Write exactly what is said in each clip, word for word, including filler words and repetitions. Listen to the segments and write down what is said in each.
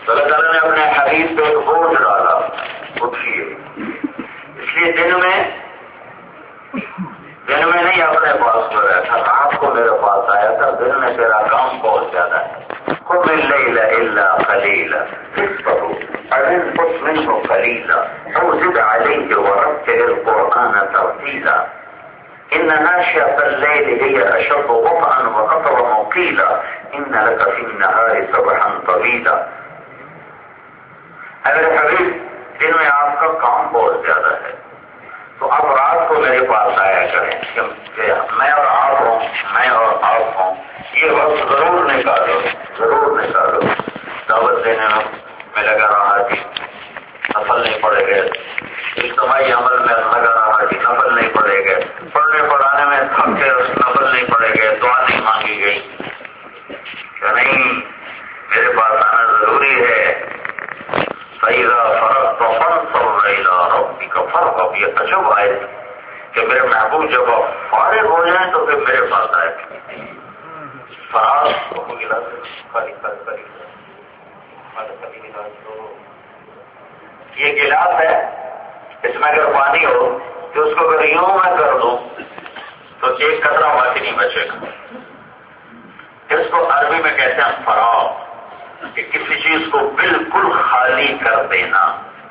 تو اللہ تعالیٰ نے اپنے حبیب پہ ایک بوجھ ڈالا، اٹھیے. اس لیے دن میں دن میں نہیں اپنے پاس میں بیٹھا، رات کو میرے پاس آیا تھا. دن میں تیرا کام بہت زیادہ ہے. قم اللیل الا قلیلا نصفہ او انقص منہ قلیلا او زد علیہ ورتل القرآن ترتیلا ان ناشئة الليل هي اشد وطئا واقوم قیلا ان لك في النهار سبحا طویلا. اگر حبیب دن میں آپ کا کام بہت زیادہ ہے تو اب رات کو میرے پاس آیا کریں کہ میں اور آپ ہوں میں اور آپ ہوں یہ وقت ضرور نکالو ضرور نکالو. دعوت دینے میں لگا رہا کہ نفل نہیں پڑے گئے، اجتماعی عمل میں لگا رہا کہ نفل نہیں پڑے گئے، پڑھنے پڑھانے میں تھک کے نفل نہیں پڑے گئے، دعا نہیں مانگی گئی کہ نہیں میرے پاس آنا ضروری ہے. فَإِذَا فَرَغْتَ فَانصَبْ إِلَىٰ رَبِّكَ فَارْغَب. یہ عجب آئے کہ میرے محبوب جب آپ فارغ ہو جائیں تو پھر میرے پاس آئے. فراغ کو گلاس خالی خالی یہ گلاس ہے، اس میں اگر پانی ہو تو اس کو اگر یوں میں کر دوں تو ایک قطرہ باقی نہیں بچے گا. اس کو عربی میں کہتے ہیں فراغ، کہ کسی چیز کو بالکل خالی کر دینا.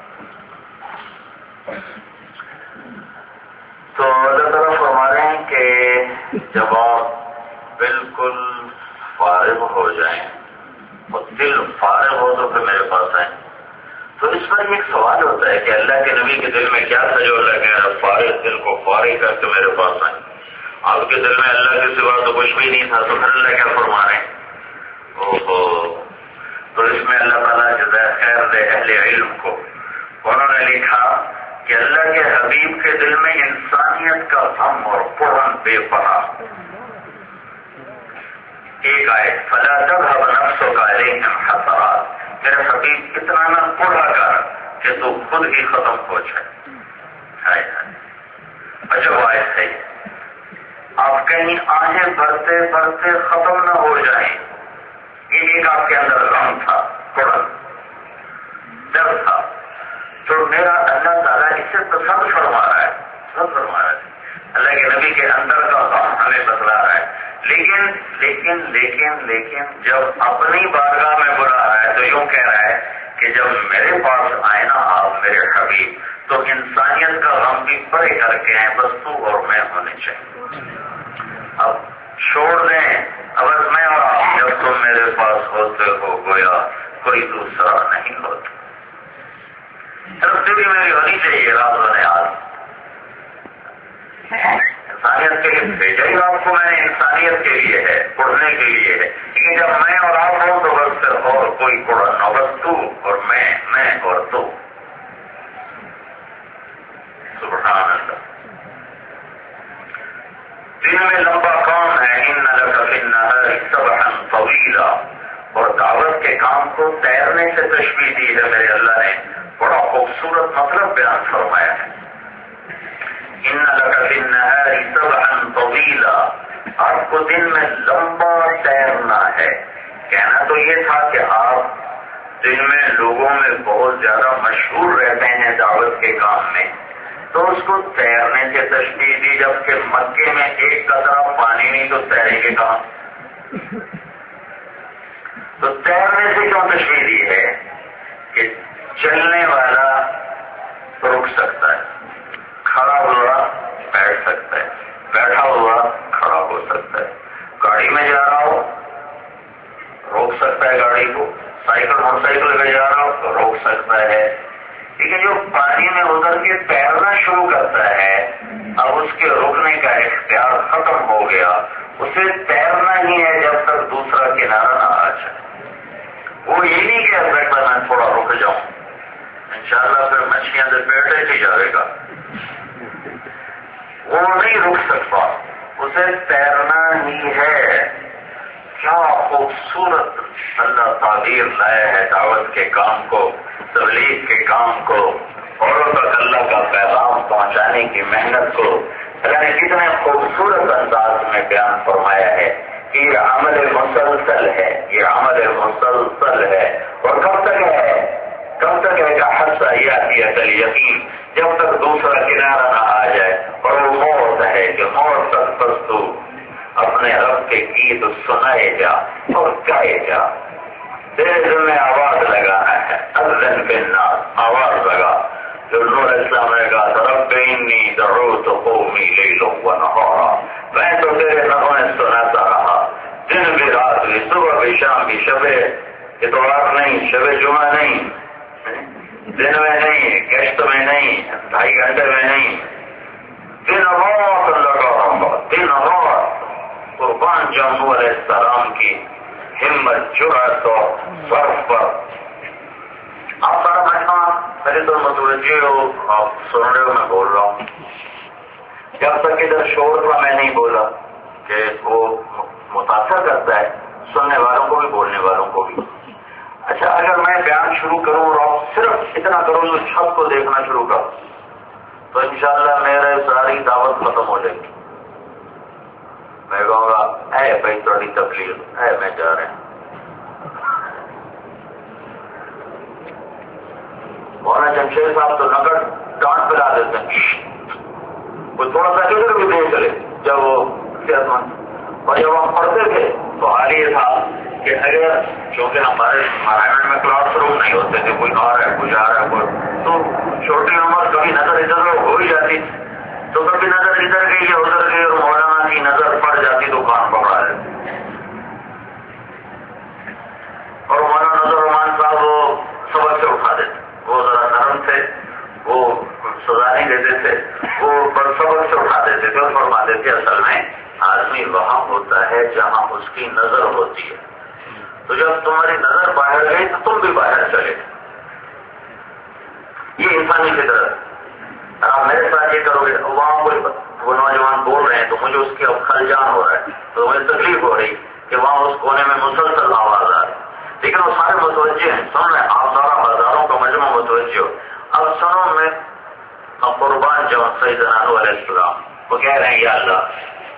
تو اللہ تعالیٰ فرما رہے ہیں کہ جب آپ بالکل فارغ ہو جائیں اور دل فارغ ہو تو پھر میرے پاس آئیں. تو اس پر ایک سوال ہوتا ہے کہ اللہ کے نبی کے دل میں کیا تھا جو اللہ کے فارغ دل کو فارغ کر کے میرے پاس آئیں. آپ کے دل میں اللہ کے سوا تو کچھ بھی نہیں تھا، تو پھر اللہ کیا فرما رہے ہیں؟ اوہو. تو اس میں اللہ تعالیٰ جزائے خیر دے اہل علم کو. انہوں نے لکھا کہ اللہ کے حبیب کے دل میں انسانیت کا غم اور پرن بے پناہ. ایک آئے فلا تذهب نفسك عليهم حسرات، میرے حبیب اتنا نہ پڑھا کر کہ تو خود ہی ختم ہو جائے. عجب آئے ہے، آپ کہیں آہیں بھرتے بھرتے ختم نہ ہو جائیں. یہ ایک آپ کے اندر غم تھا، پڑھن ڈر تھا. تو میرا اللہ تعالیٰ اس سے پسند فرما رہا ہے، پسند فرما رہا ہے. اللہ کے نبی کے اندر کا غم ہمیں بتلا رہا ہے. لیکن لیکن لیکن لیکن جب اپنی بارگاہ میں بلا رہا ہے تو یوں کہہ رہا ہے کہ جب میرے پاس آئے نا آپ میرے حبیب تو انسانیت کا غم بھی پرے کر کے ہیں، بس تو اور میں ہونے چاہیے. اب چھوڑ دیں اگر میں اور آپ جب تم میرے پاس ہوتے ہو گویا کوئی دوسرا نہیں ہوتا. بھی میری ہونی چاہیے رات بنے آج انسانیت کے لیے بھیجا ہی آپ کو میں نے انسانیت کے لیے ہے، پڑھنے کے لیے ہے. لیکن جب میں اور آپ ہوں تو بس پھر اور کوئی پڑھا نہ، بس تو اور میں میں اور تو. سبحان اللہ. دن میں لمبا کام ہے، ان لک فی النہار سبحا طویلا، اور دعوت کے کام کو تیرنے سے تشبیہ دی ہے میرے اللہ نے. بڑا خوبصورت مطلب بیان فرمایا ہے. ان لک فی النہار سبحا طویلا، آپ کو دن میں لمبا تیرنا ہے. کہنا تو یہ تھا کہ آپ دن میں لوگوں میں بہت زیادہ مشہور رہتے ہیں دعوت کے کام میں، تو اس کو تیرنے سے تشبیہ دی. جبکہ مکے میں ایک قطرہ پانی نہیں تو تیریں گے کہاں؟ تو تیرنے سے کیوں تشبیہ دی ہے کہ چلنے والا رک سکتا ہے، کھڑا ہوا بیٹھ سکتا ہے، بیٹھا ہوا کھڑا ہو سکتا ہے. گاڑی میں جا رہا ہو روک سکتا ہے گاڑی کو، سائیکل موٹر سائیکل پہ جا رہا ہو تو روک سکتا ہے. لیکن جو پانی میں اتر کے تیرنا شروع کرتا ہے اب اس کے روکنے کا اختیار ختم ہو گیا. اسے تیرنا ہی ہے جب تک دوسرا کنارہ نہ آ جائے. وہ یہ نہیں کہہ سکتا میں تھوڑا رک جاؤں، انشاءاللہ پھر مچھلیاں سے پیٹ ہی جائے گا. وہ نہیں رک سکتا، اسے تیرنا ہی ہے. کیا خوبصورت اللہ تعبیر لایا ہے دعوت کے کام کو، تبلیغ کے کام کو، اوروں تک اللہ کا پیغام پہنچانے کی محنت کو. اللہ نے کتنے خوبصورت انداز میں بیان فرمایا ہے کہ یہ عمل مسلسل ہے، یہ عمل مسلسل ہے. اور کب تک ہے یقین، جب تک دوسرا کنارہ نہ آ جائے، اور وہ موت ہے کہ موت تک بس تو اپنے رب کے گیت سنائے جا اور گائے جا. تیرے دل میں آواز لگانا ہے، اذن بالناس، آواز لگا. جو نور اسلام نے کہا رب انی دعوت قومی لیلا ونہارا، میں تو تیرے نغمے سناتا رہا دن بھی رات بھی، صبح بھی شام بھی، شب اتوار نہیں، شب جمعہ نہیں، دن میں نہیں، گشت میں نہیں، ڈھائی گھنٹے میں نہیں، دن رات لگا رہا، دن رات. قربان جاؤں علیہ السلام کی ہمت، جرأت اور صرف پر. آپ سارا مہمان میرے تو متوجہ ہو، آپ سن رہے ہو میں بول رہا ہوں. جب تک ادھر شور تھا میں نہیں بولا کہ وہ متاثر کرتا ہے سننے والوں کو بھی بولنے والوں کو بھی. اچھا اگر میں بیان شروع کروں اور آپ صرف اتنا کرو جو چھت کو دیکھنا شروع کرو تو انشاءاللہ میرے ساری دعوت ختم ہو جائے گی. میں کہوں گا اے بھائی تھوڑی تکلیف اے میں جا رہے ہیں. مولانا جمشید صاحب تو نکڑ ڈانٹ پلا دیتے ہیں، وہ تھوڑا سا کدھر بھی دیکھ لے جب وہ صحت مند. اور جب ہم پڑھتے تھے تو حال یہ تھا کہ اگر چونکہ ہمارے مہاراشٹر میں کلاس روم نہیں ہوتے تھے، کوئی آ رہا ہے کوئی آ رہا ہے کوئی، تو چھوٹی عمر کبھی نظر ادھر ہو ہی جاتی، تو کبھی نظر ادھر گئی یا ادھر گئی اور مولانا کی نظر پڑ جاتی تو کان پکڑا دیتی. اور مولانا نظر رحمان صاحب وہ سبق سے اٹھا دیتے، وہ ذرا نرم تھے، وہ سزا نہیں دیتے تھے، وہ پر سبق سے اٹھا دیتے تھے اور فرما دیتے اصل میں آدمی وہاں ہوتا ہے جہاں اس کی نظر ہوتی ہے. تو جب تمہاری نظر باہر گئی تو تم بھی باہر چلے. یہ انسانی فطرت. آپ میرے ساتھ یہ کرو گے، وہاں کوئی وہ نوجوان بول رہے ہیں تو مجھے اس کی اب خلجان ہو رہا ہے، تو مجھے تکلیف ہو رہی کہ وہاں اس کونے میں مسلسل آواز آ رہی، لیکن وہ سارے متوجہ ہیں. سن رہے آپ سارا ہزاروں کا مجموعہ متوجہ ہو. اب سنو میں اب قربان جاؤں سیدنا نوح علیہ السلام، وہ کہہ رہے ہیں یا اللہ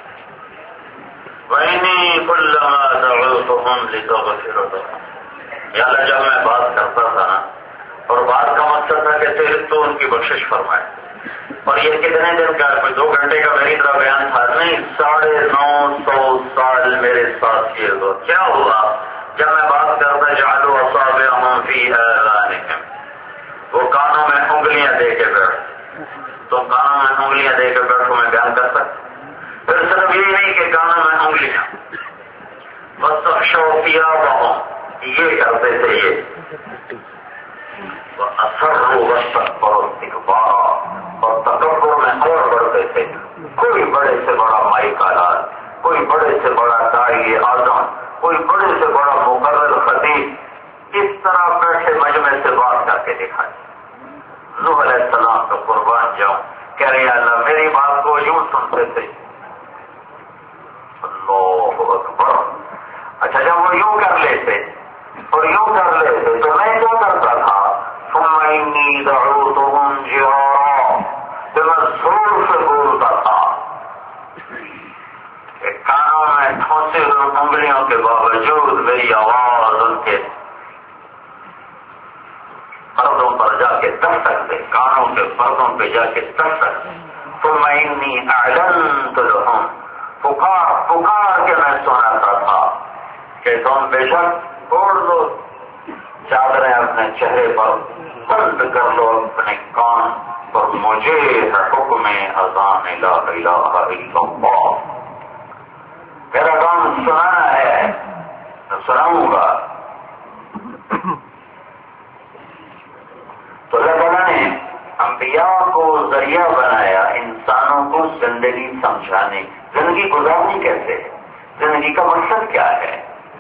وَإِنِّي كُلَّمَا دَعَوْتُهُمْ لِتَغْفِرَ لَهُمْ، یا اللہ جب میں بات کرتا تھا نا، اور بات کا مقصد تھا کہ تیرے تو ان کی بخشش فرمائے. اور یہ کتنے دن کا کوئی دو گھنٹے کا میری طرح بیان تھا نہیں، ساڑھے نو سو سال میرے ساتھ یہ ہو. کیا ہوا جب میں بات کرتا جعلوا اصابعهم فی آذانہم، وہ کانوں میں انگلیاں دے کے بیٹھ، تو کانوں میں انگلیاں دے کے بیٹھو میں بیان کر سکتا. پھر صرف یہ نہیں کہ کانوں میں انگلیاں، واستغشوا ثیابهم، یہ کرتے تھے یہ وَأَصَرُّوا وَاسْتَكْبَرُوا اسْتِكْبَارًا، اور تکبر میں اور بڑھتے تھے. کوئی بڑے سے بڑا مائی کا لال، کوئی بڑے سے بڑا داعی اعظم، کوئی بڑے سے بڑا مقرر خطیب اس طرح بیٹھے مجمع سے بات کر کے دکھائے. نوح علیہ السلام کو قربان جاؤں کہہ رہے اللہ میری بات کو یوں سنتے تھے. اللہ اکبر. اچھا جب وہ یوں کر لیتے اور یوں کر لیتے تو میں کیا کرتا تھا؟ ثم انی دعوتهم جہارا، تو میں زور سے بولتا تھا کہ کانوں میں ٹھونسے ہوئے انگلیوں کے باوجود میری آواز ان کے پردوں پر جا کے دستک دے، کانوں کے پردوں پہ جا کے دستک. ثم انی اعلنت لهم، پکار پکار کے میں سناتا تھا کہ تم بے شک اوڑھ دو چادریں اپنے چہرے پر، بند کر لو اپنے کان پر، مجھے حکم اذان لا الہ الا اللہ، میرا کام سنانا ہے، میں سناؤں گا. تو اللہ تعالیٰ نے انبیاء کو ذریعہ بنایا انسانوں کو زندگی سمجھانے، زندگی گزارنی کیسے ہے، زندگی کا مقصد کیا ہے،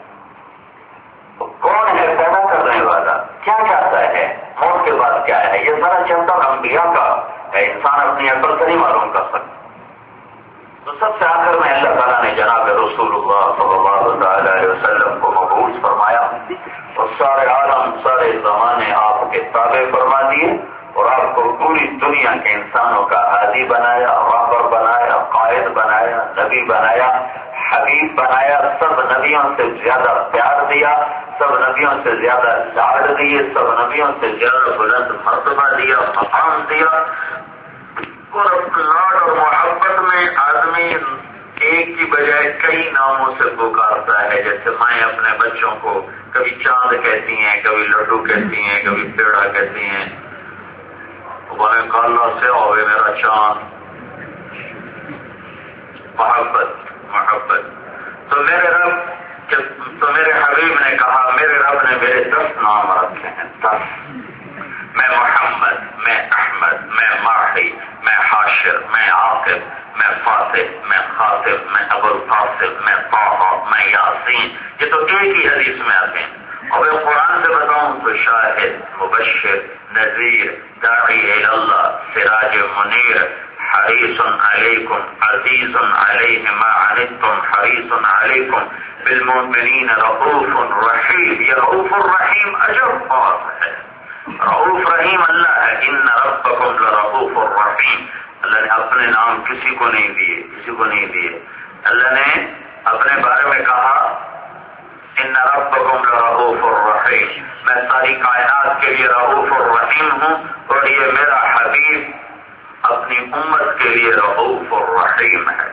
کون ہے پیدا کرنے والا، کیا چاہتا ہے، موت کے بعد کیا ہے، یہ سارا چلتا انبیاء کا ہے، انسان اپنی عقل سے نہیں معلوم کر سکتا. تو سب سے آخر میں اللہ تعالیٰ نے جناب رسول اللہ صلی اللہ علیہ وسلم کو مبعوث فرمایا اور سارے عالم سارے زمانے آپ کے تابع فرما دیے اور آپ کو پوری دنیا کے انسانوں کا ہادی بنایا، رہبر بنایا، قائد بنایا، نبی بنایا، حبیب بنایا، سب سب نبیوں سے زیادہ پیار دیا، سب نبیوں سے زیادہ لاڈ دیے، سب نبیوں سے زیادہ بلند مرتبہ دیا، مقام دیا. اور لاڈ اور محبت میں آدمی ایک کی بجائے کئی ناموں سے پکارتا ہے. جیسے مائیں اپنے بچوں کو کبھی چاند کہتی ہیں، کبھی لڈو کہتی ہیں، کبھی پیڑا کہتی ہیں. بولے کالا سے ہوئے میرا چاند. محبت محبت. تو میرے رب تو میرے حبیب نے کہا، میرے رب نے میرے دس نام رکھے ہیں، دس. میں محمد، میں احمد، میں ماہی، میں حاشر، میں عاقب، میں فاتح، میں خاطب، میں ابو الفاصل، میں طاہا، میں یاسین. یہ تو ایک ہی حدیث میں آتے ہیں. اور میں قرآن سے بتاؤں تو شاہد، مبشر، نذیر، داعی اللہ، سراج منیر، حریص علیکم، عزیز علیہ ما عنتم، حریص علیکم بالمؤمنین رؤوف رحیم. یہ رؤوف الرحیم عجب بات ہے. رؤوف رحیم اللہ ہے. ان ربکم لرؤوف الرحیم. اللہ نے اپنے نام کسی کو نہیں دیے، کسی کو نہیں دیے. اللہ نے اپنے بارے میں کہا ان ربکم لرؤوف الرحیم. میں ساری کائنات کے لیے رؤوف الرحیم ہوں، اور یہ میرا حبیب اپنی امت کے لیے رؤوف الرحیم ہے.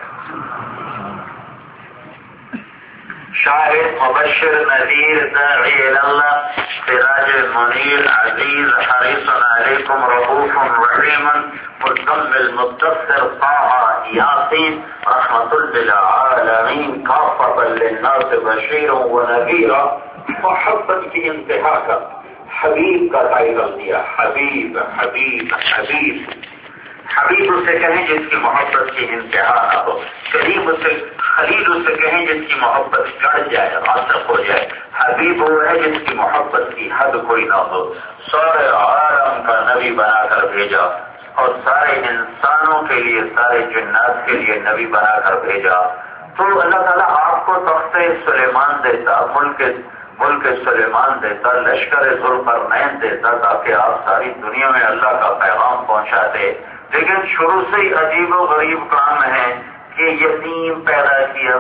شاہد، مبشر، نذیر، داعی اللہ، سراج منیر، عزیز، حریص علیکم، رؤوف رحیم، مزمل، مدثر، طه، یاسین، رحمت للعالمین، کافۃ للناس، بشیر و نذیر. محبت کی انتہا کا حبیب کا ٹائٹل دیا. حبیب حبیب حبیب. حبیب اسے کہیں جس کی محبت کی انتہا نہ ہو. کریم اسے خلیل اسے کہیں جس کی محبت گڑ جائے، راسخ ہو جائے. حبیب وہ ہے جس کی محبت کی حد کوئی نہ ہو. سارے عالم کا نبی بنا کر بھیجا، اور سارے انسانوں کے لیے، سارے جنات کے لیے نبی بنا کر بھیجا. تو اللہ تعالیٰ آپ کو تخت سلیمان دیتا، ملک ملک سلیمان دیتا، لشکر ذوالقرنین دیتا، تاکہ آپ ساری دنیا میں اللہ کا پیغام پہنچاتے. لیکن شروع سے ہی عجیب و غریب کام ہے کہ یتیم پیدا کیا،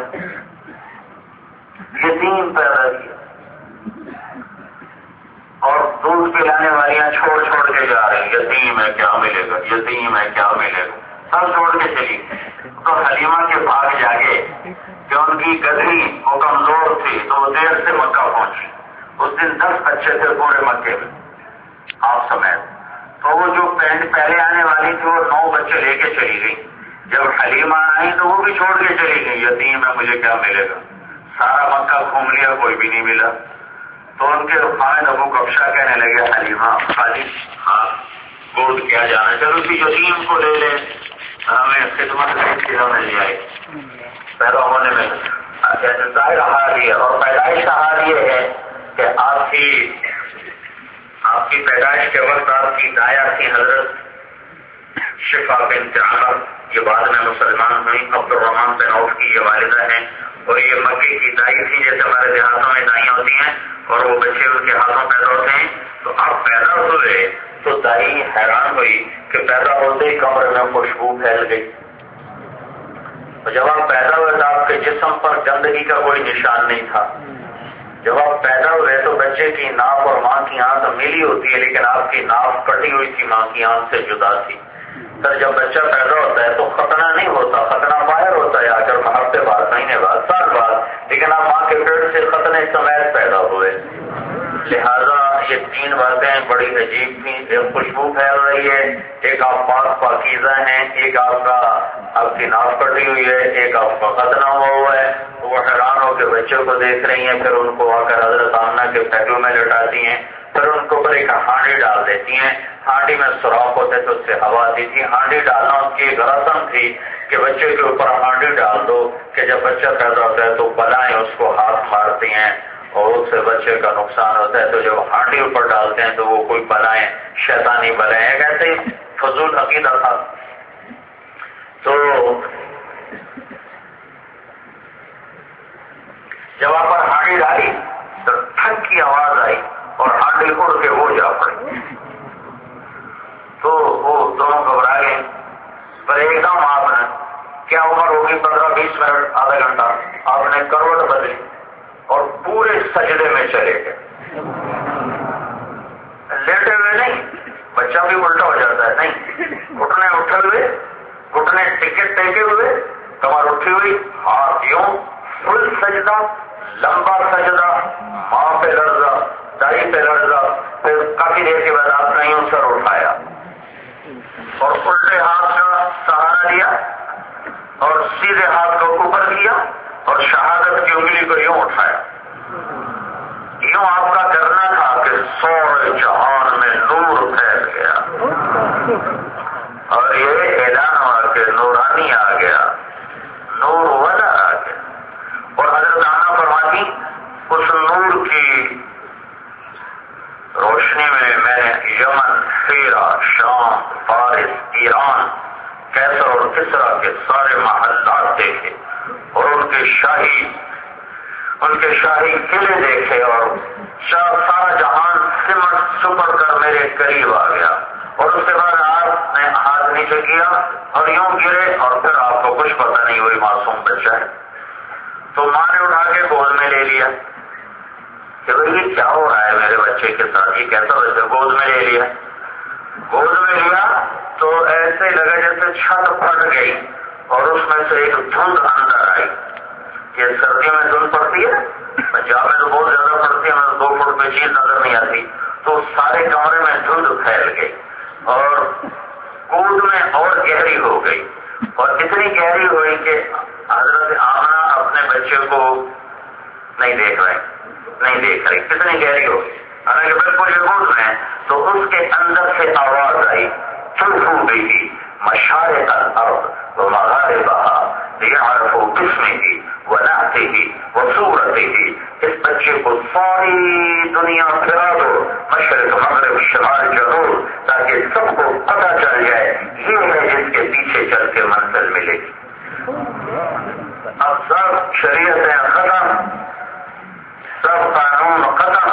یتیم پیدا کیا. اور دودھ پلانے والیاں چھوڑ چھوڑ کے جا رہی ہیں. یتیم ہے کیا ملے گا، یتیم ہے کیا ملے گا، سب چھوڑ کے چلی. تو حلیمہ کے بھاگ جاگے کہ ان کی گدھی وہ کمزور تھی، تو وہ دیر سے مکہ پہنچی. اس دن دس بچے تھے پورے مکے میں آپ سمیت. تو وہ جو پینٹ پہلے آنے والی تھی وہ نو بچے لے کے چلی گئی. جب حلیمہ آئی تو وہ بھی چھوڑ کے چلی گئی. یتیم ہے مجھے کیا ملے گا. سارا مکہ گھوم لیا، کوئی بھی نہیں ملا. تو ان کے خامد ابو کبشا کہنے لگے حلیمہ خالی ہاتھ گود کیا جانا، چلو اسی یتیم کو لے لیں، ہمیں خدمت کی مل جائے. پیدا ہونے میں ظاہر حال یہ اور پیدائش کا حال یہ ہے کہ آپ کی آپ کی پیدائش کے وقت آپ کی دایا تھی حضرت شفا بنت عمر. یہ بعد میں مسلمان ہوئی. عبد الرحمان بن عوف کی یہ والدہ ہیں، اور یہ مکے کی دائی تھی. جیسے ہمارے دیہاتوں میں دائیاں ہوتی ہیں اور وہ بچے ان کے ہاتھوں پیدا ہوتے ہیں. تو آپ پیدا ہوئے تو دائی حیران ہوئی کہ پیدا ہوتے ہی کمرے میں خوشبو پھیل گئی. اور جب آپ پیدا ہوئے تو آپ کے جسم پر گندگی کا کوئی نشان نہیں تھا. جب آپ پیدا ہوئے تو بچے کی ناف اور ماں کی آنکھ ملی ہوتی ہے، لیکن آپ کی ناف کٹی ہوئی تھی، ماں کی آنکھ سے جدا تھی. سر جب بچہ پیدا ہوتا ہے تو ختنہ نہیں ہوتا، ختنہ باہر ہوتا ہے آ کر ہفتے بعد، مہینے بعد، سال بعد، لیکن آپ ماں کے پیٹ سے ختنے سمیت پیدا ہوئے. لہذا یہ تین باتیں بڑی عجیب تھیں. ایک خوشبو پھیل رہی ہے، ایک آپ پاک پاکیزہ ہیں، ایک آپ کا آپ کی ناف کٹی ہوئی ہے، ایک آپ کا ختنہ ہوا ہوا ہے. وہ حیران ہو کے بچے کو دیکھ رہی ہیں. پھر ان کو آ کر حضرت آمنہ کے پہلو میں لٹاتی ہیں. پھر ان کو اوپر ایک ہانڈی ڈال دیتی ہیں. ہانڈی میں سوراخ ہوتے تو اس سے ہوا آتی تھی. ہانڈی ڈالنا ان کی ایک رسم تھی کہ بچے کے اوپر ہانڈی ڈال دو کہ جب بچہ پیدا ہوتا ہے تو بلائیں اس کو ہاتھ مارتی ہیں اور اس سے بچے کا نقصان ہوتا ہے. تو جب ہانڈی اوپر ڈالتے ہیں تو وہ کوئی بلائیں شیطانی بلائیں کہتے ہی فضول عقیدہ تھا. تو جب آپ پر ہانڈی ڈالی تو ٹھک کی آواز آئی اور ہانڈی اڑ کے وہ جا پڑی. تو وہ دونوں گھبرا گئے. پر ایک دم آپ نے کیا عمر ہوگی، پندرہ بیس منٹ آدھا گھنٹہ، آپ نے کروٹ بدلی. سجدے میں چلے گئے. لیٹے ہوئے نہیں, بچہ بھی الٹا ہو جاتا ہے, نہیں, گھٹنے اٹھے ہوئے, گھٹنے ٹکٹ ٹیکے ہوئے, کمر اٹھی ہوئی, ہاتھ یوں, فل سجدہ, لمبا سجدہ, ماں پہ لرزا, دائی پہ لرزا, پھر کافی دیر کے بعد آپ نے یوں سر اٹھایا اور الٹے ہاتھ کا سہارا لیا اور سیدھے ہاتھ کو اوپر کیا اور شہادت کی انگلی کو یوں اٹھایا. یوں آپ کا کرنا تھا کہ سورے جہان میں نور پھیل گیا اور یہ اعلان ہوا کہ نورانی آ گیا, نور والا آ گیا. اور حضرت آنا فرماتی اس نور کی روشنی میں میں نے یمن, ہیرا, شام, فارس, ایران, کیسر اور کسرا کے سارے محلات دیکھے اور ان کے شاہی ان کے شاہی قلعے دیکھے اور سارا جہان سمٹ سپر کر میرے قریب آ گیا. اور اس کے بعد آپ نے ہاتھ نیچے کیا اور یوں گرے اور پھر آپ کو کچھ پتہ نہیں, وہی معصوم بچہ ہے. تو ماں نے اٹھا کے گود میں لے لیا کہ بھائی یہ کیا ہو رہا ہے میرے بچے کے ساتھ, یہ کیسا ویسے, گود میں لے لیا. گود میں لیا تو ایسے لگا جیسے چھت پھٹ گئی اور اس میں سے ایک دھند اندر آئی. یہ سردیوں میں دھند پڑتی ہے, پنجاب میں تو بہت زیادہ پڑتی ہے, ہمیں دو فٹ میں چیز نظر نہیں آتی, تو سارے کمرے میں دھند پھیل گئی اور کود میں اور گہری ہو گئی اور اتنی گہری ہوئی کہ حضرت آمنہ اپنے بچے کو نہیں دیکھ رہے نہیں دیکھ رہی کتنی گہری ہو گئی, حالانکہ بالکل یہ گود میں. تو اس کے اندر سے آواز آئی, چلو گئی مشارق الارض ومغاربها ليعرفوا باسمه ونعته وصورته. اس بچے کو ساری دنیا پھرا دو, مشرق مغرب شمال جنوب, تاکہ سب کو پتہ چل جائے یہ ہے جس کے پیچھے چل کے منزل ملے گی. اب سب شریعتیں ختم, سب قانون ختم,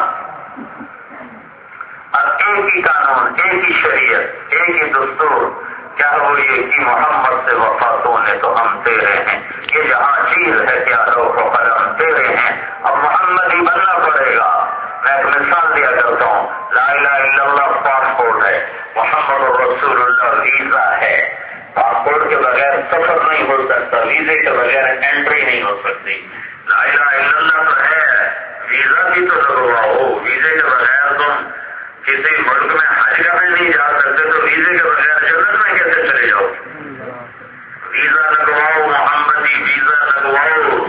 اب ایک ہی قانون, ایک ہی شریعت, ایک ہی دستور. کیا وہ یہ کہ محمد سے وفاتوں نے تو ہم تیرے ہیں, یہ جہاں چیز ہے کیا لوگ و قلم تیرے ہیں, اب محمد ہی بننا پڑے گا. میں ایک مثال دیا کرتا ہوں, لا الہ الا اللہ پاسپورٹ ہے, محمد رسول اللہ ویزا ہے. پاسپورٹ کے بغیر سفر نہیں ہو سکتا, ویزے کے بغیر انٹری نہیں ہو سکتی. لا الہ الا اللہ تو ہے, ویزا بھی تو لگواؤ, ویزے کے بغیر تم کسی ملک میں حج کرنے نہیں جا سکتے, تو ویزے کے بغیر جنت میں کیسے چلے جاؤ؟ ویزا لگواؤ, محمدی ویزا لگواؤ.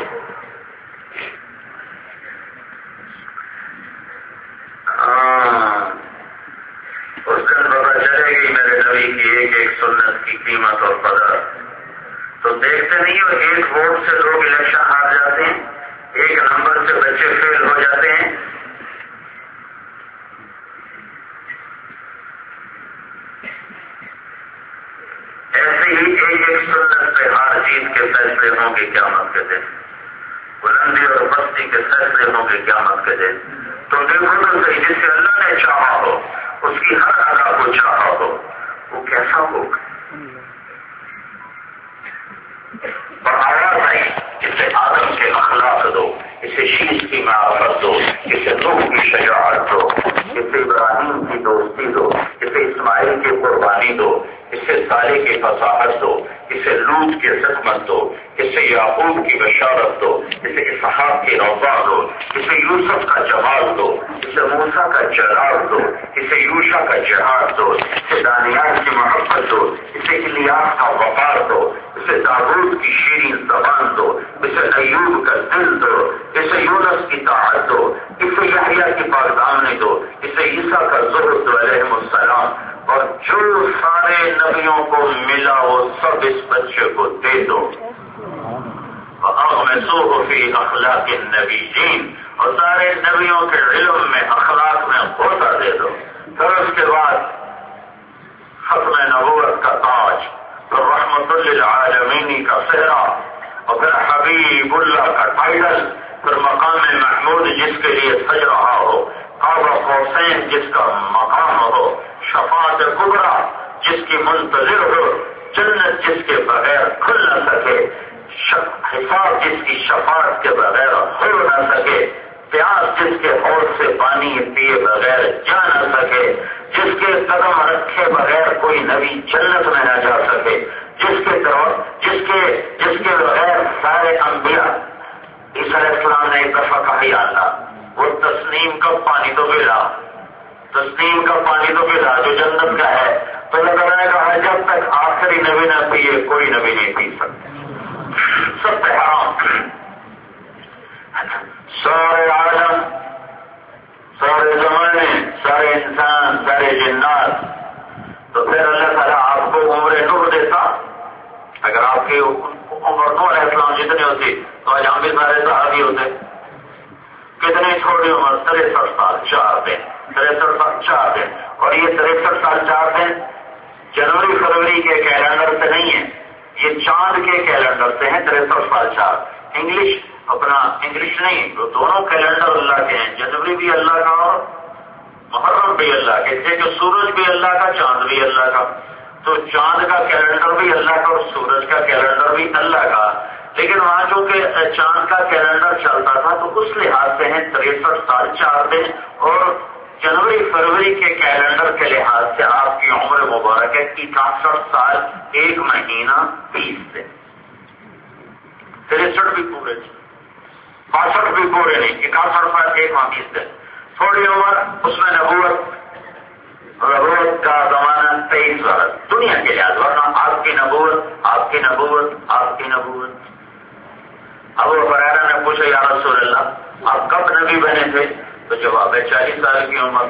ہاں, اس دن پتہ چلے گی میرے نبی کی ایک ایک سنت کی قیمت اور قدر. تو دیکھتے نہیں ہو, ایک ووٹ سے لوگ الیکشن ہار جاتے ہیں, ایک نمبر سے بچے فیل ہو جاتے ہیں. ایسے ہی ایک ایک سنت پہ ہار جیت کے فیصلے ہوں گے قیامت کے دن, بلندی اور پستی کے فیصلے ہوں گے قیامت کے دن. تو دیکھو تو صحیح, جس سے اللہ نے چاہا ہو, اس کی ہر ادا کو چاہا ہو, وہ کیسا ہوگا. اور آواز آئی, اسے آدم کے اخلاق دو, اسے شیش کی معرفت دو, اسے نوح کی شجاعت دو, اسے ابراہیم کی دوستی دو, اسے اسماعیل کی قربانی دو, اسے صالح کی فصاحت دو, اسے لوط کی حکمت دو, اسے یعقوب کی بشارت دو, اسے اسحاق کی روضہ دو, اسے یوسف کا جمال دو, اسے موسیٰ کا جلال دو, اسے یوشع کا جہاد دو, اسے دانیال کی محبت دو, اسے الیاس کا وقار دو, اسے داؤد کی شیرین زبان دو, اسے ایوب کا دل دو, اسے یونس کی طاعت دو, اسے یحییٰ کی پاکدامنی دو, اسے عیسیٰ کا زہد دو علیہ السلام. اور جو سارے نبیوں کو ملا وہ سب اس بچے کو دے دو. وَأَغْمِسُوهُ فِي أَخْلَاقِ النَّبِيِّينَ, اور سارے نبیوں کے علم میں, اخلاق میں غوطہ دے دو. پھر اس کے بعد ختم نبوت کا تاج, پھر رحمت للعالمین کا صحرا, اور پھر حبیب اللہ کا ٹائٹل, پھر مقام محمود جس کے لیے سج رہا ہو, قاب قوسین جس کا مقام ہو, شفاعت کبریٰ جس کی منتظر ہو, جنت جس کے بغیر کھل نہ سکے, حساب جس کی شفاعت کے بغیر ہو نہ سکے, پیاس جس کبھی جنت میں نہ جا سکے، جس کے طرف جس کے جس کے بغیر سارے انبیاء، عیسیٰ علیہ السلام نے ایک دفعہ کہا یا اللہ وہ تسنیم کا پانی تو پلا، تسنیم کا پانی تو پلا جو جنت کا ہے، تو اللہ تعالیٰ نے کہا جب تک آخری نبی نہ پیے کوئی نبی نہیں پی سکتا، سب پہ حرام۔ سارے عالم، سارے زمانے، سارے انسان، سارے جنات، تو پھر اللہ تعالیٰ آپ کو عمر نوح دیتا۔ اگر آپ کی عمر نوح علیہ السلام جتنی ہوتی تو آج ہم بھی سارے صحابی ہوتے۔ کتنی تھوڑی عمر، تریسٹھ سال چار دن، تریسٹھ سال چار دن، اور یہ تریسٹھ سال چار دن جنوری فروری کے کیلنڈر سے نہیں ہے، یہ چاند کے کیلنڈر سے ہیں۔ تریسٹھ سال چار انگلش اپنا انگلش نہیں، تو دونوں کیلنڈر اللہ کے ہیں، جنوری بھی اللہ کا اور محرم بھی اللہ کے تھے، کہ سورج بھی اللہ کا، چاند بھی اللہ کا، تو چاند کا کیلنڈر بھی اللہ کا اور سورج کا کیلنڈر بھی اللہ کا، لیکن وہاں چونکہ چاند کا کیلنڈر چلتا تھا تو اس لحاظ سے ہیں تریسٹھ سال چار دن، اور جنوری فروری کے کیلنڈر کے لحاظ سے آپ کی عمر مبارک ہے اکاسٹھ سال ایک مہینہ بیس دن، تریسٹھ بھی پورے باسٹھ بھی پورے نہیں، اکاسٹھ سال ایک ماہ بیس دن، تھوڑی عمر، اس میں نبوت نبوت کا زمانہ تیئیس برس دنیا کے لحاظ، ورنہ آپ کی نبوت آپ کی نبوت آپ کی نبوت۔ ابو ہریرہ نے پوچھا یا رسول اللہ آپ کب نبی بنے تھے؟ تو جواب ہے چالیس سال کی عمر،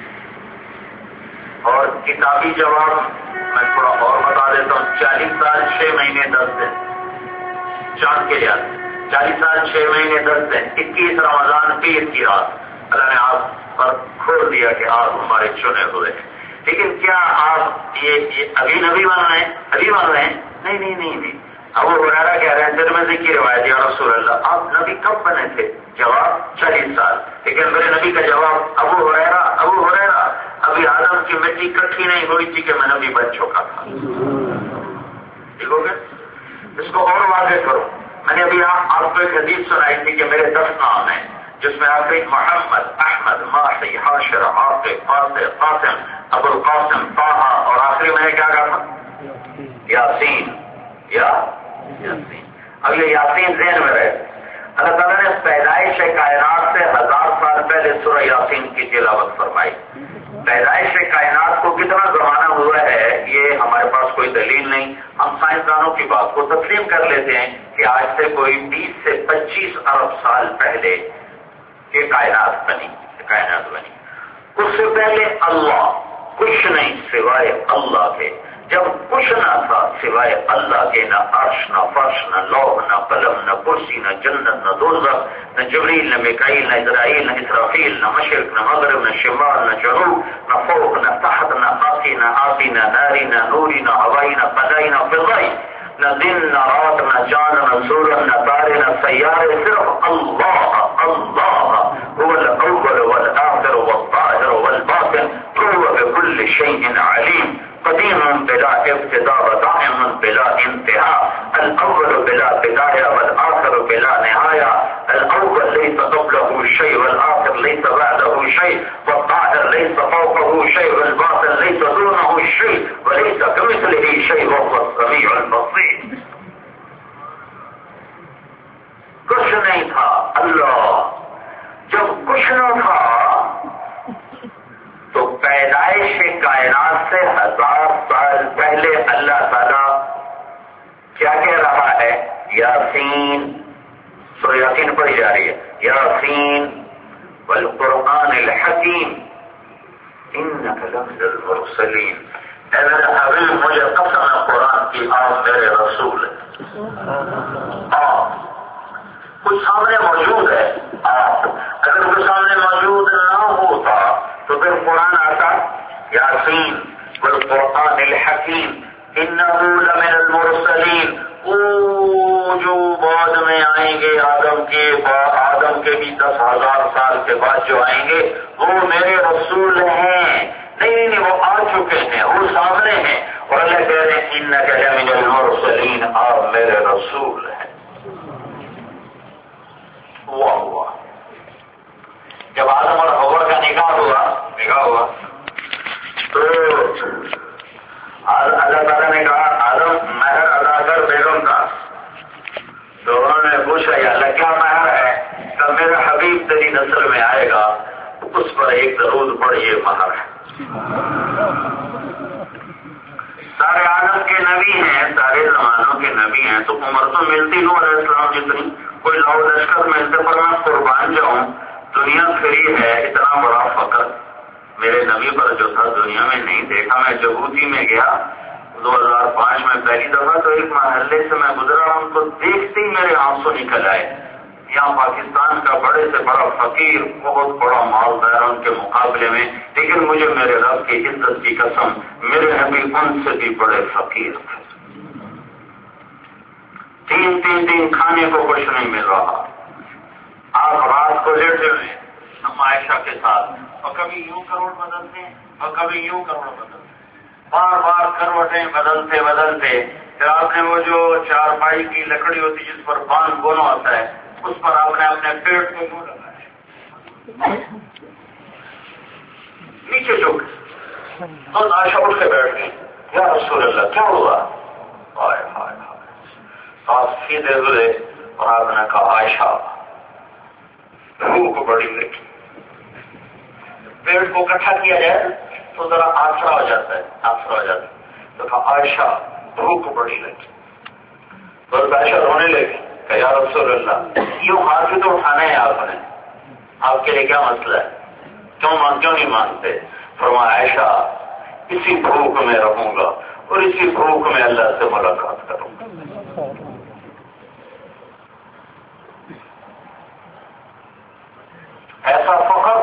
اور کتابی جواب میں تھوڑا اور بتا دیتا ہوں، چالیس سال چھ مہینے دس دن چاند کے لحاظ، چالیس سال چھ مہینے دس دن، اکیس رمضان پیر کی رات اللہ نے آپ پر کھول دیا کہ آپ ہمارے چنے ہوئے ہیں۔ لیکن کیا آپ یہ ابھی نبی بن رہے ہیں؟ ابھی بن رہے ہیں؟ نہیں نہیں نہیں نہیں ابو ہریرہ کہہ رہے ہیں ترمذی کی روایت یا رسول اللہ آپ نبی کب بنے تھے؟ جواب چالیس سال، لیکن میرے نبی کا جواب ابو ہریرہ ابو ہریرہ ابھی آدم کی مٹی کٹھی نہیں ہوئی تھی کہ میں نبی بن چکا تھا۔ ٹھیک ہو گیا؟ اس کو اور واضح کرو، میں نے ابھی آپ کو ایک حدیث سنائی تھی کہ میرے دس نام ہیں، جس میں آخری محمد، احمد، ماحی، حاشر، عاقب، فاطر، قاسم، ابو القاسم، طٰہٰ، اور آخری میں نے کیا کہا تھا؟ یاسین، یا یاسین۔ اب یہ یاسین ذہن میں رہے، اللہ تعالیٰ نے پیدائش کائنات سے ہزار سال پہلے سورہ یاسین کی تلاوت فرمائی۔ پیدائش کائنات کو کتنا زمانہ ہوا ہے یہ ہمارے پاس کوئی دلیل نہیں، ہم سائنسدانوں کی بات کو تسلیم کر لیتے ہیں کہ آج سے کوئی بیس سے پچیس ارب سال پہلے یہ کائنات بنی کائنات بنی اس سے پہلے اللہ کچھ نہیں سوائے اللہ کے، جب کچھ نہ تھا سوائے اللہ کے، نہ عرش، نہ فرش، نہ لوح، نہ قلم، نہ کرسی، نہ جنت، نہ دوزخ، نہ جبریل، نہ میکائیل، نہ اسرائیل، نہ اسرافیل، نہ مشرق، نہ مغرب، نہ شمال، نہ جنوب، نہ فوق، نہ تحت، نہ آسی، نہ آسی، نہ ناری، نہ نوری، نہ ہوائی، نہ فضائی، نہ فضائی، نہ دن، نہ رات، نہ چاند، نہ سورج، نہ تارے، نہ سیارے، صرف اللہ اللہ هو الاول والآخر والظاہر والباطن هو بكل شيء عليم قديم بلا ابتداء ودائم بلا انتهاء الأول بلا بداية والآخر بلا نهاية الأول ليس قبله شيء والآخر ليس بعده شيء والظاهر ليس فوقه شيء والباطن ليس دونه شيء وليس كمثله شيء وهو السميع البصير۔ کچھ نہیں تھا اللہ، جب کچھ نہ تھا تو پیدائش کائنات سے ہزار سال پہلے اللہ تعالیٰ کیا کہہ رہا ہے؟ یاسین، سورہ یاسین پڑھی جا رہی ہے، یاسین والقرآن الحکیم انک لمن المرسلین، اے میرے حبیب مجھے قسم ہے قرآن کی آپ میرے رسول ہیں۔ آپ کچھ سامنے موجود ہے، آپ اگر کچھ سامنے موجود نہ ہوتا تو پھر قرآن آتا یاسین والقرآن الحکیم انہ لمن المرسلین، وہ جو بعد میں آئیں گے آدم کے آدم کے بھی دس ہزار سال کے بعد جو آئیں گے وہ میرے رسول ہیں۔ نہیں نہیں وہ آ چکے ہیں، وہ سامنے ہیں، اور اللہ کہہ رہے ہیں انک لمن المرسلین، آپ میرے رسول ہیں۔ ہوا ہوا جب آدم اور حوا کا نکاح ہوا نکاح ہوا تو آدم تیری نسل میں آئے گا اس پر ایک درود پڑھ، یہ مہر ہے۔ سارے عالم کے نبی ہیں، سارے زمانوں کے نبی ہیں، تو عمر تو ملتی نو علیہ السلام جتنی، کوئی لاؤ لشکر ملتے پر میں قربان جاؤں، دنیا پھری ہے، اتنا بڑا فخر میرے نبی پر جو تھا دنیا میں نہیں دیکھا۔ میں جبوتی میں گیا دو ہزار پانچ میں پہلی دفعہ، تو ایک محلے سے میں گزرا، ان کو دیکھتے ہی میرے آنسو نکل آئے۔ یہاں پاکستان کا بڑے سے بڑا فقیر، بہت بڑا مالدار ان کے مقابلے میں، لیکن مجھے میرے رب کی عزت کی قسم میرے نبی ان سے بھی بڑے فقیر تھے۔ تین تین دن کھانے کو کچھ نہیں مل رہا۔ آپ رات کو لیٹے ہوئے ہم عائشہ کے ساتھ، اور کبھی یوں کروڑ بدلتے ہیں اور کبھی یوں کروڑ بدلتے ہیں، بار بار کروٹیں بدلتے بدلتے پھر آپ نے وہ جو چارپائی کی لکڑی ہوتی جس پر بان گونا ہوتا ہے، اس پر آپ نے اپنے پیٹ کو منہ لگایا، نیچے جھک اور عائشہ اٹھ کے بیٹھ گئی، یا رسول اللہ کیا ہوا؟ ہائے ہائے ہائے، آپ سیدھے ہوئے اور آپ نے کہا عائشہ بھوک بڑی لگی۔ پیٹ کو اکٹھا کیا جائے تو ذرا آسرا ہو جاتا ہے، آسرا ہو جاتا ہے، تو کہا عائشہ بھوک بڑی لگی۔ تو عائشہ رونے لگی کہ یا رسول اللہ یوں ہاتھ بھی تو اٹھانا ہے آپ نے، آپ کے لیے کیا مسئلہ ہے، کیوں مان کیوں نہیں مانتے؟ فرمایا عائشہ اسی بھوک میں رہوں گا اور اسی بھوک میں اللہ سے ملاقات کروں گا۔ ایسا فخر۔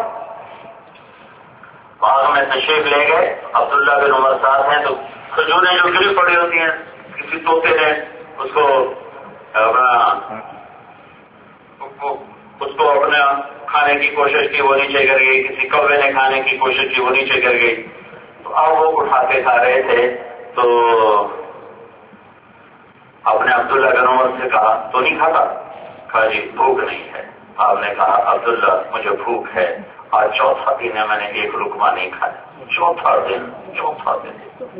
باغ میں تشریف لے گئے، عبداللہ بن عمر صاحب ہیں، تو کھجوریں جو گری پڑی ہوتی ہیں، کسی طوطے نے اس کو اس کو اپنے کھانے کی کوشش کی، وہ نیچے گر گئی، کسی کوے نے کھانے کی کوشش کی، وہ نیچے گر گئی، تو اب وہ اٹھا کے کھا رہے تھے، تو آپ نے عبداللہ بن عمر سے کہا تو نہیں کھاتا؟ کہا جی بھوک نہیں ہے۔ آپ نے کہا عبداللہ مجھے بھوک ہے، آج چوتھا دن ہے میں نے ایک لقمہ نہیں کھایا، چوتھا دن چوتھا دن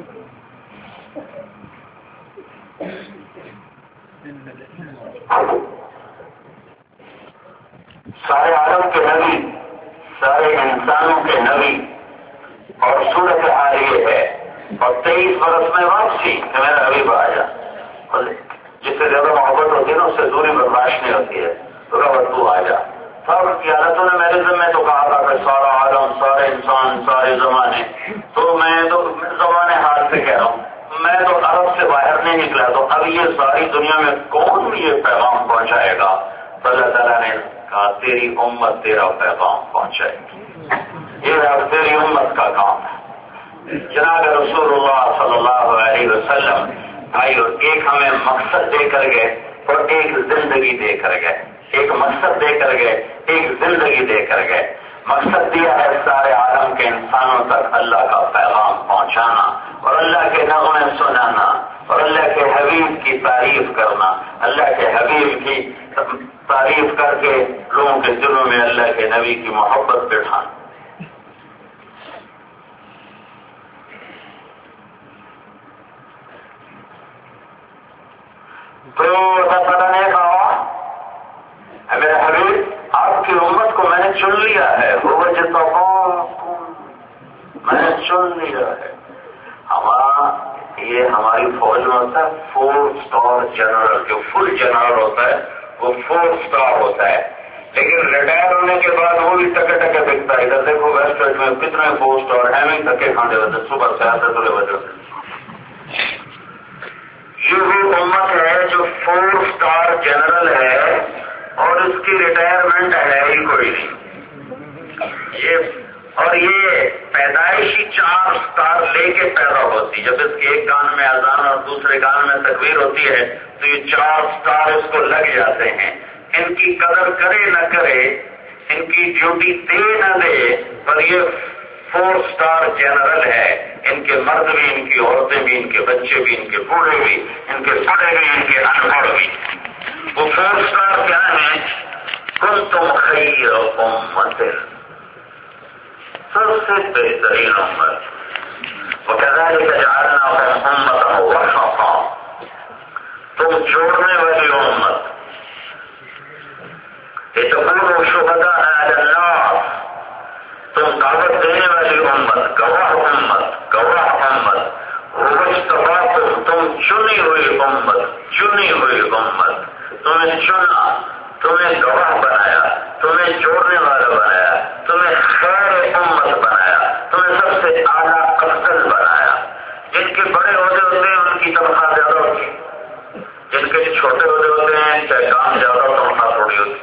سارے عالم کے نبی، سارے انسانوں کے نبی، اور صورت حال یہ ہے، اور تیئیس برس میں واپسی کہ میرا حبیب آ جا، جس سے زیادہ محبت ہوتی ہے نا اس سے دوری برداشت نہیں ہوتی ہے، تو رب تو آ جا۔ سب کی حالتوں نے میرے ذمہ تو کہا تھا کہ سارا عالم، سارے انسان، سارے زمانے، تو میں تو زمانے حال سے کہہ رہا ہوں، میں تو عرب سے باہر نہیں نکلا، تو اب یہ ساری دنیا میں کون یہ پیغام پہنچائے گا؟ تو اللہ تعالیٰ نے کہا تیری امت تیرا پیغام پہنچائے گی، یہ اب تیری امت کا کام ہے۔ جناب رسول اللہ صلی اللہ علیہ وسلم بھائی ایک ہمیں مقصد دے کر گئے اور ایک زندگی دے کر گئے، ایک مقصد دے کر گئے، ایک زندگی دے کر گئے۔ مقصد دیا ہے سارے عالم کے انسانوں تک اللہ کا پیغام پہنچانا اور اللہ کے نغمے سنانا اور اللہ کے حبیب کی تعریف کرنا، اللہ کے حبیب کی تعریف کر کے لوگوں کے دلوں میں اللہ کے نبی کی محبت بٹھانا۔ تو اللہ تعالیٰ نے کہا میرے حبیب آپ کی امت کو میں نے چن لیا ہے، وہ جتنا میں نے چن لیا ہے۔ ہمارا یہ ہماری فوج میں ہوتا ہے فور اسٹار جنرل، جو فل جنرل ہوتا ہے وہ فور اسٹار ہوتا ہے، لیکن ریٹائر ہونے کے بعد وہ بھی ٹکے ٹکے بکتا ہے۔ ادھر دیکھو ویسٹ ویسٹ میں کتنے فور اسٹار ہیں، میں ٹکے کھانے ہوتے صبح سے آتے تھوڑے وجہ سے۔ یہ وہ امت ہے جو فور اسٹار جنرل ہے اور اس کی ریٹائرمنٹ ہے ہی کوئی نہیں، یہ اور یہ پیدائشی چار اسٹار لے کے پیدا ہوتی، جب اس کے ایک کان میں اذان اور دوسرے کان میں تکبیر ہوتی ہے تو یہ چار اسٹار اس کو لگ جاتے ہیں۔ ان کی قدر کرے نہ کرے، ان کی ڈیوٹی دے نہ دے، پر یہ فور اسٹار جنرل ہے، ان کے مرد بھی، ان کی عورتیں بھی، ان کے بچے بھی، ان کے بوڑھے بھی، ان کے پڑھے بھی، ان کے ان پڑھ بھی۔ وہ فور اسٹار کیا ہے؟ کنتم خیر امت، سب سے بہترین امت، وکذالک جعلناکم امۃ وسطا، تم جوڑنے والی امت، لتكونوا شهداء على الناس، تم دعوت دینے والی امت، گواہ امت، گواہ امت، واجتباکم، تم چنی ہوئی امت، چنی ہوئی امت، تمہیں چنا، تمہیں گواہ بنایا، تمہیں جوڑنے والا بنایا، تمہیں خیر امت بنایا، تمہیں سب سے اعلیٰ افضل بنایا۔ جن کے بڑے عہدے ہوتے ہیں ان کی تنخواہ زیادہ ہوتی ہے، جن کے چھوٹے عہدے ہوتے ہیں چاہے کام زیادہ تنخواہ تھوڑی ہوتی۔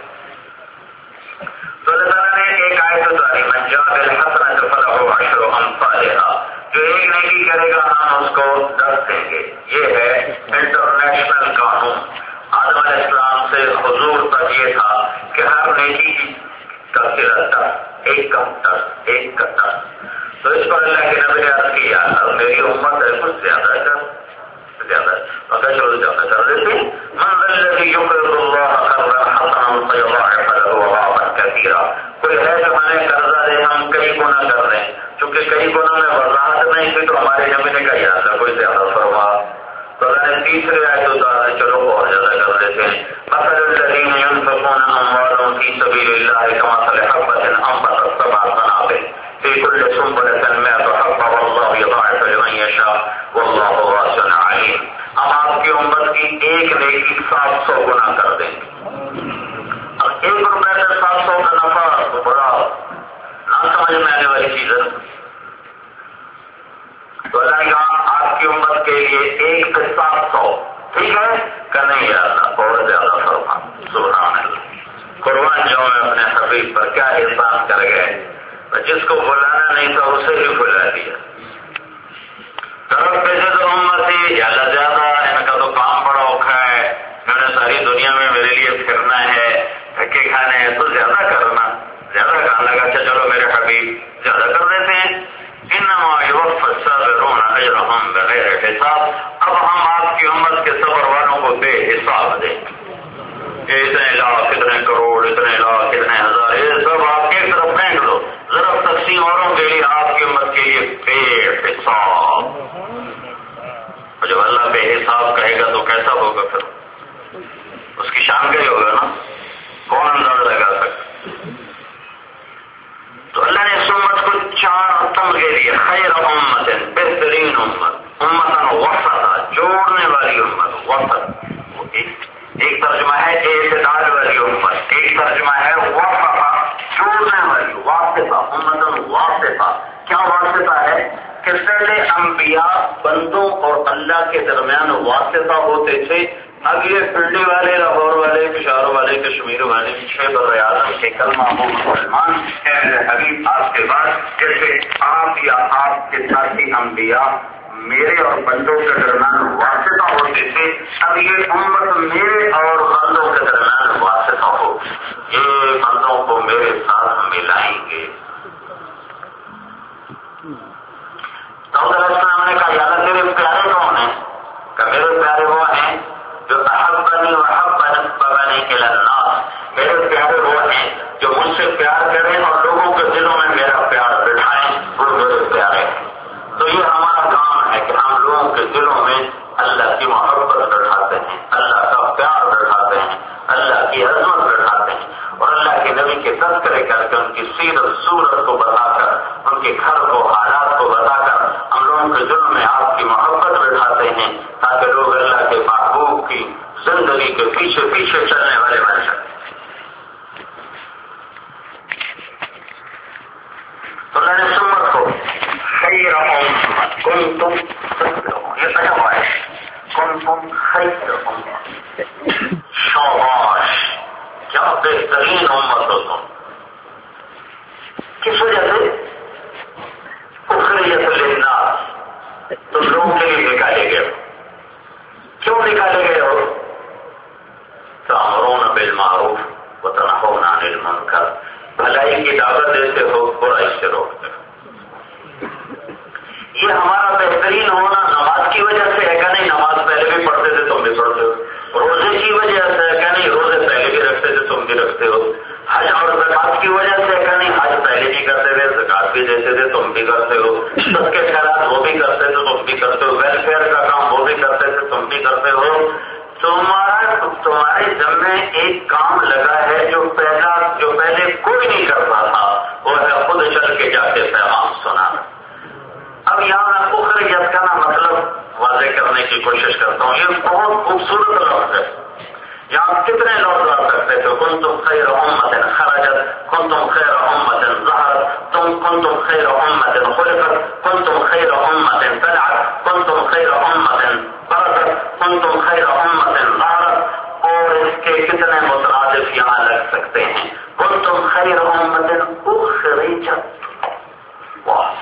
تو اللہ تعالیٰ نے ایک آیت اتاری، من جاء بالحسنۃ فلہ عشر امثالھا، جو ایک نیکی کرے گا ہم اس کو دس دیں گے۔ یہ ہے انٹرنیشنل قانون۔ آدم علیہ السلام سے حضور تک یہ تھا کہ ہر نیکی کی کا صلہ دس، ایک کا دس، ایک کا دس۔ تو اس پر اللہ کے نبی نے عرض کیا، اب میری امت ہے کچھ زیادہ کر زیادہ اگر چلو زیادہ کر دیتے، من الذی یقرض اللہ قرضا حسنا فیضاعف له اضعافا کثیرا، کوئی ہے جو ہمیں قرضہ دے ہم کئی گنا کر دیں، چونکہ کئی گنا میں وضاحت نہیں تھی تو ہمارے نبی نے کہا اللہ کوئی زیادہ فرما، تو اللہ نے تیسرے آیت اتار دی، چلو اور زیادہ کر دیتے ہیں۔ مثل الذین ينفقون اموالهم فی سبیل اللہ کمثل حبۃ انبتت سبع سنابل فی کل سنبلۃ مئۃ حبۃ واللہ یضاعف لمن یشاء واللہ واسع علیم۔ ہم آپ کی امت کی ایک نیکی سات سو گنا کر دیں گے۔ اب ایک روپے میں سات سو کا نفع تو بڑا نہ سمجھ میں آنے والی چیز ہے۔ تو اللہ نے کہا آپ کی امت کے لیے ایک سے سات سو، ٹھیک ہے کہ نہیں یا اللہ اور زیادہ فرما، سبحان اللہ۔ قربان جو میں اپنے حبیب پر کیا احسان کر گئے، جس کو بلانا نہیں تھا اسے ہی بلا دیا۔ طرف پیسے تو امتی یا اللہ زیادہ، ان کا تو کام بڑا اوکھا ہے، انہوں نے ساری دنیا میں میرے لیے پھرنا ہے، دھکے کھانے ہیں، تو زیادہ کرنا، زیادہ کہنے لگا اچھا چلو میرے حبیب زیادہ کر دیتے ہیں۔ انما یوفی الصابرون اجرهم بغیر حساب، اب ہم آپ کی امت کے صبر والوں کو بے حساب دیں گے، اتنے لاکھ، اتنے کروڑ، اتنے لاکھ، اتنے ہزار، یہ سب آپ ایک طرف پھینک دو، ذرا تقسیم اوروں کے لیے، آپ کی امت کے لیے بے حساب۔ اور جب اللہ بے حساب کہے گا تو کیسا ہوگا پھر، اس کی شان کا ہی ہوگا نا، کون اندازہ لگا سکتا۔ تو اللہ نے اس امت کو چار تمغے دیے، خیر امت، بہترین امت، امتن وسطا، جوڑنے والی امت، وسط ایک ترجمہ ہے اعتدال والی امت، ایک ترجمہ ہے وسطا جوڑنے والی، واسطہ، امتن واسطہ۔ کیا واسطہ ہے کہ پہلے انبیاء بندوں اور اللہ کے درمیان واسطہ ہوتے تھے، اب یہ پنڈی والے، لاہور والے، پشاور والے، کشمیر والے، چھ بر اعظم کے کلمہ گو مسلمان اے میرے حبیب آپ کے بعد جیسے آپ یا آپ کے ساتھی انبیاء میرے اور بندوں کے درمیان واسطہ ہوتے تھے، اب یہ امت میرے اور بندوں کے درمیان واسطہ ہو، یہ بندوں کو میرے ساتھ ملائیں گے۔ داؤد علیہ السلام نے کہا یا اللہ تیرے پیارے کون ہیں؟ کہ میرے پیارے وہ ہیں جو احبنی وحب نسبنی الی الناس، میرے پیارے وہ ہیں جو مجھ سے پیار کریں اور لوگوں کے دلوں میں میرا پیار بٹھائیں، وہ میرے پیارے ہیں۔ تو یہ ہمارا کام ہے کہ ہم لوگوں کے دلوں میں اللہ کی محبت بٹھاتے ہیں، اللہ کا پیار بٹھاتے ہیں، اللہ کی عظمت بٹھاتے ہیں، اور اللہ کے نبی کے تذکرے کر کے ان کی سیرت صورت کو بتا کر، ان کے گھر کو، حالات کو بتا کر ہم لوگوں کے دل میں آپ کی محبت بٹھاتے ہیں، تاکہ لوگ اللہ کے محبوب کی زندگی کے پیچھے پیچھے چلنے والے بن سکیں۔ تو اللہ نے سمت کو خیر امت کنتم خیر، یہ کہا ہوا ہے کنتم خیر امت، شاباش کیا بہترین امت ہو تم۔ کس وجہ سے؟ اخریت للناس، تم لوگوں کے لیے نکالے گئے ہو۔ کیوں نکالے گئے ہو؟ تأمرون بالمعروف وتنہون عن المنکر، بھلائی کی دعوت دیتے ہو، برائی سے روکتے ہو۔ یہ ہمارا بہترین ہونا نماز کی وجہ سے ہے کہ نہیں؟ نماز پہلے بھی پڑھتے تھے تم بھی پڑھتے ہو۔ روزے کی وجہ سے ہے کہ نہیں؟ روزے پہلے بھی رکھتے تھے تم بھی رکھتے ہو۔ حج اور زکات کی وجہ سے ہے کہ نہیں؟ حج پہلے بھی کرتے تھے، زکات بھی دیتے تھے تم بھی کرتے ہو۔ سب کے خیرات وہ بھی کرتے تھے تم بھی کرتے ہو، ویلفیئر کا کام وہ بھی کرتے تھے تم بھی کرتے ہو۔ تمہارا تمہارے ذمے ایک کام لگا ہے جو پہلا جو پہلے کوئی نہیں کرتا تھا، وہ ہے خود چل کے جا کے پیغام سنانا۔ اب یہاں میں اخرویت کا نا مطلب واضح کرنے کی کوشش کرتا ہوں۔ یہ بہت خوبصورت لفظ ہے، یہاں کتنے لفظ آ سکتے تھے، کنتم خیر امت خرجت، کنتم خیر امت ظہرت، تم کنتم خیر امت خلقت، کنتم خیر امت طلعت، کنتم خیر امت برزت، کنتم خیر امت ظہرت، اور اس کے کتنے مترادف یہاں لگ سکتے ہیں۔ کنتم خیر امت اخرجت، واہ۔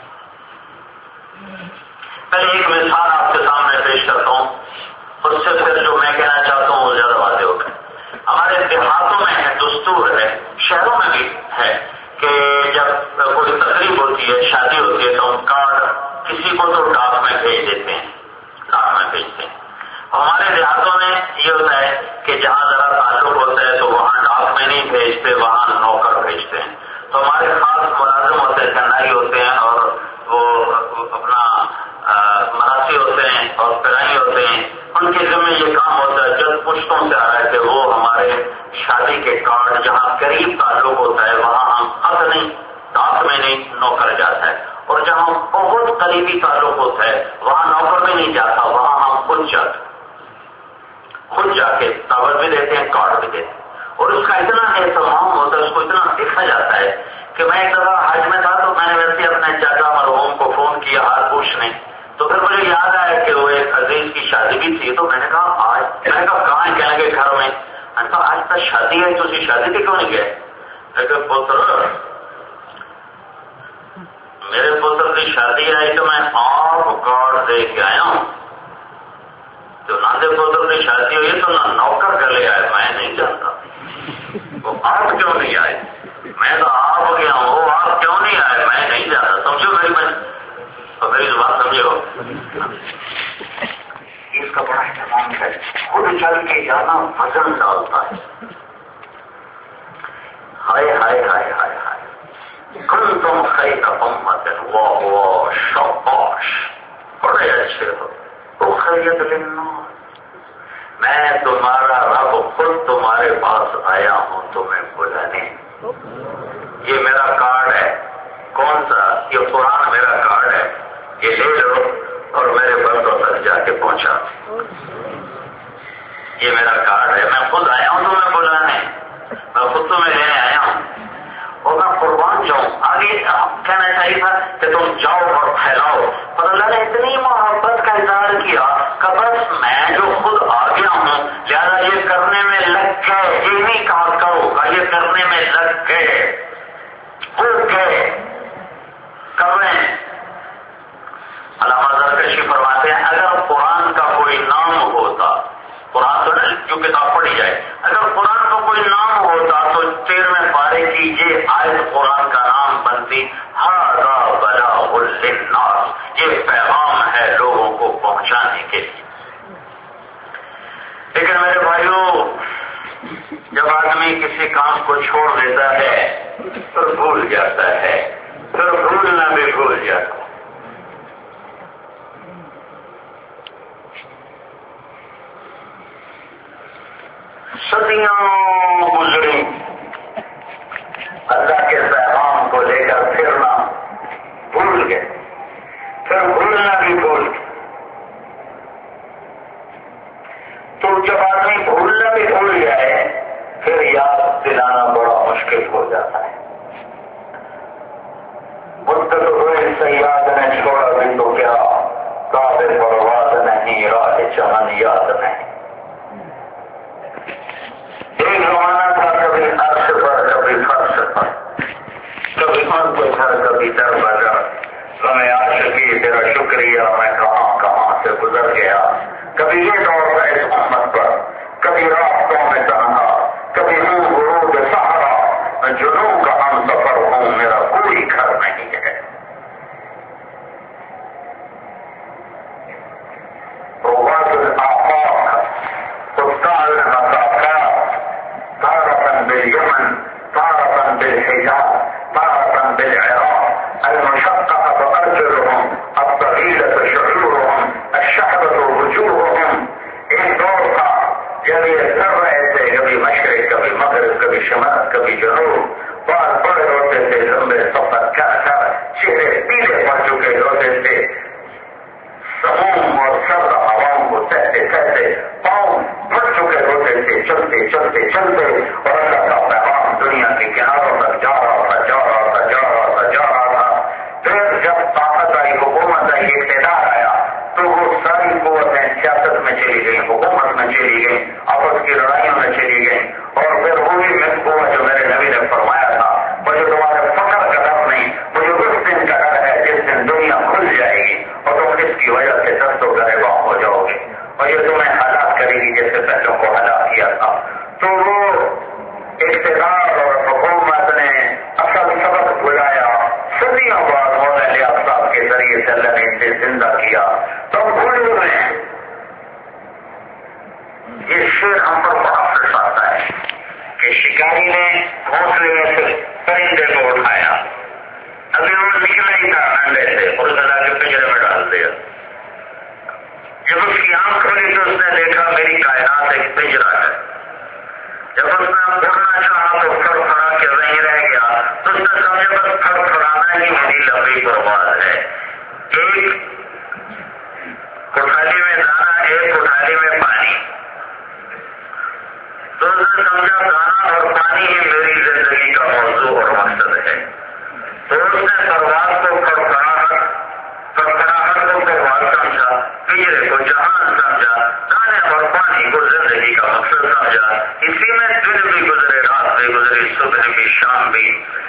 پہلے ایک مثال آپ کے سامنے پیش کرتا ہوں، اس سے پھر جو میں کہنا چاہتا ہوں وہ زیادہ واضح ہوگا۔ ہمارے دیہاتوں میں ہے، دستور ہے، شہروں میں بھی ہے کہ جب کوئی تقریب ہوتی ہے، شادی ہوتی ہے، تو ہم کارڈ کسی کو تو ڈاک میں بھیج دیتے ہیں، ڈاک میں بھیجتے ہیں۔ ہمارے دیہاتوں میں یہ ہوتا ہے کہ جہاں ذرا تعلق ہوتا ہے تو وہاں ڈاک میں نہیں بھیجتے، وہاں نوکر بھیجتے ہیں۔ تو ہمارے خاص ملازم ہوتے ہیں، کنائی ہوتے ہیں، اور وہ اپنا مراسی ہوتے ہیں اور پرائی ہوتے ہیں، ان کے ذمہ یہ کام ہوتا ہے جب پشتوں سے آ رہے تھے وہ ہمارے شادی کے کارڈ جہاں قریب تعلق ہوتا ہے وہاں ہم خط نہیں، ڈاک میں نہیں، نوکر جاتا ہے، اور جہاں بہت قریبی تعلق ہوتا ہے وہاں نوکر بھی نہیں جاتا، وہاں ہم خود جاتے خود جا کے دعوت بھی دیتے ہیں، کارڈ بھی دیتے ہیں۔ اور اس کا اتنا اہتمام ہوتا ہے، اس کو اتنا دیکھا جاتا ہے کہ میں ایک دفعہ حج میں تھا تو میں نے ویسے اپنے چاچا مرحوم کو فون کیا حال پوچھنے، تو پھر مجھے یاد آیا کہ وہ ایک عزیز کی شادی بھی تھی، تو میں نے کہا آج میں نے کہا کہاں ہے؟ کہنے کے گھر میں۔ میں نے کہا آج تک شادی ہے تو اسی شادی پہ کیوں نہیں گئے؟ میں کہا پتر میرے پتر کی شادی آئی تو میں آپ کارڈ دے کے آیا ہوں، جو ناندے پتر کی شادی ہوئی تو نہ نوکر گلے آئے، میں نہیں جانتا وہ آپ کیوں نہیں آئے، میں تو آپ گیا ہوں، وہ آپ کیوں نہیں آئے میں نہیں جانتا۔ سمجھو میری بات، تو میری بات سمجھو، اس کا بڑا اہتمام ہے، خود چل کے جانا وزن ڈالتا ہے۔ ہائے ہائے ہائے ہائے ہائے، کنتم خیر امت، واہ واہ شاباش، بڑے اچھے ہو، اخرجت للناس، میں تمہارا رب خود تمہارے پاس آیا ہوں تمہیں بلانے۔ یہ میرا کارڈ ہے، کون سا؟ یہ قرآن میرا کارڈ ہے، یہ لے لو اور میرے بندوں تک جا کے پہنچا۔ یہ میرا کارڈ ہے، میں خود آیا ہوں تمہیں بلانے، میں خود تمہیں لینے آیا ہوں، اور میں قربان جاؤں۔ آگے کہنا چاہیے تھا کہ تم جاؤ اور پھیلاؤ، پر اللہ نے اتنی محبت کا اظہار کیا کہ بس میں جو خود آ گیا ہوں لہٰذا یہ کرنے میں لگ گئے، یہ نہیں کہا کرو، یہ کرنے میں لگ گئے، ہو گئے، کر رہے ہیں۔ علامہ زرکشی فرماتے ہیں اگر قرآن کا کوئی نام ہوتا، قرآن تو نہیں جو کتاب پڑھی جائے، اگر قرآن کا کوئی نام ہوتا تو تیرہویں پارے کی یہ آیت قرآن کا نام بنتی ھذا بلاغ للناس، یہ پیغام ہے لوگوں کو پہنچانے کے لیے۔ لیکن میرے بھائیوں، جب آدمی کسی کام کو چھوڑ دیتا ہے پھر بھول جاتا ہے، پھر بھولنا بھی بھول جاتا ہے۔ صدیاں گزری اللہ کے پیغام کو لے کر پھرنا بھول گئے، پھر بھولنا بھی بھول گئے۔ تو جب آدمی بھولنا بھی بھول جائے پھر یاد دلانا بڑا مشکل ہو جاتا ہے۔ مدت ہوئے سیاد نے چھوڑا بھی تو کیا، کعبے برباد نہیں، راہ چمن یاد نہیں۔ ایک زمانہ تھا کبھی عرش پر کبھی فرش پر، کبھی ان کے گھر کبھی در بدر، ہمیں عاشقی تیرا شکریہ میں کہاں کہاں سے گزر گیا۔ کبھی یہ دور ہے اس امت پر، کبھی راستوں میں تنہا، کبھی ہوں غروب صحرا، میں جنوں کا ہم سفر ہوں، میرا کوئی گھر نہیں ہے۔ رواد الآفاق قطاع المسافات، تارة باليمن، تارة بالحجاز، تارة بالعراق، المشقة أرجلهم، الطويلة شعورهم، الشحبة وجوههم۔ ایک دور تھا تو اس نے سمجھا بس پھڑپھڑانا ہی میری لمبی پرواز ہے. ایک کوٹھالی میں دانا، ایک کوٹھالی میں پانی. تو اس نے سمجھا دانا اور پانی ہی میری زندگی کا موضوع اور مقصد ہے. تو اس نے پرواز کو پھڑپھڑاہٹ پھڑپھڑاہٹ کو پرواز سمجھا، پنجرے کو جہان سمجھا، دانے اور پانی کو زندگی کا مقصد سمجھا. اسی میں دن بھی گزرے، رات بھی گزری، صبح بھی شام بھی.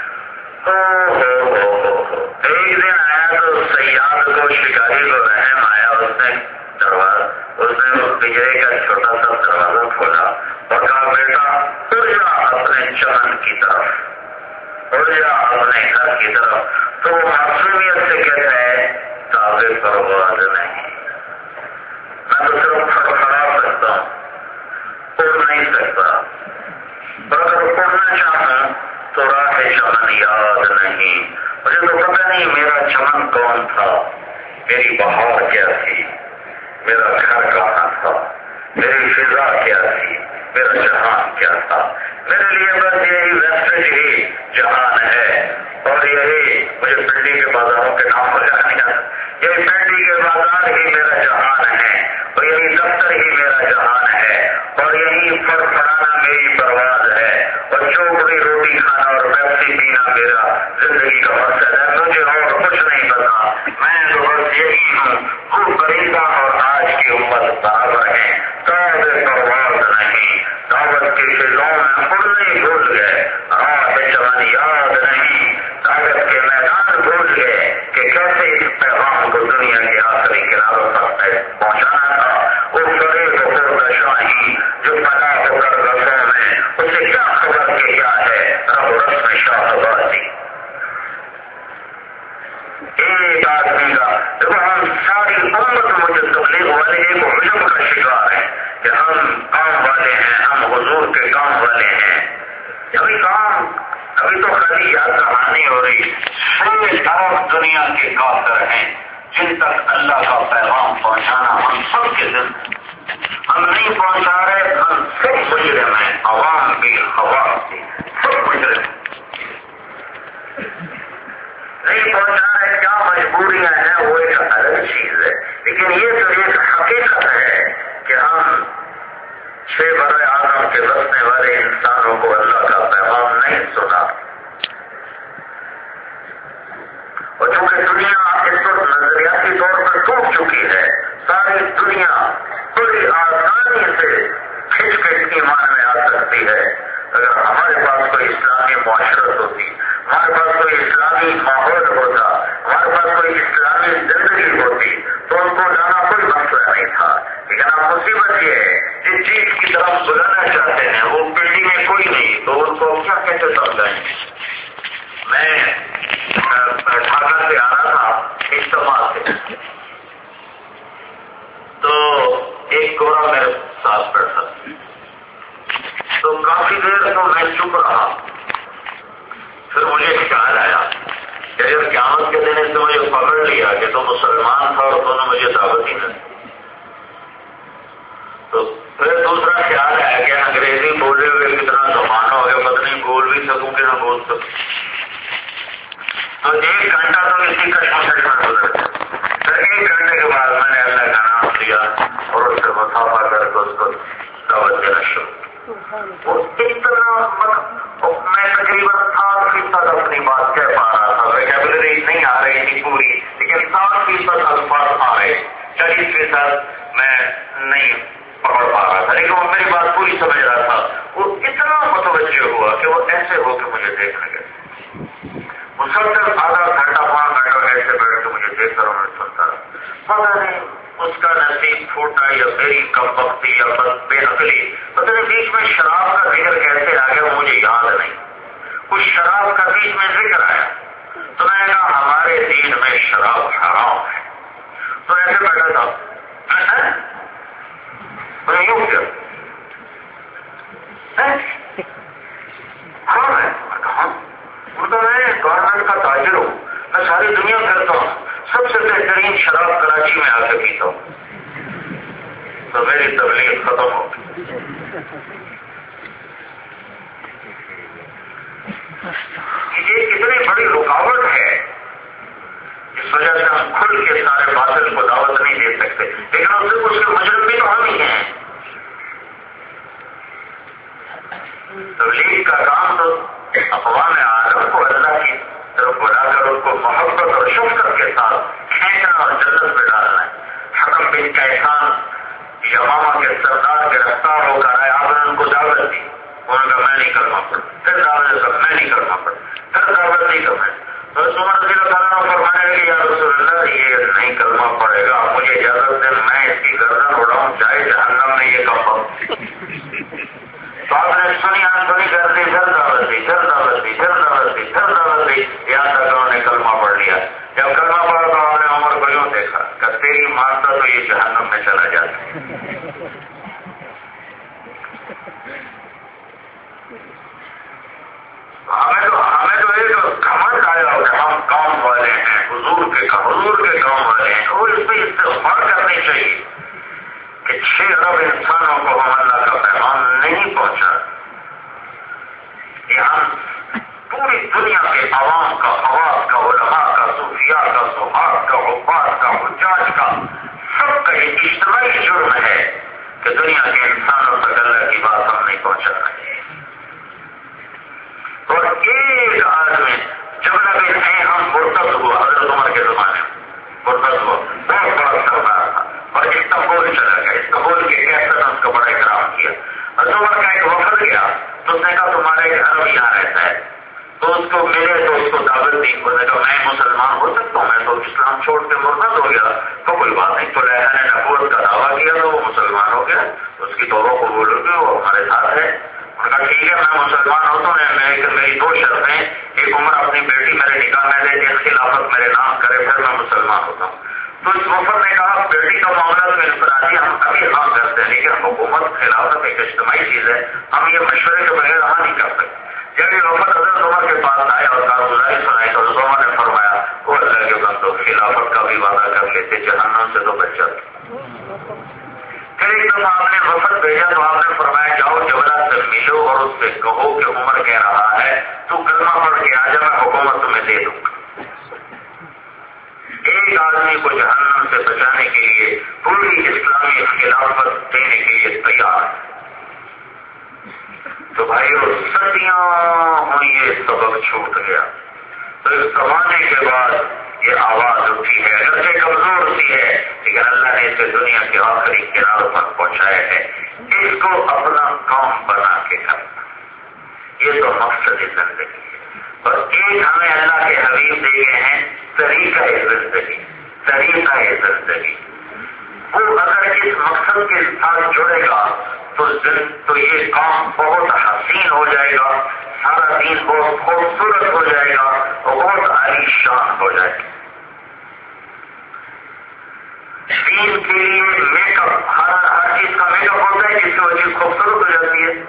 ایک دن آیا تو سیاد کو، شکاری کو رحم آیا. اس نے دروازہ اس نے اس پنجرے کا چھوٹا سا دروازہ کھولا اور کہا بیٹا اڑ جا اپنے چمن کی طرف، اڑ جا اپنے گھر کی طرف. تو وہ معصومیت سے کہتا ہے تابے پرواز نہیں، میں تو صرف پھڑپھڑا سکتا ہوں، اڑ نہیں سکتا. اور اگر اڑنا چاہوں تو راہ چمن یاد نہیں. مجھے تو پتہ نہیں میرا چمن کون تھا، میری بہار کیا تھی، میرا گھر کہاں تھا، میری فضا کیا تھی، میرا جہان کیا تھا. میرے لیے بس یہی ویسٹ ہی جہان ہے. اور یہی مجھے پنڈی کے بازاروں کے نام ہو جانے، یہی پنڈی کے بازار ہی میرا جہان ہے، اور یہی دفتر ہی میرا جہان ہے، اور یہی پھڑپھڑانا میری پرواز ہے، اور چوکڑی روٹی کھانا اور پیپسی پینا میرا زندگی کا مقصد ہے. مجھے اور کچھ نہیں پتا، میں تو بس یہی ہوں. وہ پرندہ اور آج کی امت برابر ہیں، دعوت پرواز نہیں. دعوت کی فضاؤں میں اڑنے بھول گئے، راہ چمن یاد نہیں. دعوت کے میدان بھول گئے کہ کیسے اس پیغام کو دنیا کے آخری کناروں تک پہنچانا تھا. وہ فریب و پردشاہی جو پیدا ہو کر رسوں میں، اسے کیا خبر کہ کیا ہے رب رسم شاہ بازی. ایک آدمی کا دیکھو، ہم ساری امت مجھے تبلیغ والے ایک حجم کا شکار ہیں کہ ہم کام والے ہیں، ہم حضور کے کام والے ہیں. ابھی کام ابھی تو خالی یاد کہانی ہو رہی. چھ ارب دنیا کے کافر ہیں جن تک اللہ کا پیغام پہنچانا ہم سب کے دل ہم نہیں پہنچا رہے. ہم سب مجرم ہیں، عوام بھی، خواص بھی، سب مجرم نہیں پہنچا رہے. کیا مجبوریاں ہیں وہ ایک الگ چیز ہے، لیکن یہ تو ایک حقیقت ہے کہ ہم چھ برے آدم کے بسنے والے انسانوں کو اللہ کا پیغام نہیں سنا. اور چونکہ دنیا اس وقت نظریاتی طور پر ٹوٹ چکی ہے، ساری دنیا بڑی آسانی سے کھنچ کے ایمان میں آ سکتی ہے. اگر ہمارے پاس کوئی اسلامی معاشرت ہوتی، ہمارے پاس کوئی اسلامی ماحول ہوتا، ہمارے پاس کوئی اسلامی زندگی ہوتی تو ان کو لانا کوئی مسئلہ نہیں تھا. لیکن اب مصیبت یہ ہے جس چیز کی طرف بلانا چاہتے ہیں وہ پنڈی میں کوئی نہیں، تو ان کو کیا کیسے سمجھائیں. میں ڈھاکہ سے آ رہا تھا اجتماع سے، تو ایک گورا میرے ساتھ بیٹھا، تو کافی دیر تو میں چپ رہا. پھر مجھے خیال آیا کہ جب قیامت کے دن سے مجھے پکڑ لیا کہ تو مسلمان تھا اور تو نے مجھے دعوت ہی نہ دی. تو پھر دوسرا خیال آیا کہ انگریزی بولے ہوئے کتنا زمانہ ہو گیا، پتہ نہیں بول بھی سکوں کہ نہ بول سکوں. تو ایک گھنٹہ تو اسی کشمکش میں گزر گیا. پھر ایک گھنٹے کے بعد میں نے اللہ کا نام لیا اور اس سے مسافہ کر کے اس کو دعوت دینا شروع. وہ اتنا میں تقریباً سات فیصد اپنی بات کہہ پا رہا تھا، ویکیبلری نہیں آ رہی تھی پوری، لیکن سات فیصد الفاظ آ رہے، چالیس فیصد میں نہیں پکڑ پا رہا تھا، لیکن وہ میری بات پوری سمجھ رہا تھا. وہ اتنا متوجہ ہوا کہ وہ ایسے ہو کے مجھے دیکھنے گئے. مسلسل آدھا گھنٹہ پانچ گھنٹہ ایسے بیٹھ کے مجھے دیکھ کر انہیں سنتا رہا. پتہ نہیں اس کا نصیب پھوٹا یا میری کم بختی یا بس بے عقلی، پتہ نہیں بیچ میں شراب کا ذکر کیسے آ گیا مجھے یاد نہیں. کچھ شراب کا بیچ میں ذکر آیا تو میں نے کہا ہمارے دین میں شراب حرام ہے. تو ایسے بیٹھا تھا میں یوں کیا حرام ہے. مطلب میں گورنمنٹ کا تاجر ہوں، میں ساری دنیا کرتا ہوں، سب سے بہترین شراب کراچی میں آ کے پیتا ہوں. تو میری تبلیغ ختم ہو گئی. اس پہ، لیکن اس سے اس کے مجرم بھی تو ہم ہی ہیں. تبلیغ کا کام تو اقوام عالم کو اللہ کی طرف بلا کر اس کو محبت اور شفقت کے ساتھ کھینچنا اور جنت میں ڈالنا ہے. حکم بن کیسان یمامہ کے سردار گرفتار ہو کر آئے، آپ نے ان کو دعوت دی، انہوں نے کہا میں نہیں کرنا پڑ، پھر دعوت کر میں نہیں کرنا پڑ، پھر دعوت نہیں کرنا. تو عمر رضی اللہ تعالیٰ فرمانے لگے یا رسول اللہ یہ نہیں کرنا پڑے گا، مجھے اجازت دیں میں اس کی گردن اڑاؤں چاہے جہنم میں یہ کفن. تو آپ نے سنی آن سنی کر دی، پھر دعوت دی، پھر دعوت دی، پھر دعوت دی، پھر دعوت دی، یہاں تک انہوں نے کلمہ پڑھ لیا. جب کلمہ پڑھا تو آپ نے عمر کو یوں دیکھا کہ تیری مانتا تو یہ جہنم میں چلا جاتا. ہمیں تو ہمیں تو ایک گھمنڈ آیا ہو کہ ہم قوم والے ہیں، حضور کے حضور کے قوم والے ہیں، وہ اس پہ استغفار کرنی چاہیے کہ چھ ارب انسانوں کو ہم اللہ کا پیغام نہیں پہنچا. یہ ہم پوری دنیا کے عوام کا، خواص کا، علماء کا، صوفیاء کا، صحاف کا، عباد کا، حجاج کا، سب کا یہ اجتماعی جرم ہے کہ دنیا کے انسانوں تک اللہ کی بات ہم نہیں پہنچا رہے. اور ایک آدمی جب نبی ہیں ہم مرتد ہوا، حضرت عمر کے زمانے میں مرتد ہوا، بہت بڑا سردار تھا اور استنبول چلا گیا. استنبول کے کیسر نے اس کا بڑا اکرام کیا. حضرت عمر کا ایک وفد گیا تو اس نے کہا تمہارا ایک عرب یہاں رہتا ہے، تو اس کو ملے تو اس کو دعوت دی. اس نے کہا میں مسلمان ہو سکتا ہوں، میں تو اسلام چھوڑ کے مرتد ہو گیا. تو کوئی بات نہیں، تو لہٰذا نے نبوت کا دعویٰ کیا تو وہ مسلمان ہو گیا، اس کی توبہ قبول ہوگی، وہ ہمارے ساتھ ہے. کہا ٹھیک ہے میں مسلمان ہوتا ہوں، میں میری دو شرطیں، ایک عمر اپنی بیٹی میرے نکاح میں دے دے، خلافت میرے نام کرے، پھر میں مسلمان ہوتا ہوں. تو اس وفد نے کہا بیٹی کا معاملہ تو انفرادی ہم ابھی ہم کرتے ہیں، لیکن حکومت خلافت ایک اجتماعی چیز ہے، ہم یہ مشورے کے بغیر ہاں نہیں کر سکتے. جب یہ وفد حضرت عمر کے پاس آئے اور کارگزاری سنائی تو حضرت عمر نے فرمایا وہ اللہ کے بندو خلافت کا بھی وعدہ کر لیتے، جہنم سے تو بچ جاتے. پھر ایک دفعہ آپ نے وفد بھیجا تو آپ نے فرمایا جاؤ جبلا سے ملو اور اس سے کہو کہ عمر کہہ رہا ہے تو کلمہ پڑھ کے آ جا، میں حکومت تمہیں دے دوں گا. ایک آدمی کو جہنم سے بچانے کے لیے پوری اسلامی خلافت دینے کے لیے تیار ہے. تو بھائی وہ صدیاں ہوئی یہ سبق چھوٹ گیا. تو اس زمانے کے بعد یہ آواز اٹھی ہے، اگرچہ کمزور سی ہے لیکن اللہ نے اسے دنیا کے آخری کناروں پر پہنچایا ہے. اس کو اپنا کام بنا کے کرنا، یہ تو مقصد زندگی ہے. اور ایک ہمیں اللہ کے حبیب دے گئے ہیں طریقہ زندگی، طریقہ زندگی. وہ اگر اس مقصد کے ساتھ جڑے گا تو تو یہ کام بہت حسین ہو جائے گا، سارا دین بہت خوبصورت ہو جائے گا اور بہت عالی شان ہو جائے گا. دین کے لیے میک اپ، ہر ہر چیز کا میک اپ ہوتا ہے جس کی وجہ خوبصورت ہو جاتی ہے.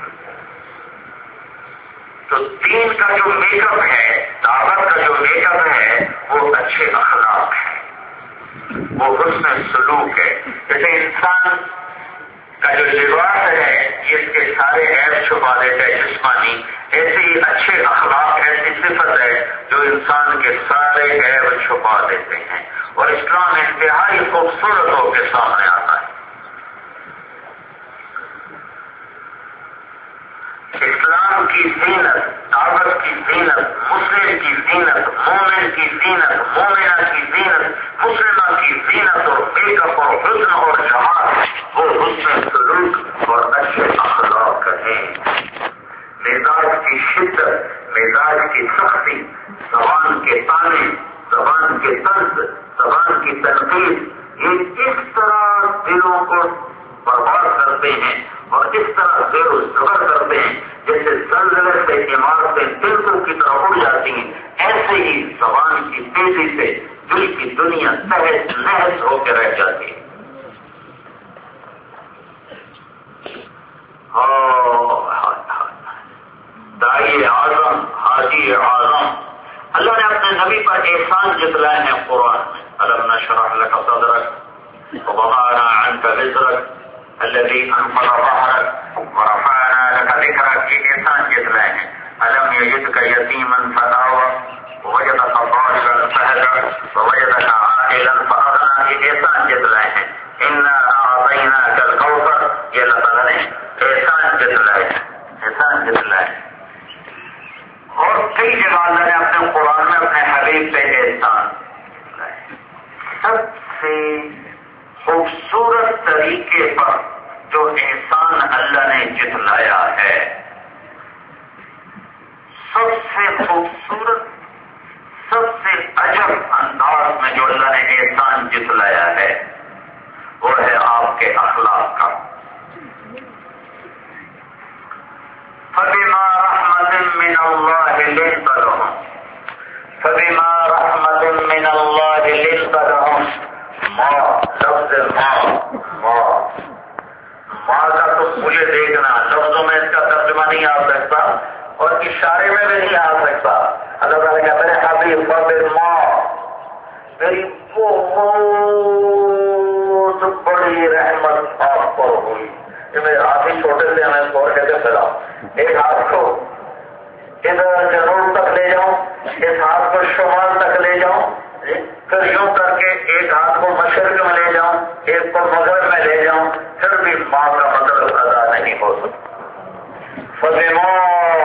تو دین کا جو میک اپ ہے، دعوت کا جو میک اپ ہے، وہ اچھے اخلاق ہے، وہ حسن سلوک ہے. جیسے انسان کا جو لباس ہے یہ اس کے سارے عیب چھپا دیتا ہے جسمانی، ایسے ہی اچھے اخلاق ایسی صفت ہے جو انسان کے سارے عیب چھپا دیتے ہیں. اور اسلام انتہائی خوبصورت ہو کے سامنے آتا ہے. اسلام کی زینت، دعوت کی زینت، مسلم کی زینت، مومن کی زینت، مومنہ کی زینت، مسلمہ کی زینت اور میک اپ اور حسن اور جمال وہ حسن سلوک اور اچھے اخلاق ہیں. مزاج کی شدت، مزاج کی سختی، زبان کے تانے، زبان کے طنز، زبان کی تنقید، یہ اس طرح دلوں کو برباد کرتے ہیں اور اس طرح زیر و زبر کرتے ہیں جیسے زلزلے سے عمارتیں تلکوں کی طرح اڑ جاتی ہیں. ایسے ہی زبان کی تیزی سے دل کی دنیا تہس نہس ہو کے رہ جاتی ہے. داعی اعظم، حاجی اعظم، اللہ نے اپنے نبی پر احسان جتلائے ہیں قرآن میں. الم نشرح لک صدرک ووضعنا عنک وزرک الذی انقض ظہرک ورفعنا لک ذکرک، یہ احسان جتلائے ہیں. الم یجدک یتیما فآوی ووجدک ضالعا فہدی ووجدک عائلا فاغنی، یہ احسان جتلائے ہیں. خوبصورت طریقے پر جو احسان اللہ نے جتلایا ہے، سب سے خوبصورت، سب سے عجب انداز میں جو اللہ نے احسان جتلایا ہے وہ ہے آپ کے اخلاق کا۔ فَبِمَا رَحْمَةٍ مِّنَ اللَّهِ لِنْتَ لَهُمْ فَبِمَا رَحْمَةٍ مِّنَ اللَّهِ لِنْتَ لَهُمْ ماں، لفظ ماں، ماں ماں کا تو مجھے دیکھنا، لفظوں میں اس کا ترجمہ نہیں آ سکتا اور اشارے میں بھی نہیں آ سکتا۔ اللہ تعالیٰ کہتے ہیں حبیب فَبِمَا، میری بہت بڑی رحمت آپ پر ہوئی۔ کہ میرے ہاتھ ہی چھوٹے سے ہمیں چھوڑ کے چلا، ایک ہاتھ کو ادھر جنوب تک لے جاؤں، اس ہاتھ کو شمال تک لے جاؤں، پھر یوں کر کے ایک ہاتھ کو مشرق میں لے جاؤں، ایک کو مغرب میں لے جاؤں، پھر بھی ماں کا مطلب ادا نہیں ہو سکتا۔ فَبِمَا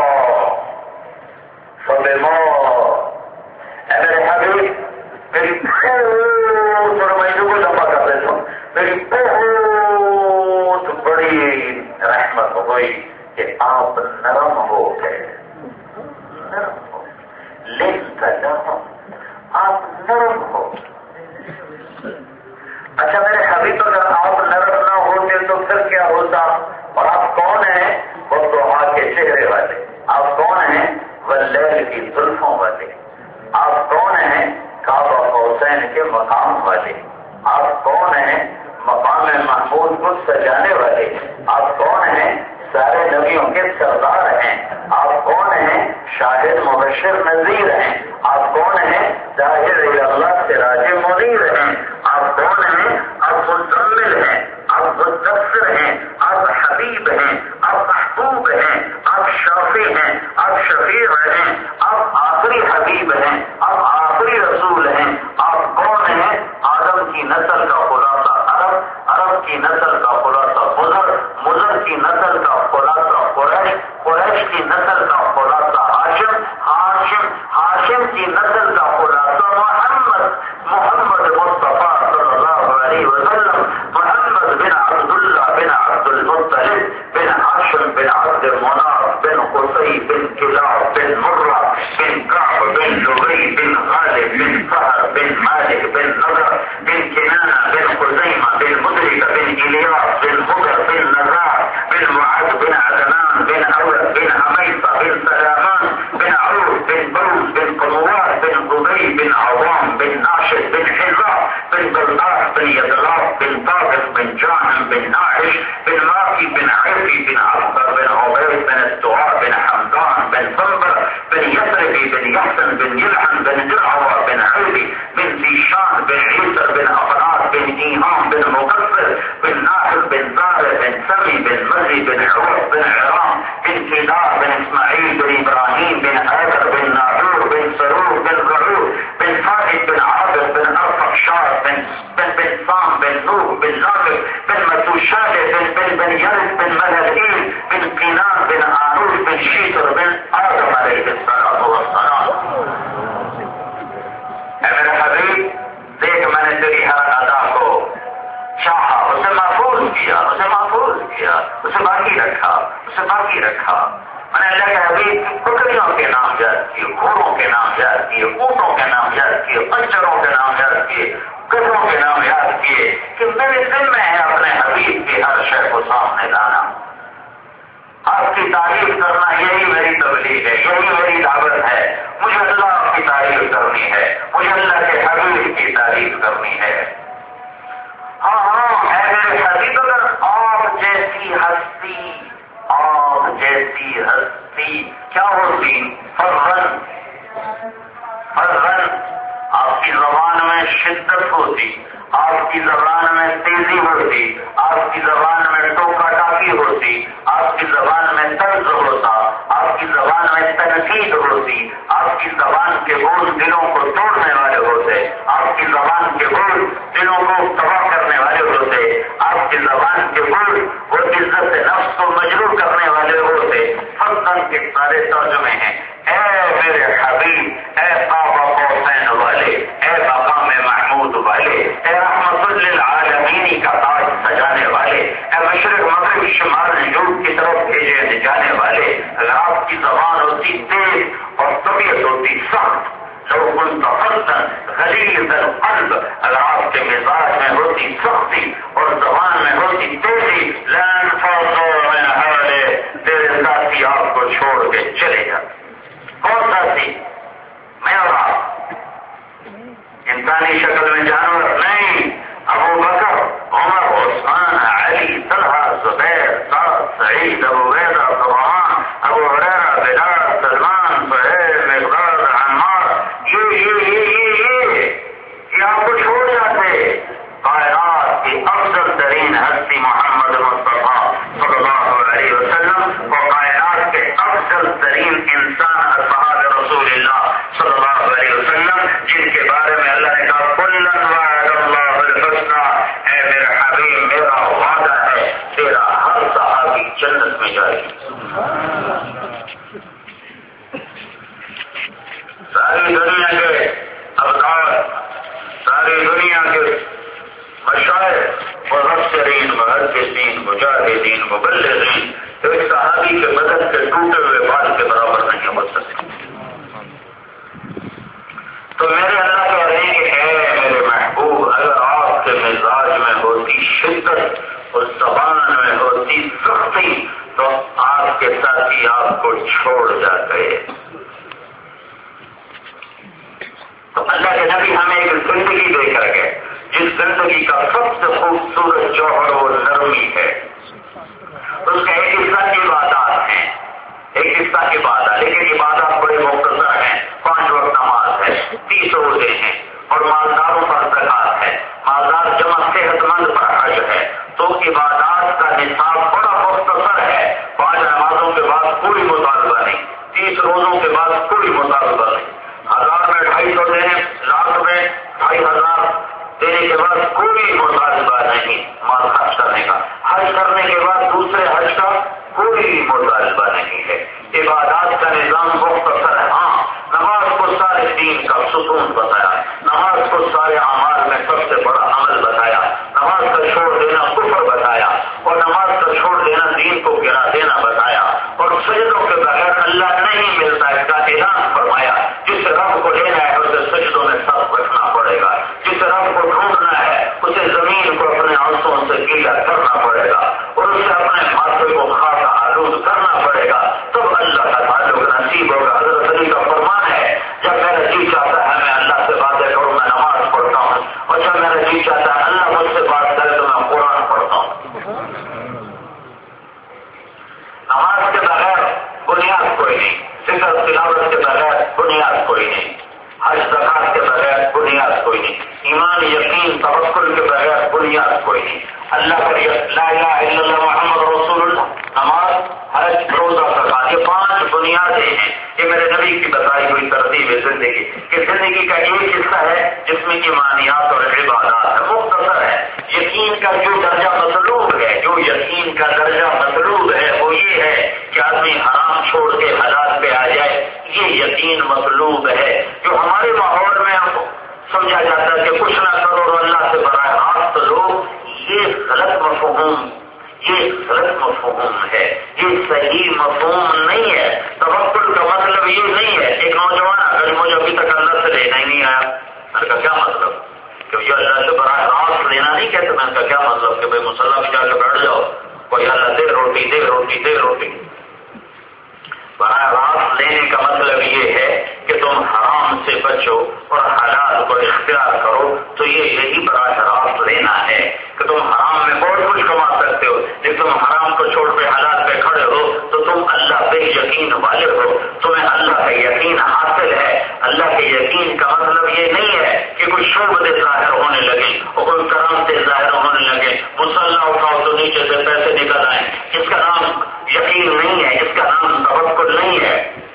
فَبِمَا، اے میرے حبیب، میری بہت اور مہینوں کو لمبا کر دیتا ہوں، میری بہت بڑی رحمت ہوئی کہ آپ نرم ہو گئے، نرم ہو لنت لہم، آپ نرم ہو۔ اچھا میرے حبیب، اگر آپ نرم نہ ہوتے تو پھر کیا ہوتا؟ اور آپ کون ہیں؟ وہ دعا کے چہرے والے۔ آپ کون ہیں؟ واللیل کی زلفوں والے۔ آپ کون ہیں؟ کعبہ حسین کے مقام والے۔ آپ کون ہیں؟ مقام محمود کو سجانے والے۔ آپ کون ہیں؟ سارے نبیوں کے سردار ہیں۔ آپ کون ہیں؟ شاہد مبشر نذیر ہیں۔ آپ کون ہیں؟ ظاہر اللہ سراج منیر ہیں۔ آپ کون ہیں؟ آپ مزمل ہیں، آپ مدثر ہیں، آپ حبیب ہیں، آپ محبوب ہیں، آپ شافی ہیں، آپ شفیع ہیں، آپ آخری حبیب ہیں، آپ آخری رسول ہیں۔ آپ کون ہیں؟ آدم کی نسل کا خلاصہ عرب، عرب کی نسل کا خلاصہ مضر، مضر کی نسل کا خلاصہ قریش، قریش کی نسل کا خلاصہ ہاشم، ہاشم ہاشم کی نسل کا خلاصہ محمد، محمد مصطفیٰ صلی اللہ علیہ وسلم، محمد بن عبداللہ بن عبد المطلب بن ہاشم بن عبد مناف بن قصی بن کلاب بن مرہ بن کعب بن لبی بن غالب بن فہر بن مالک بن نضر بن کنانہ بن خزیمہ بن مدرک بن الیاس بن مدر بن نزار بن معد بن عدنان بن اورد بن عمیسہ بن سلامان بن عروف بن بروز بن قنوار بن قبی بن عوام بن ناشد بن حزا بن بلداس بن یدلاف بن طاغف بن جاہم بن ناعش بن ماقی بن عیفی بن عبدر بن عبید بن استعار بن حمدان بن صنبر بن یسربی بن یحسن بن یلحن بن جرعوہ بن عیبی بن زیشان بن عیسر بن افراد بن ایہام بن مقصر بن ناحب بن زارع بن سمی بن مزی بن عوف بن عرام بن کدار بن اسماعیل بن ابراہیم بن عیدر بن ناحور بن سرور بن رعور بن فائد بن عابد بن ارفق شار بن بن بن سام بن نوح بن لاقب بن متوشاد بن بن بن یرد بن ملدئیل بن قینان بن آنوش بن شیطر بن آدم علیہ السلام والسلام۔ اے میرے حبیب، دیکھ میں نے تیری ہر ادا کو چاہا، اسے محفوظ کیا، اسے محفوظ کیا، اسے باقی رکھا، اسے باقی رکھا۔ میں نے اللہ کے حبیب کی بکریوں کے نام یاد کیے، گھوڑوں کے نام یاد کیے، اونٹوں کے نام یاد کیے، پنچروں کے نام یاد کیے، گدھوں کے نام یاد کیے کہ میرے دل میں ہے اپنے حبیب کی ہر شے کو سامنے لانا۔ آپ کی تعریف کرنا یہی میری تبلیغ ہے، یہی میری دعوت ہے۔ مجھے اللہ کی تعریف کرنی ہے، مجھے اللہ کے حبیب کی تعریف کرنی ہے۔ ہاں ہاں اے میرے حبیب، اگر آپ جیسی ہستی، آپ جیسی ہستی کیا ہوتی؟ فرغن، فرغن، آپ کی زبان میں شدت ہوتی، آپ کی زبان میں تیزی ہوتی، آپ کی زبان میں ٹوکا ٹاکی ہوتی، آپ کی زبان میں طرز ہوتا، آپ کی زبان میں تنقید ہوتی، آپ کی زبان کے بول دلوں کو توڑنے والے ہوتے، آپ کی زبان کے بول دلوں کو تباہ کرنے والے ہوتے، آپ کی زبان کے بول وہ عزت نفس کو مجروح کرنے والے ہوتے۔ فضل کے سارے ترجمے ہیں۔ اے میرے حبیب، اے بابا حسین والے، اے مقام محمود والے، اے رحمت للعالمین کا تاج انسانی شکل میں جانور نہیں، ابو بکر، عمر، عثمان، علی، طلحہ، زبیر، سعد، سعید، ابو عبیدہ، عبدالرحمان، ابو ہریرہ، بلال، سلمان، سہیل، مقداد، عمار، یہ یہ یہ یہ یہ یہ آپ کو چھوڑ جاتے کائنات کی افضل ترین ہستی محمد مصطفیٰ صلی اللہ علیہ وسلم اور کائنات کے افضل ترین انسان اصحاب رسول اللہ صلی اللہ علیہ وسلم، جن کے بارے میں اللہ نے کہا کلا وعد اللہ الحسنی، اے میرے حبیب میرا وعدہ ہے تیرا ہر صحابی جنت میں جائے گی۔ ساری دنیا کے ابدال، ساری دنیا کے مشائخ مبشرین، محدثین، مجاہدین، مبلغین ایک صحابی کے بدن کے ٹوٹے ہوئے بال کے برابر نہیں ہو سکتے۔ تو میرے اللہ کہہ رہے ہیں کہ اے میرے محبوب، اگر آپ کے مزاج میں ہوتی شدت اور زبان میں ہوتی سختی تو آپ کے ساتھی آپ کو چھوڑ جاتے۔ تو اللہ کے نبی ہمیں ایک زندگی دے کر گئے جس زندگی کا سب سے خوبصورت جوہر و نرمی ہے۔ اس کا ایک حصہ عبادات ہے، ایک حصہ عبادت، لیکن عبادات بڑے مختصر ہیں۔ پانچ وقت نماز ہے، تیس روزے ہیں اور مالداروں پر زکات ہے، مالدار جمع صحت مند پر حج ہے۔ تو عبادات کا نصاب بڑا مختصر ہے۔ پانچ نمازوں کے بعد کوئی مطالبہ نہیں، تیس روزوں کے بعد کوئی مطالبہ نہیں، ہزار میں ڈھائی سو دینے، لاکھ میں ڈھائی ہزار دینے کے بعد کوئی مطالبہ نہیں مال خرچ کرنے کا، حج کرنے کے بعد دوسرے حج کا کوئی مطالبہ نہیں ہے۔ عبادات کا نظام مختصر ہے۔ ہاں، نماز کو سارے دین کا ستون بتایا، نماز کو سارے اعمال میں سب سے بڑا عمل بتایا، نماز کا چھوڑ دینا کفر بتایا اور نماز کا چھوڑ دینا دین کو گرا دینا بتایا، اور سجدوں کے بغیر اللہ نہیں ملتا اس کا اعلان فرمایا۔ جس رب کو لینا ہے اسے سجدوں میں سب رکھنا پڑے گا، جس رب کو ڈھونڈنا ہے اسے زمین کو اپنے آنسوں سے گیلا کرنا پڑے گا اور اسے اپنے ماتھے کو خاک آلود کرنا پڑے گا، تب اللہ کا تعلق نصیب ہوگا۔ حضرت علی کا فرمان ہے جب میرا جی چاہتا ہے میں اللہ سے باتیں کروں میں نماز پڑھتا ہوں، اور جب میرا جی چاہتا ہے اللہ مجھ سے بات کرے تو میں قرآن پڑھتا ہوں۔ نماز کے بغیر بنیاد کوئی نہیں، ذکر تلاوت کے بغیر بنیاد کوئی نہیں، حج زکات کے بغیر بنیاد کوئی نہیں، ایمان یقین توکل کے بغیر بنیاد کوئی نہیں۔ اللہ کا لا الہ الا اللہ محمد رسول اللہ، نماز، حج، روزہ، زکات، یہ پانچ بنیادیں ہیں۔ یہ میرے نبی کی بتائی ہوئی ترتیب ہے زندگی کہ زندگی کا ایک حصہ ہے جس میں ایمانیات اور عبادات ہے، مختصر ہے۔ یقین کا جو درجہ مطلوب ہے، جو یقین کا درجہ مطلوب ہے وہ یہ ہے کہ آدمی حرام چھوڑ کے حلال پہ آ جائے، یہ یقین مطلوب ہے۔ جو ہمارے ماحول میں سمجھا جاتا ہے کہ کچھ نہ کرو اور اللہ سے براہ راست لو، یہ غلط مفہوم یہ غلط مفہوم ہے، یہ صحیح مفہوم نہیں ہے۔ توکل کا مطلب یہ نہیں ہے ایک نوجوان اگر مجھے ابھی تک اللہ سے لینا ہی نہیں آیا، میں نے کہا کیا مطلب کہ یہ اللہ سے براہ راست لینا نہیں کہتے، میں نے کہا کیا مطلب کہ بھائی مصلی میں جا کے بیٹھ جاؤ، کوئی اللہ دے روٹی دے روٹی دے روٹی۔ براہ راست لینے کا مطلب یہ ہے کہ تم حرام سے بچو اور حلال کو اختیار کرو، تو یہ یہی براہ راست لینا ہے کہ تم حرام میں بہت کچھ کما سکتے ہو، لیکن تم حرام کو چھوڑ کے حلال پہ کھڑے ہو تو تم اللہ پہ یقین والے ہو، تمہیں اللہ کا یقین حاصل ہے۔ اللہ کے یقین کا مطلب یہ نہیں ہے کہ کوئی شعبے ظاہر ہونے لگے اور کوئی کرامتیں ظاہر ہونے لگے، مصلی اٹھاؤ تو نیچے سے پیسے نکل آئیں، اس کا نام یقین نہیں ہے، اس کا نام توکل نہیں ہے۔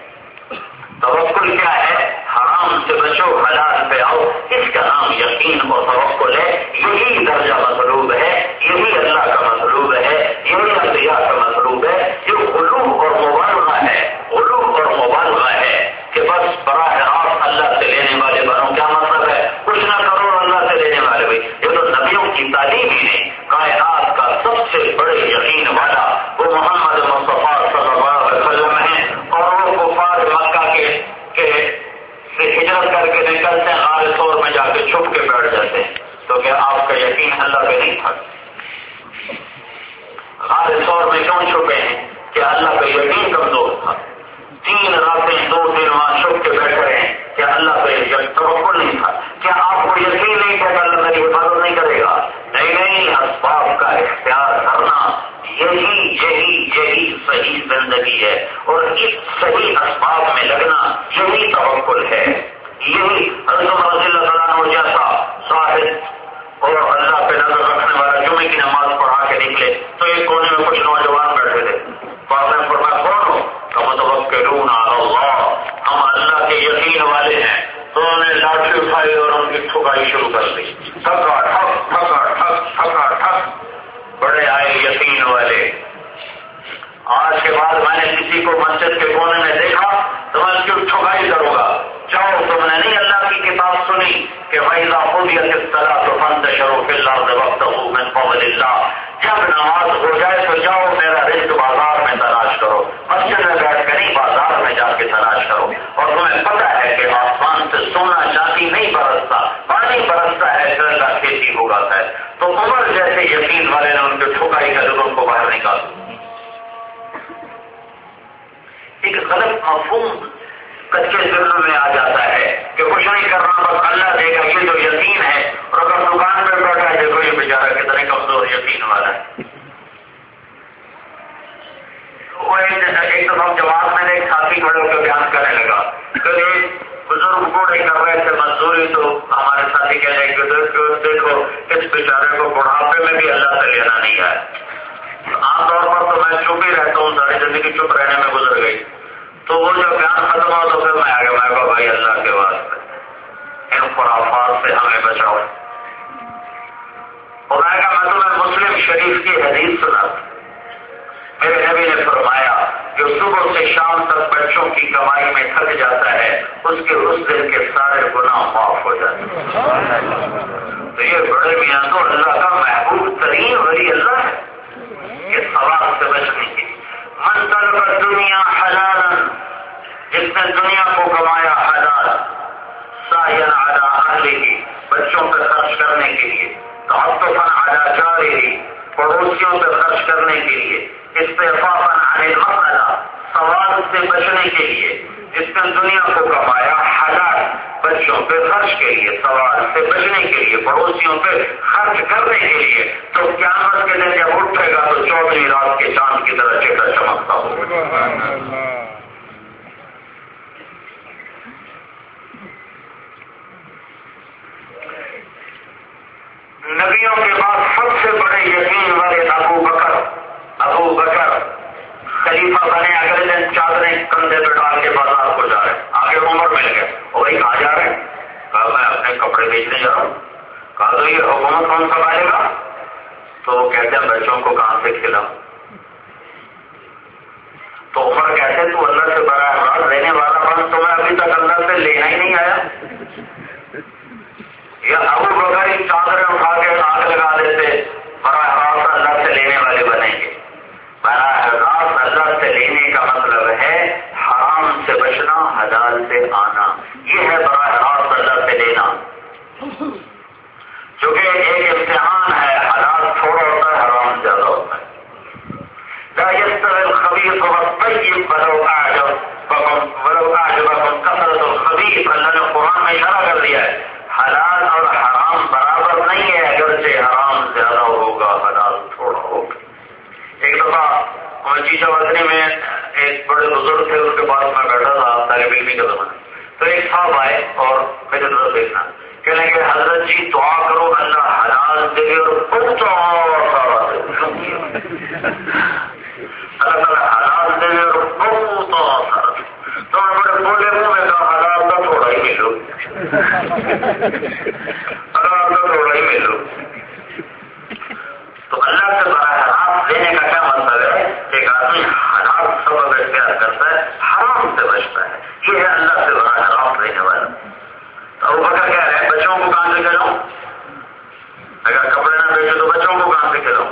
توکل کیا ہے؟ حرام سے بچو حلال پہ آؤ، اس کا نام یقین اور توکل ہے۔ یہی درجہ مطلوب ہے، یہی اللہ کا مطلوب ہے، یہی انبیاء کا مطلوب ہے۔ یہ غلو اور مبالغہ ہے، غلو اور مبالغہ ہے کہ بس براہ راست اللہ سے لینے والے بنو۔ کیا مطلب ہے؟ کچھ نہ کرو اللہ سے لینے والے بھائی، یہ تو نبیوں کی تعلیم ہی ہے۔ کائنات کا سب سے بڑے یقین والا وہ محمد مصطفیٰ صلی اللہ علیہ وسلم ہے، اور وہ کفار مکہ کے کہ ہجرت کر کے نکلتے ہیں، غار ثور میں جا کے چھپ کے بیٹھ جاتے ہیں، تو کیا آپ کا یقین اللہ پہ نہیں تھا؟ غار ثور میں کیوں چھپے ہیں؟ کہ اللہ پہ یقین کمزور تھا۔ تین راتیں دو دن وہاں چھپ کے بیٹھ رہے ہیں، کیا اللہ پہ توکل نہیں تھا؟ کیا آپ کو یہ یہی یہی یہی صحیح زندگی ہے، اور اس صحیح اسباب میں لگنا یہی توکل ہے. یہی حضرت رضی اللہ تعالیٰ عنہ جیسا صاحب اور اللہ پہ نظر رکھنے والا جمعے کی نماز پڑھا کے نکلے تو ایک کونے میں کچھ نوجوان بیٹھے تھے. تو آپ نے فرمایا کون ہو؟ تو متوکلون علی اللہ، ہم اللہ کے یقین والے ہیں. تو انہوں نے لاٹھی اٹھائی اور ان کی ٹھکائی شروع کر دی. ٹھکا ٹھک ٹھکا ٹھک ٹھکا ٹھک، بڑے آئے یقین والے. آج کے بعد میں نے کسی کو مسجد کے کونے میں دیکھا تو میں اس کی ٹھکائی کروں گا. جاؤ، تم نے نہیں اللہ کی کتاب سنی کہ وَإِذَا قُضِيَتِ الصَّلَاةُ فَانتَشِرُوا فِي الْأَرْضِ وَابْتَغُوا مِن فَضْلِ اللَّهِ. جب نماز ہو جائے تو جاؤ میرا رزق بازار میں تلاش کرو. مسجد میں بیٹھ کر نہیں، بازار میں جا کے تلاش کرو. اور تمہیں پتہ ہے کہ آسمان سے سونا چاندی نہیں برستا، پانی برستا ہے، پھر اللہ کھیتی اگاتا ہے. تو عمر جیسے یقین والے نے ان کی ٹھکائی کر کے ان کو باہر نکالا. ایک غلط مفہوم کچے ذہن میں آ جاتا ہے کہ کچھ نہیں کرنا بس اللہ دے گا، یہ جو یقین ہے. اور اگر دکان پہ بیٹھا ہے دیکھو یہ بیچارہ کتنے کمزور یقین والا ہے. وہ ایک دفعہ جواب میں نے ایک ساتھی کھڑے ہو کے بیان کرنے لگا کہ ایک بزرگ بوڑھے کر رہے تھے مزدوری، تو ہمارے ساتھی کہہ رہے کہ دیکھو اس بیچارے کو بڑھاپے میں بھی اللہ سے لینا نہیں آیا. عام طور پر تو میں چپ ہی رہتا ہوں، ساری زندگی چپ رہنے میں گزر گئی. تو وہ جب بیان ختم ہوا تو پھر میں آ گیا. میں کہا بھائی اللہ کے واسطے ان خرافات سے ہمیں بچاؤ. اور میں کہا میں تمہیں مسلم شریف کی حدیث سنا. میرے نبی نے فرمایا جو صبح سے شام تک بچوں کی کمائی میں تھک جاتا ہے اس کے اس دن کے سارے گناہ معاف ہو جاتے ہیں. تو یہ بڑے میاں تو اللہ کا محبوب ترین ولی اللہ ہے. یہ سوال سے بچنے کی من طلب دنیا حلالا، جس نے دنیا کو کمایا حلال، سعیا علی اہلہ، بچوں پہ خرچ کرنے کے لیے، تعطفا علی جارہ، پڑوسیوں پہ خرچ کرنے کے لیے، استعفافا عن المسألہ، سوال سے بچنے کے لیے. جس نے دنیا کو کمایا حلال، بچوں پہ خرچ کے لیے، سوال سے بچنے کے لیے، پڑوسیوں پہ خرچ کرنے کے لیے، تو قیامت کے دن جب اٹھے گا تو چودہویں رات کے چاند کی طرح چہرہ چمکتا ہوگا. نبیوں کے بعد سب سے بڑے یقین والے ابو بکر ابو بکر خلیفہ بنے. اگلے دن چادریں کندھے پہ ڈال کے بازار کو جا رہے ہیں. آگے عمر مل گئے اور بھائی کہاں جا رہے ہیں؟ کہا میں اپنے کپڑے بیچنے جا رہا ہوں. کہا تو یہ حکومت کون سنبھالے گا؟ تو وہ کہتے ہیں بچوں کو کہاں سے کھلاؤ. تو عمر کہتے تو اللہ سے براہ راست لینے والا بن، تو میں ابھی تک اللہ سے لینا ہی نہیں آیا. یا ابو بکر ہی چادریں اٹھا کے آگ لگا دیتے، براہ راست اللہ سے لینے والے بنیں گے. براہ راست اللہ سے لینے کا مطلب ہے حرام سے بچنا، حلال سے آنا. یہ ہے براہ راست اللہ سے لینا. چونکہ ایک امتحان ہے، حلال تھوڑا ہوتا ہے، حرام زیادہ ہوتا ہے. لا يستوي الخبيث والطيب ولو أعجبكم ولو أعجبكم كثرة الخبيث. اللہ نے قرآن میں اشارہ کر دیا ہے حلال اور حرام برابر نہیں ہے، اگرچہ حرام زیادہ ہوگا حلال تھوڑا ہوگا. ایک دفعہ چیچا وطنی میں ایک بڑے بزرگ تھے، ان کے پاس میں بیٹھا تھا طالب علمی کا زمانہ. تو ایک صاحب آئے اور میرے طرف دیکھنا کہنے لگے حضرت جی دعا کرو اللہ حلال دے اور بہت اور سارا دے. اللہ تعالیٰ حلال دے اور بہت اور سارا دے. تو میں بڑے بولے منہ میں کہا حلال کا تھوڑا ہی ملو، حلال کا تھوڑا ہی ملو. تو اللہ سے براہ راست دینے کا کیا مطلب ہے کہ ایک آدمی حلال سبب اختیار کرتا ہے، حرام سے بچتا ہے. یہ ہے اللہ سے براہ راست دینے والا. تو ابو بکر کہہ رہے ہیں بچوں کو کہاں سے کھلاؤں؟ اگر کپڑے نہ بیچے تو بچوں کو کہاں سے کھلاؤں؟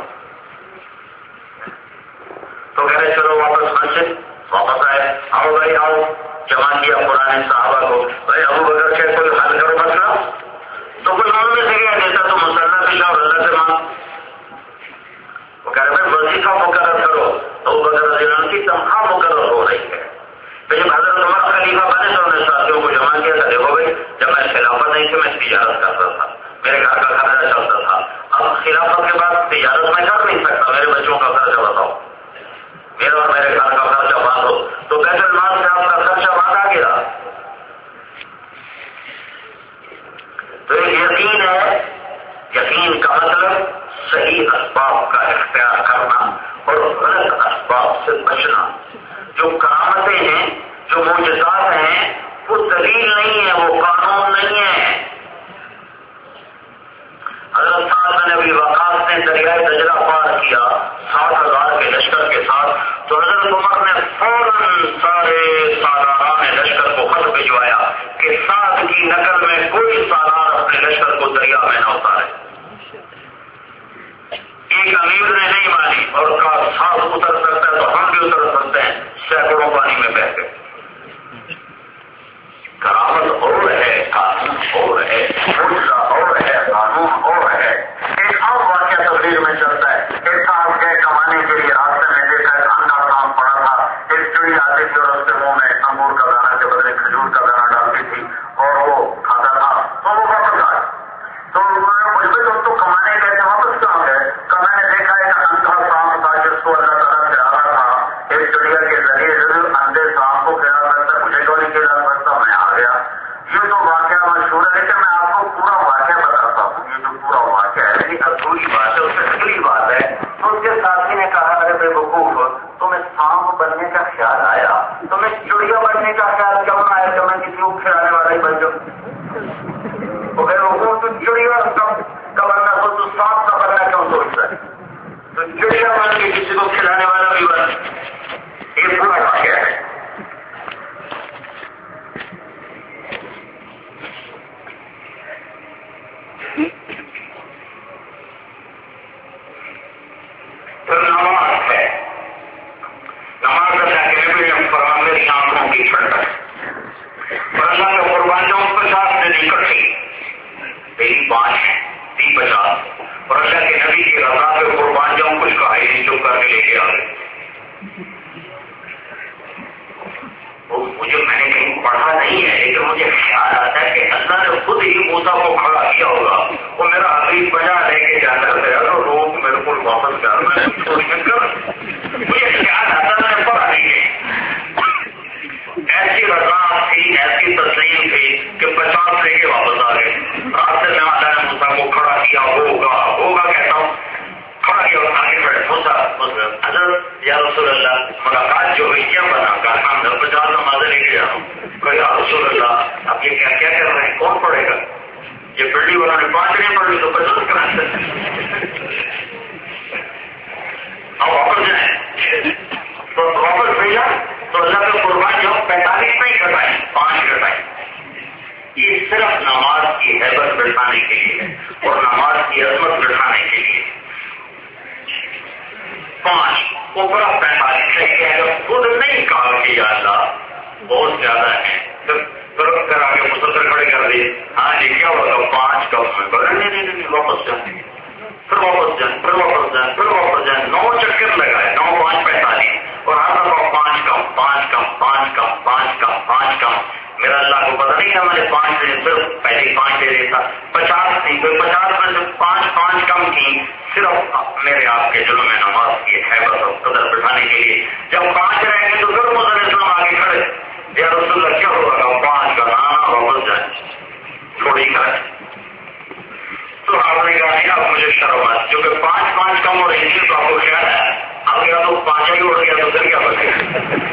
تو کہہ رہے چلو واپس مسجد. واپس آئے، آؤ بھائی آؤ، جمع کیا پرانے صحابہ کو. بھائی ابو بکر کے کوئی حل کرو مسئلہ. تو کوئی مانگ میں سے کیا دیتا تو مسلح پیشہ اور اللہ سے مانگ. وہ کہہ رہے بھائی وظیفہ مقرر کرو. ابو بکر رضی اللہ عنہ کی تنخواہ مقرر ہو رہی ہے. پھر جب حضرت عمر خلیفہ بنے تو انہوں نے ساتھیوں کو جمع کیا تھا. دیکھو بھائی جب میں خلافت نہیں تھی میں تجارت کرتا تھا، میرے گھر کا خرچہ چلتا تھا. اب خلافت کے بعد تجارت میں کر نہیں سکتا، میرے بچوں کا خرچہ بتاؤ، میرا اور میرے گھر کا خرچہ باندھو، تو بیت المال سے آپ کا خرچہ باندھا گیا. تو ایک یقین ہے، یقین کا مطلب صحیح اسباب کا اختیار کرنا اور غلط اسباب سے بچنا. جو کرامتیں ہیں، جو معجزات ہیں، وہ دلیل نہیں ہے، وہ قانون نہیں ہے. حضرت سعد بن ابی وقاص نے دریائے دجلہ پار کیا ساٹھ ہزار کے لشکر کے ساتھ، تو حضرت عمر نے فوراً سارے سالاران لشکر کو خط بھجوایا کہ سعد کی نقل میں کوئی سالار اپنے لشکر کو دریا میں نہ اتارے. ایک امیر نے نہیں مانی اور کہا سعد اتر سکتا ہے تو ہم بھی اتر سکتے ہیں، سینکڑوں پانی میں بہہ گئے. کرامت اور ہے، قانون اور ہے، معجزہ اور ہے، قانون اور ہے. ایک اور واقعہ تقریر میں چلتا ہے، ایک صاحب گئے کمانے کے لیے، راستے میں دیکھا ایک اندھا کام پڑا تھا، ایک چڑی آتی تھی اور اس کے منہ میں انگور کا دانہ کے بدلے کھجور کا دانہ ڈالتی تھی اور وہ کھاتا تھا، تو وہ واپس آئے. تو انہوں نے مجھ پہ تم تو کمانے گئے تھے، واپس کہاں گئے؟ کہ میں نے دیکھا ایک اندھا سانپ تھا جس کو اللہ تعالیٰ سے آ رہا تھا، ایک چڑیا کے ذریعے ضرور اندھے سانپ کو کھلا سکتا، مجھے کیوں نہیں کھلا سکتا، میں آ گیا. یہ تو واقعہ مشہور ہے، لیکن میں آپ کو پورا واقعہ بتاتا ہوں. یہ جو پورا واقعہ ہے لیکن ادھوری بات ہے، اس سے اگلی بات ہے. تو اس کے ساتھی نے کہا ارے بے وقوف، تمہیں سانپ بننے کا خیال آیا، تمہیں چڑیا بننے کا خیال کیوں نہ آیا کہ میں کسی کو کھلانے والا ہی بن جاؤں؟ تو بے وقوف تو چڑیا کا بننا ہو تو سانپ کا بننا کیوں سوچتا ہے؟ تو چڑیا بن کے کسی کو کھلانے والا بھی بن. یہ پورا واقعہ ہے. تو نماز ہے، نماز اللہ کے نبی نے فرمایا میری آنکھوں کی ٹھنڈک، اور اللہ کا قربان جاؤں پچاس دن اکٹھی، تیری پانچ تین پچاس، اور اللہ کے نبی کی رضا پہ قربان جاؤں کچھ کہا ہی نہیں، چپ کر کے لے کے آ گئے. مجھے میں نے کہیں پڑھا نہیں ہے لیکن مجھے خیال آتا ہے کہ اللہ نے خود ہی موسیٰ کو کھڑا کیا ہوگا، وہ میرا حبیب بجا لے کے جانا گیا تو لوگ میرے کو واپس کر میں چھوڑ کر مجھے خیال آتا میں نے پڑھا نہیں ہے. ایسی رضا تھی، ایسی تسلیم تھی کہ پچاس لے کے واپس آ گئے. راستے میں اللہ نے موسیٰ کو کھڑا کیا ہوگا ہوگا کہتا ہوں کھڑا کیا اور آگے بڑھے موسیٰ حضرت یا رسول اللہ ملاقات جو ہوئی کیا بنا کر ہم پچاس نمازیں لے کے آؤں. یا رسول اللہ اب یہ کیا کیا کر رہے ہیں، کون پڑھے گا؟ یہ بلڈی والوں نے پانچ نہیں پڑھی تو پچاس کرا سکتے. اب واپس جائیں تو واپس بھیجا تو اللہ کا قربان جو پینتالیس نہیں کٹائیں، پانچ کٹائیں. یہ صرف نماز کی حیبت بٹھانے کے لیے اور نماز کی عظمت بٹھانے کے لیے. پانچ اوپر پینتالیس ہے کہ اگر خود نہیں کہا کہ یا اللہ بہت زیادہ ہے تو ترک کرا کے مسلسل کھڑے کر دیے، ہاں جی کیا ہوگا پانچ کا میں نہیں نہیں نہیں واپس جائیں، پھر واپس جائیں، پھر واپس جائیں، پھر واپس جائیں. نو چکر لگائے، نو پانچ پینتالیس، اور ہر دفعہ پانچ کم پانچ کم پانچ کم پانچ کم پانچ کم. میرا اللہ کو پتا نہیں تھا میں نے پانچ دن صرف پہلے پانچ دے دیتا، پچاس تھی کوئی پچاس میں سے پانچ پانچ کم کی، صرف میرے آپ کے دلوں میں نماز کی حیبت اور قدر بٹھانے کے لیے. جب پانچ رہیں گے تو پھر موسیٰ علیہ السلام آگے کھڑے، یا رسول اللہ کیا ہوگا پانچ کا نانا واپس جائیں چھوڑی کریں. تو آپ نے کہا نہیں اب مجھے شرم آئی کیونکہ پانچ پانچ کم ہو رہی تھی تو آپ کو خیال ہے اب یا تو پانچ ہی اڑ گیا تو پھر کیا بنے گا.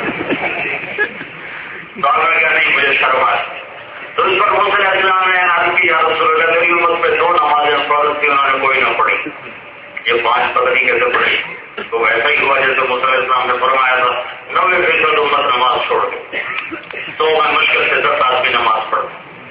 تو آپ نے کہا نہیں مجھے شرم آئی. تو اس پر موسیٰ علیہ السلام نے عرض کی یا رسول اللہ میری امت پہ دو نمازیں فرض تھی انہوں نے کوئی نہ پڑھی، یہ پانچ پتہ نہیں کیسے پڑھی. تو ایسا ہی ہوا جیسے موسیٰ علیہ السلام نے فرمایا تھا نوے فیصد امت نماز چھوڑ گئی، تو میں مشکل سے دس آدمی نماز پڑھ.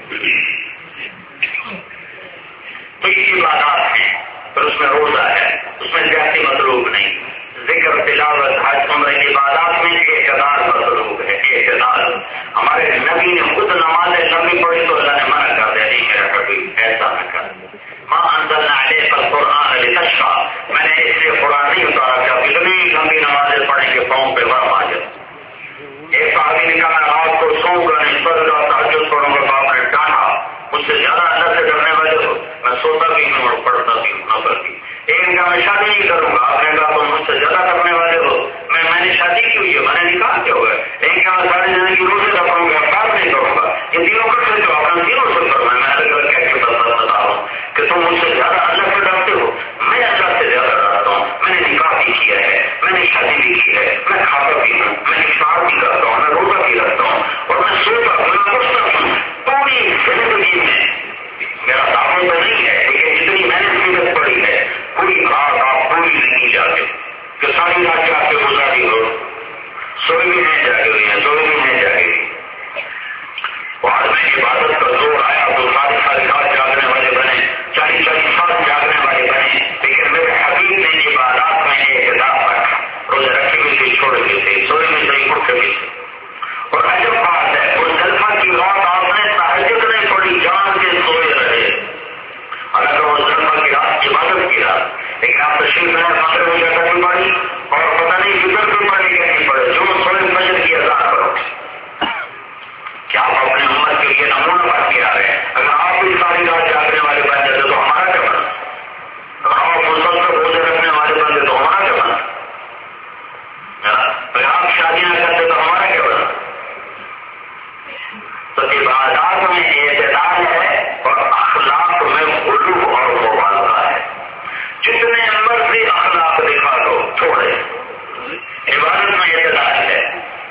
تو یہ عبادات ہیں، پھر اس میں روزہ ہے، اس میں زیادتی مطلوب نہیں، ذکر تلاوت حج عمرہ عبادات میں اعتدال مطلوب ہے. اعتدال ہمارے نبی نے خود نمازیں لمبی پڑھی تو اللہ نے منع کر دیا نہیں میرا کبھی ایسا نہ کر. ماں انزلنا علیک القرآن لتشقى، میں نے اس لیے قرآن نہیں اتارا کہ آپ اتنی لمبی نمازیں پڑھیں کہ پاؤں پہ ورم آ جائے. ایک صحابی نے کہا میں رات کو سوؤں گا نہیں، پڑھ گا تہجد پڑھوں گا. باپ نے ڈانٹا مجھ سے زیادہ اللہ سے ڈرنے والے ہو، میں سوتا بھی ہوں اور پڑھتا بھی ہوں نفل بھی. میں شادی نہیں کروں گا. آپ نے کہا تم مجھ سے زیادہ کرنے والے ہو. میں میں نے شادی کی ہوئی ہے, میں نے نکاح کیا ہوا ہے, لیکن کیا میں ساری زندگی روزے رکھوں گا, افطار نہیں کروں گا. یہ تینوں کر سکتے ہو, اپنا تینوں سے کرنا. میں الگ الگ کہہ کے بتا رہا ہوں کہ تم مجھ سے زیادہ اللہ سے ڈرتے ہو, میں اللہ سے زیادہ ڈرتا ہوں. میں نے نکاح بھی کیا ہے, میں نے شادی بھی کی ہے, میں کھاتا بھی ہوں, میں افطار بھی کرتا ہوں, میں روزہ بھی رکھتا ہوں, اور میں سوتا ہوں, میں پوچھتا ہوں. پوری زندگی میں میرا دعوت تو نہیں ہے, لیکن جتنی میں نے سیرت پڑھی ہے پوری رات آپ پوری نہیں جاتے کہ ساری رات جا کے گزاری ہو, سوئی بھی نہیں جاگے ہوئی ہیں, سوئی بھی نہیں جاگے ہوئی. بعد میں عبادت کا زور آیا تو ساری ساری رات جاگنے والے بنے, چالیس چالیس سال جاگنے والے بنے. لیکن میرے حبیب نے عبادات میں اعتدال رکھا, روزے رکھے ہوئے تھے, چھوڑے ہوئے تھے, سوئے میں سے اٹھے ہوئے تھے. اور عجب بات ہے, اس زلفا کی رات آپ نے تہجد نہیں پڑی, جان کے سوئے رہے. اگر وہ زلفا کی رات عبادت کی رات, لیکن آپ تشریف میں مغرب ہو جاتا نہیں پڑی, اور پتہ نہیں فکر بھی پڑے کہ نہیں پڑے, جو سوئے فجر کی اذان کرو. کیا آپ اپنے امت کے لیے نمونہ بن کے آ رہے ہیں؟ اگر آپ بھی ساری رات جاگنے والے بن جاتے تو ہمارا کیا بنا؟ اگر آپ مسلسل روزے رکھنے والے بنتے تو ہمارا کیا بنا؟ اگر آپ شادیاں کرتے تو ہمارا کیا بنا؟ تو عبادات میں اعتدال ہے اور اخلاق میں غلو اور مبالغہ ہے. جتنے مرضی اخلاق دکھا دو تھوڑے, عبادت میں اعتدال ہے.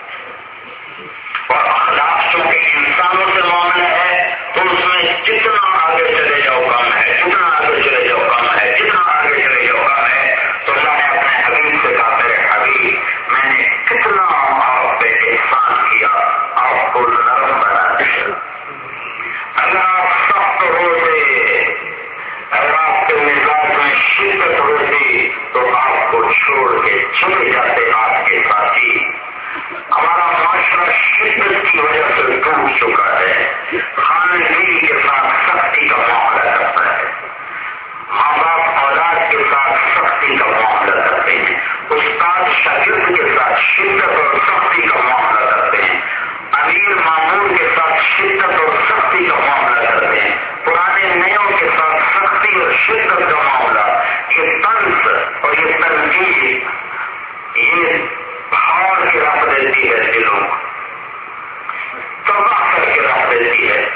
اور اخلاق چونکہ انسانوں سے معاملہ ہے تو اس میں جتنا آگے چلے جاؤ کم ہے, جتنا آگے چلے جاؤ کم ہے, جتنا آگے چلے جاؤ کم ہے. تو اللہ نے اپنے حبیب سے کہا, میرے حبیب میں نے کتنا آپ پہ احسان کیا, آپ کو نرم بنا دیا. اگر آپ سخت ہوتے, اگر آپ کے مزاج میں شدت ہوتی تو آپ کو چھوڑ کے چلے جاتے آپ کے ساتھی. ہمارا معاشرہ شدت کی وجہ سے ٹوٹ چکا ہے, کھانے پینے کے ساتھ سختی کا معاملہ کرتا ہے, ماں باپ اولاد کے ساتھ سختی کا معاملہ کرتے ہیں, استاد شاگرد کے ساتھ شدت اور سختی کا معاملہ کرتے ہیں, امیر مامور کے ساتھ شدت اور سختی کا معاملہ کرتے ہیں, پرانے نیوں کے ساتھ سختی اور شدت کا معاملہ. یہ طنز اور یہ تنقید یہ بھاڑ کے رکھ دیتی ہے, دلوں کو تباہ کر کے رکھ دیتی ہے.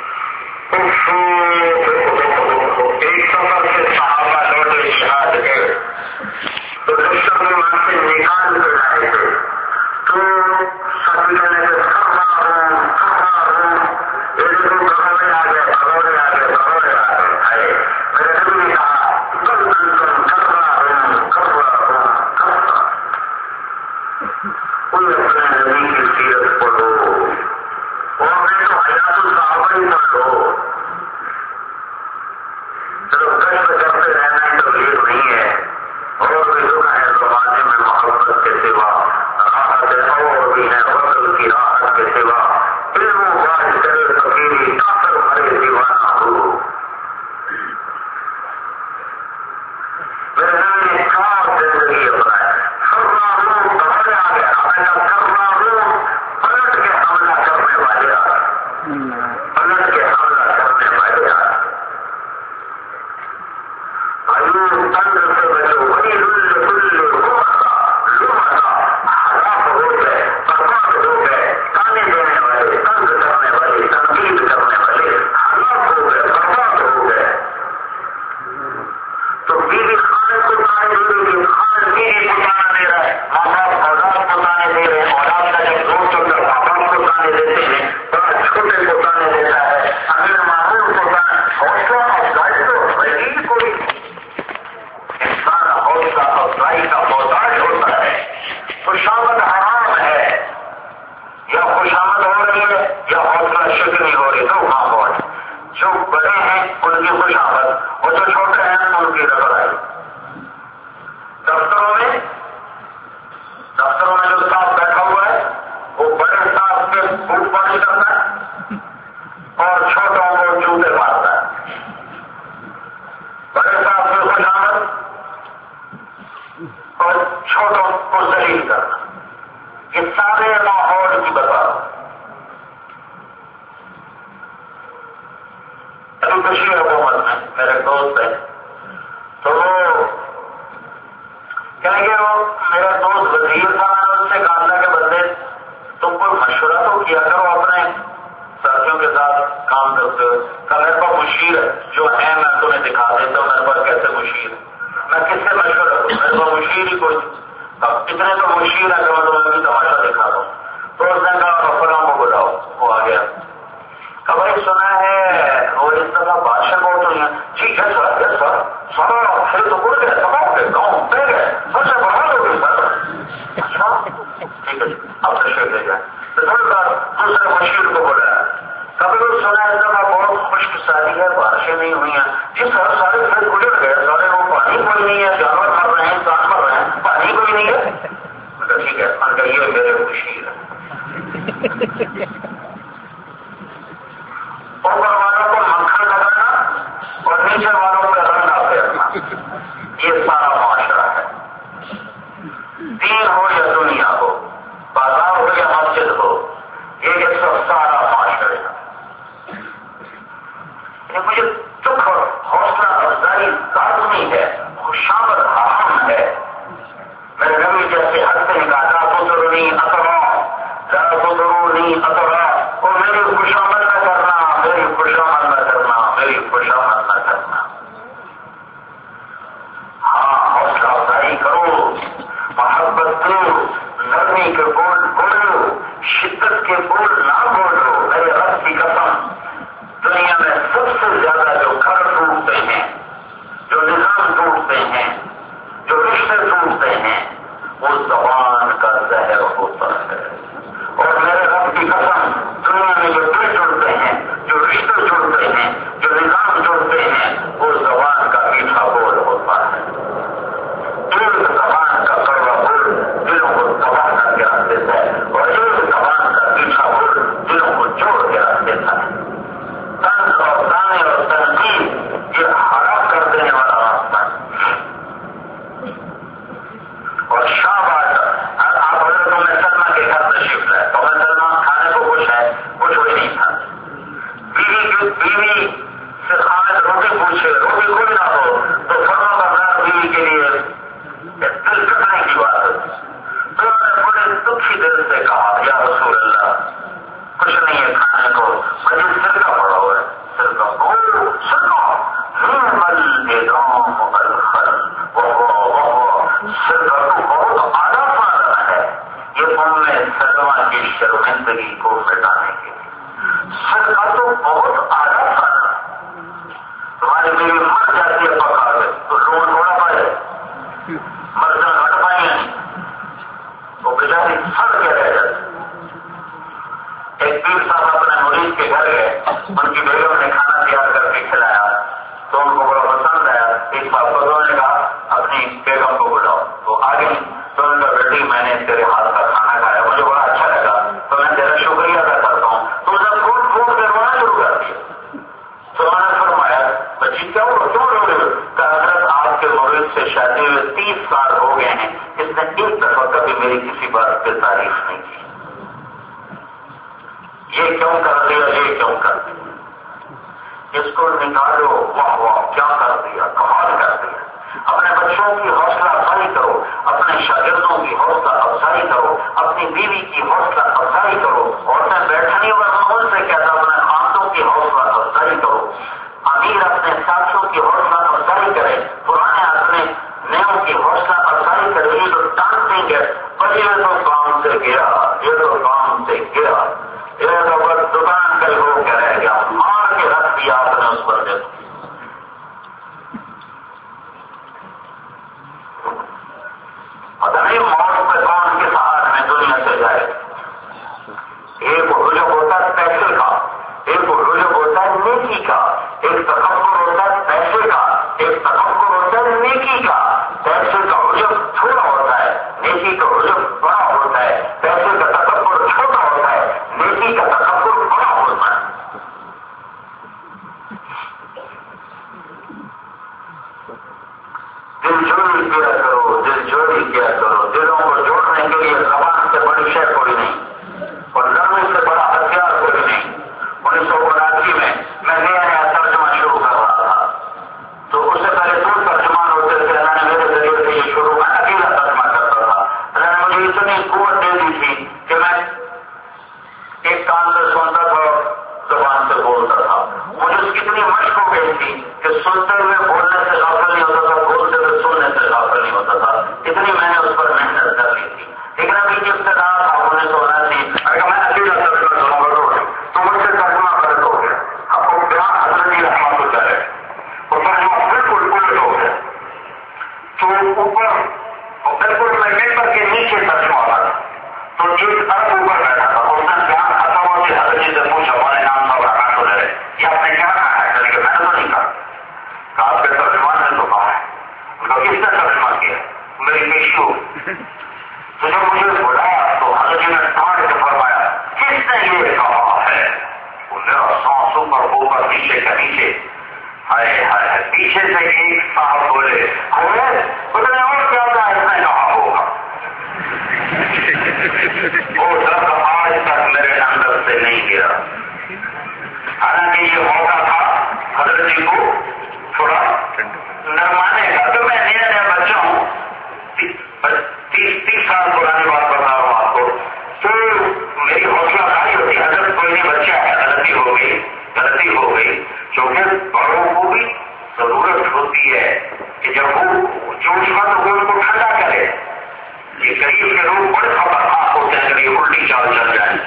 ایک سفر سے صحابہ لوٹے شہاد گئے تو دفتر میں وہاں سے نکال کر آئے تھے تو سبھی جانے سے کھڑا ہوں کھڑا ہوں ایک دو بھگوڑے آ گئے بھگوڑے آ گئے بھگوڑے آ گئے آئے. میرے نبی نے کہا کل کل کل کر رہا ہوں کر رہا ہوں کر رہا کوئی اپنے نبی کی سیرت پڑھو, اور میں تو حیات الصحابہ ہی پڑھ لو. چلو کشت کرتے رہنا تبلیغ نہیں ہے, اور بھی دکھ ہے زمانے میں محبت کے سوا, راحت اور بھی ہے وصل کی راحت کے سوا, علم و باز کرے فقیری کافر بھرے دیوانہ ہو. میرے نبی نے چار زندگی اپنائے, کرنا ہوں بھگوڑے آ گیا, ہمیں کرنا ہوں پلٹ کے حملہ کرنے والے آ گئے, پلٹ کے حملہ کرنے والے آ گئے. تنگ سے بچو, وہی رل کل لمحہ لمحہ ہلاک ہو گئے, برباد ہو گئے, تانے دینے والے, تنگ کرنے والے, تنقید کرنے والے ہلاک ہو گئے, برباد ہو گئے. تو بیوی خانے کو تانے دے رہی ہے, خان بیوی کو تانا دے رہا ہے, ماں باپ اولاد کو تانے دے رہے ہیں, اولاد کا جب دوست ہوتا ہے ماں باپ کو تانے دیتے ہیں, بڑا چھوٹے کو تانے دیتا ہے, امیر معمول کو تانے. حوصلہ افزائی تو صحیح کوئی انسان حوصلہ افزائی کا محتاج ہوتا ہے. خوشامد حرام ہے, یا خوشامد ہو رہی ہے یا حوصلہ شکنی ہو رہی ہے, تو ماحول جو بڑے ہیں ان کی خوشامد, اور جو چھوٹے ہیں ان کی ربرائی. دفتروں میں دفتروں میں جو اسٹاف بیٹھا ہوا ہے وہ بڑے اسٹاف کے بوٹ پانی کرتا ہے اور چھوٹوں کو جوتے مارتا ہے. بڑے اسٹاف میں خوشامد اور چھوٹوں کو ذلیل کرنا, یہ سارے ماحول کی بتاؤ. ابھی کشمیر حکومت میں میرے دوست ہیں تو وہ کہیں گے وہ میرا دوست وزیر تھا، میں نے اس سے کہا تھا کہ بندے تم کوئی مشورہ تو کیا کرو اپنے ساتھیوں کے ساتھ کام کرتے ہو. کہ میرے پاس مشیر جو ہے میں تمہیں دکھا دیتا ہوں میرے پاس کیسے مشیر، میں کس سے مشورہ کروں، میرے پاس مشیر ہی کوئی. اب اتنے تو مشیر ہے کہ میں تمہیں بھی تماشا دکھا رہا ہوں. تو اس نے کہا فلاں کو بلاؤ، وہ آ گیا. کہ بھائی سنا ہے وہ اس طرح بادشاہ بہت ہوئی ہیں. ٹھیک ہے سر، یس سر، سارا پھر تو اڑ گئے، تباہ گئے، گاؤں پہ گئے، سب سے بڑھا دو گے سر. اچھا ٹھیک ہے اب تشریف لے جائیں. تھوڑی بار دوسرے مشیر کو بولا، کبھی وہ سنا ہے کہ بہت خشک سالی ہے، بارشیں نہیں ہوئی ہیں. جی سر سارے پھر گزر گئے، سارے وہ پانی کوئی نہیں ہے، جانور مر رہے ہیں، انسان مر رہے ہیں، پانی کوئی نہیں ہے. میں کہا ٹھیک ہے، میں کہا یہ میرے مشیر ہے. اوپر والوں کو مکھن لگانا اور نیچے والوں پہ رنگا پھیرنا، یہ سارا معاشرہ ہے. دین ہو یا دنیا ہو، بازار ہو یا مسجد ہو، یہ ایک سب سارا معاشرے ہے. مجھے دکھ اور حوصلہ افزائی لازمی ہے، خوشامد حرام ہے. میرے نبی جیسے ہنستے ہیں کہا لا تضرنی اطرا، لا تضرنی اطرا، اور میری خوشامد نہ کرنا، میری خوشامد نہ کرنا، میری خوشامد نہ کرنا. ہاں حوصلہ افزائی کرو، محبت دو، نرمی کے بول بولو، شدت کے بول نہ بولو. میرے رب کی قسم، دنیا میں سب سے زیادہ جو گھر ٹوٹتے ہیں، جو نظام ٹوٹتے ہیں، جو رشتے ٹوٹتے ہیں، وہ زبان کا زہر ہوتا ہے. اور میرے رب کی قسم، دنیا میں جو دل جڑتے ہیں، جو رشتے جڑتے ہیں، جو نظام جڑتے ہیں، وہ زبان کا میٹھا بول ہوتا ہے. ایک زبان کا کڑوا بول دلوں کو تباہ کر کے رکھ دیتا ہے، اور ایک زبان کا میٹھا بول دلوں کو جوڑ کے رکھ دیتا ہے. طنز اور تانے اور تنقید یہ ہلاک کر دینے والا راستہ ہے. اور شاباش آپ حضرت ام سلمہ کے گھر تشریف لائے تو ام سلمہ کھانے کو خوش ہے، کچھ وہی نہیں تھا. بیوی بیوی سے خامد روٹی پوچھے، روٹی کوئی نہ ہو تو فرما بردار بیوی کے لیے دل کٹنے کی بات ہے. تو انہوں نے بڑے دکھی دل سے کہا یا رسول اللہ کچھ نہیں ہے کھانے کو، مجھے سرکہ پڑا ہوا ہے. سرکہ او سرکہ نعم الادام الخل وهو سرکہ تو بہت اعلیٰ پانا ہے. یہ ام سلمہ کی شرمندگی کو مٹانے کے لیے سرکہ تو بہت اعلیٰ پانا. تمہاری بیوی مر جاتی ہے پکا کے تو لوگ تھوڑا پائے مرضاں ہٹ پائیں نہیں، وہ بیچاری سڑ کے رہ جاتی. ایک پیر صاحب اپنے مرید کے گھر گئے، ان کی بیگم نے کھانا تیار کر کے کھلایا تو ان کو بڑا پسند آیا. ایک صاحب کو نے کہا اپنی بیگم کو بلاؤ، تو آ گئی. تو ان کا بیٹی میں نے تیرے ہاتھ کا کھانا کھایا، مجھے بڑا اچھا لگا تو میں تیرا شکریہ ادا کرتا ہوں. تو اسے پھوٹ پھوٹ کے رونا شروع کر دیا. تو میں نے فرمایا بچی کیا ہوا، کیوں رو رہے ہو؟ کہ حضرت آپ کے مرید سے شادی ہوئے تیس سال ہو گئے ہیں، اس نے ایک دفعہ کبھی میری کسی بات پہ تعریف نہیں کی. یہ کیوں کر دیا، یہ کیوں کر دیا، اس کو نکالو. واہ واہ کیا کر دیا، کمال کر دیا. اپنے بچوں کی حوصلہ افزائی کرو، اپنے شاگردوں کی حوصلہ افزائی کرو، اپنی بیوی کی حوصلہ افزائی کرو. عورتیں بیٹھنی ہوگا ماحول سے کہتا اپنے خاندوں کی حوصلہ افزائی کرو. امیر اپنے ساتھیوں کی حوصلہ افزائی کرے، پرانے اپنے نیوں کی حوصلہ افزائی کرے. یہ جو ڈانٹیں گے پر یہ تو کام سے گیا، یہ تو کام سے گیا، یہ تو بس دکان کل ہو کے رہ گیا، مار کے رکھ دیا آپ نے اس پر. دیکھو پتہ نہیں موت پہ کون کے ساتھ میں دنیا سے جائے. ایک رجب ہوتا ہے پیسے کا، ایک رجب ہوتا ہے نیکی کا، ایک تکبر ہوتا ہے پیسے کا، ایک تکبر ہوتا ہے نیکی کا. پیسے کا رجب تھوڑا ہوتا ہے، نیکی کا رجب بڑا ہوتا ہے. پیسے کا تکبر چھوٹا ہوتا ہے، نیکی کا تکبر بڑا ہوتا ہے. دل جوڑی کیا کرو، دل جوڑی کیا کرو. دلوں کو جوڑنے کے لیے زبان سے بڑی شے کوئی نہیں اور نرمی سے بڑا ہتھیار کوئی نہیں. انیس سو اناسی میں میں نیا نیا ترجمہ شروع کر رہا تھا تو اس سے پہلے دو ترجمان ہوتے تھے. اللہ نے میرے ذریعے سے یہ شروع میں اکیلا کہ سنتے ہوئے بولنے سے غافل نہیں ہوتا تھا، بولتے ہوئے سننے سے غافل نہیں ہوتا تھا. اتنی میں نے اس پر محنت کر لی تھی. لیکن ابھی کی ابتدا تھا انیس سو اناسی، اگر میں اکیلا ترجمہ کروں گا تو مجھ سے ترجمہ غلط ہو گیا. اب وہ بیان حضرت کی رحمت ہو جائے وہ ترجمہ بالکل الٹ ہو گیا. تو اوپر بالکل میں ممبر کے نیچے ترجمہ ہوا تھا، تو ایک ارب اوپر بیٹھا تھا. اس نے بیان ختم ہو کے حضرت جی سے پوچھا ہمارے نام کا رحمت ہو جائے یہ آپ نے کیا کہا ہے؟ چلے کہ میں نے تو نہیں کہا. کہا آپ کے ترجمان نے تو کہا ہے. ان کا کس نے ترجمہ کیا؟ میری پیشی ہو. تو جب مجھے بلایا تو حضرت جی نے ڈانٹ کے فرمایا کس نے یہ کہا ہے؟ وہ میرا سانس اوپر اوپر نیچے کا نیچے. ہائے ہائے پیچھے سے ایک صاحب بولے بولے اور کیا تھا اس نے کہا ہوگا. وہ درد آج تک میرے اندر سے نہیں گرا. حالانکہ یہ موقع تھا حضرت جی کو تھوڑا نرمانے کا. تو میں نیا نیا بچہ ہوں، تیس تیس سال پرانی بات بتا رہا ہوں آپ کو. تو میری حوصلہ افزائی ہوتی حضرت کوئی نہیں بچہ ہے، غلطی ہو گئی غلطی ہو گئی. کیونکہ بڑوں کو بھی ضرورت ہوتی ہے کہ جب وہ جوش میں تو وہ ان کو ٹھنڈا کرے. یہ قریب کے لوگ بڑے خطرناک ہوتے ہیں، یہ الٹی چال چل جائے.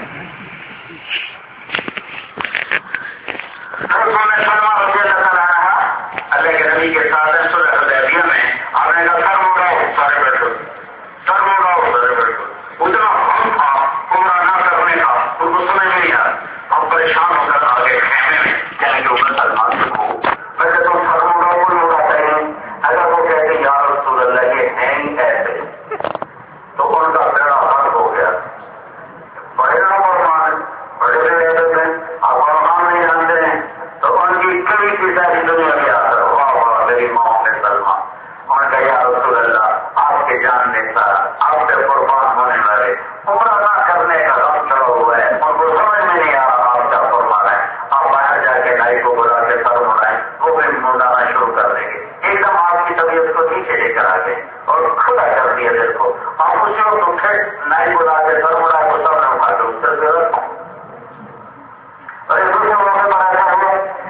میں سلما رضی اللہ تعالیٰ عنہ اللہ کے نبی کے ساتھ صلح حدیبیہ میں آپ نے کہا سر موڑا ہو سارے بیٹھو، سر موڑا ہو سارے بیٹھو. اتنا ہم تھا عمرہ نہ کرنے کا ان کو سمجھ نہیں آیا. ہم پریشان ہو کر آگے خیمے میں کہنے کے اوپر سلمان کو ویسے تو سر موڑا کوئی موڑا کہیں اگر وہ کہتے یا رسول اللہ یہ ہے ہی ایسے تو ان کا بیڑا حق ہو گیا. بڑے نام فرمان بڑے بڑے عدد ہیں آپ فرمان نہیں جانتے ہیں تو ان کی کبھی کی ساری دنیا میں آ کر واہ واہ میری ماں میں سلمان. ان کا یا رسول اللہ آپ کے جاننے سارا آپ سے قربان ہونے والے عمرہ نہ کرنے کا غم چڑھا ہوا ہے. ان کو سمجھ میں نہیں آ رہا آپ کیا فرمان ہے. آپ باہر جا کے نائی کو بلا کے سر مڑائیں وہ بھی منڈانا شروع کر دیں گے. ایک دم آپ کی طبیعت کو نیچے لے کر آ گئے اور کھلا کر دیا دل کو. آپ اس وقت تو پھر نائی بلا کے سر مڑا کو سب نے اٹھا کے اس سے ضرورت اور ایک دوسرے موقع پر ایسا ہوا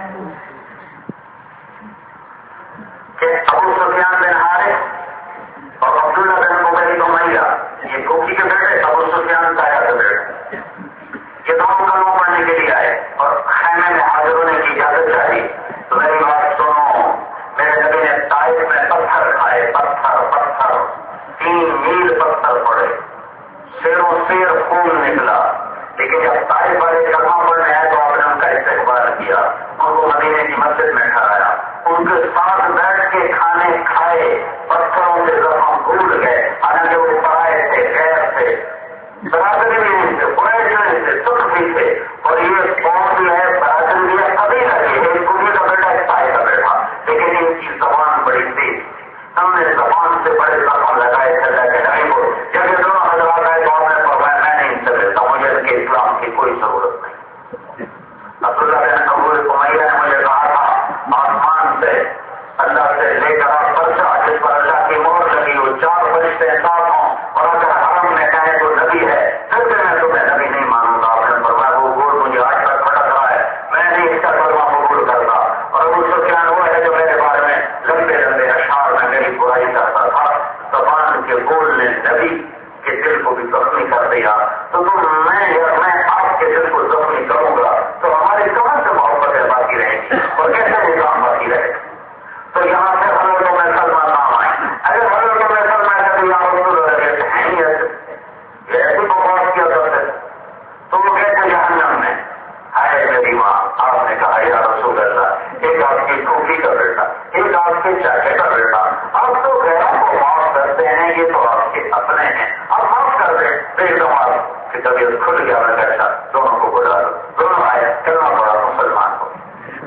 کہ ابو سفیان بن حارث اور عبداللہ بن ابی امیہ یہ کوفی کے بیٹے ابو سفیان تایا کے بیٹے یہ دونوں کلمہ پڑھنے کے لیے آئے اور خیمے میں حاضر ہونے کی اجازت چاہیے. تو میری بات سنو، میرے نبی نے طائف میں پتھر کھائے، پتھر پتھر تین میل پتھر پڑے، شیروں شیر خون نکلا. لیکن جب طائف والے کلمہ پڑھنے آئے تو آپ نے ان کا استقبال کیا، ان کو مدینے کی مسجد میں ٹھہرایا، ان کے ساتھ بیٹھ کے کھانے کھائے، پتھروں سے زخم بھول گئے. حالانکہ وہ پرائے تھے، غیر تھے، برادری بھی نہیں تھے، قریش نہیں تھے، سکھ بھی تھے. اور یہ قوم بھی ہے، برادری بھی ہے، قبیلہ بھی ہے، ایک قومی کا بیٹا ایک طائف کا بیٹا. لیکن ان کی زبان بڑی تیز، ہم نے زبان سے بڑے زخم لگائے چلا کے نہیں کو. جب یہ دونوں حضرات آئے تو آپ نے فرمایا میں نہیں ان سے لیتا، مجھے ان کے اسلام کی کوئی ضرورت نہیں. عبداللہ بن ابی امیہ نے مجھے کہا تھا آسمان سے اللہ سے لے کر آپ پرچہ جس پر اللہ کی مہر لگی ہو، چار فرشتے ساتھ ہوں اور اگر حرم میں کہیں تو نبی ہے پھر بھی میں تمہیں نبی نہیں مانوں گا. آپ نے فرمایا وہ گول مجھے آج تک بھٹک رہا ہے، میں نہیں اس کا کلمہ قبول کرتا. اور ابو سفیان وہ ہے جو میرے بارے میں لمبے لمبے اشعار میں میری برائی کرتا تھا. زبان کے بول نے نبی کے دل کو بھی زخمی کر دیا. تو تم میں میں آپ کے دل کو زخمی کروں گا تو ہماری کہاں سے محبتیں باقی رہیں گی اور کیسے نظام باقی رہے گا. تو یہاں سے حضرتوں میں سلمان نام آئے. اگر حضرتوں میں سلمان کبھی آپ ہیں ہی ایسے ایسی بکواس کیا کرتے تو وہ کہتے جہنم میں. آئے میری ماں آپ نے کہا یا رسول اللہ ایک آپ کی پھوپھی کا بیٹا، ایک آپ کے چاچے کا بیٹا، آپ تو غیروں کو معاف کرتے ہیں، یہ تو آپ کے اپنے ہیں، آپ معاف کر دیں. تو ایک دم آپ کی طبیعت کھل گیا. میں کہتا دونوں کو بلا دو. دونوں آئے کلمہ پڑا مسلمان کو.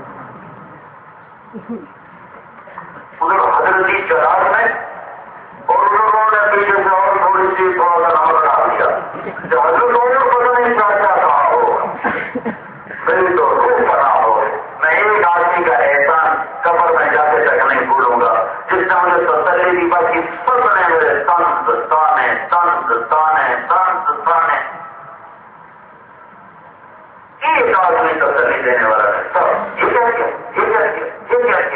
ادھر حضرتی چراغ میں اور لوگوں نے پیچھے سے اور تھوڑی سی تھوڑا سا نمبر ڈال دیا. جو حضرت اور پتہ نہیں کیا کیا کہا ہو میری تو روح پڑا ہو. میں ایک آدمی کا احسان قبر میں جا کے تک نہیں بھولوں گا جس نے مجھے تسلی دی. باقی سب نے میرے تنز تانے تنز تانے تنز تانے. ایک آدمی تسلی دینے والا ہے. سب یہ کیا کیا یہ کیا کیا یہ کیا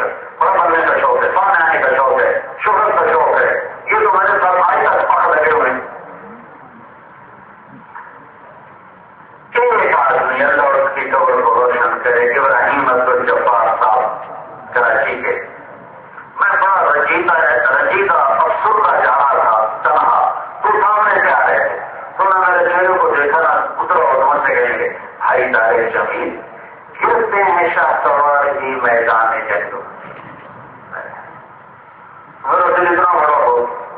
جی میدان جنگ میرا دل اتنا بڑا ہو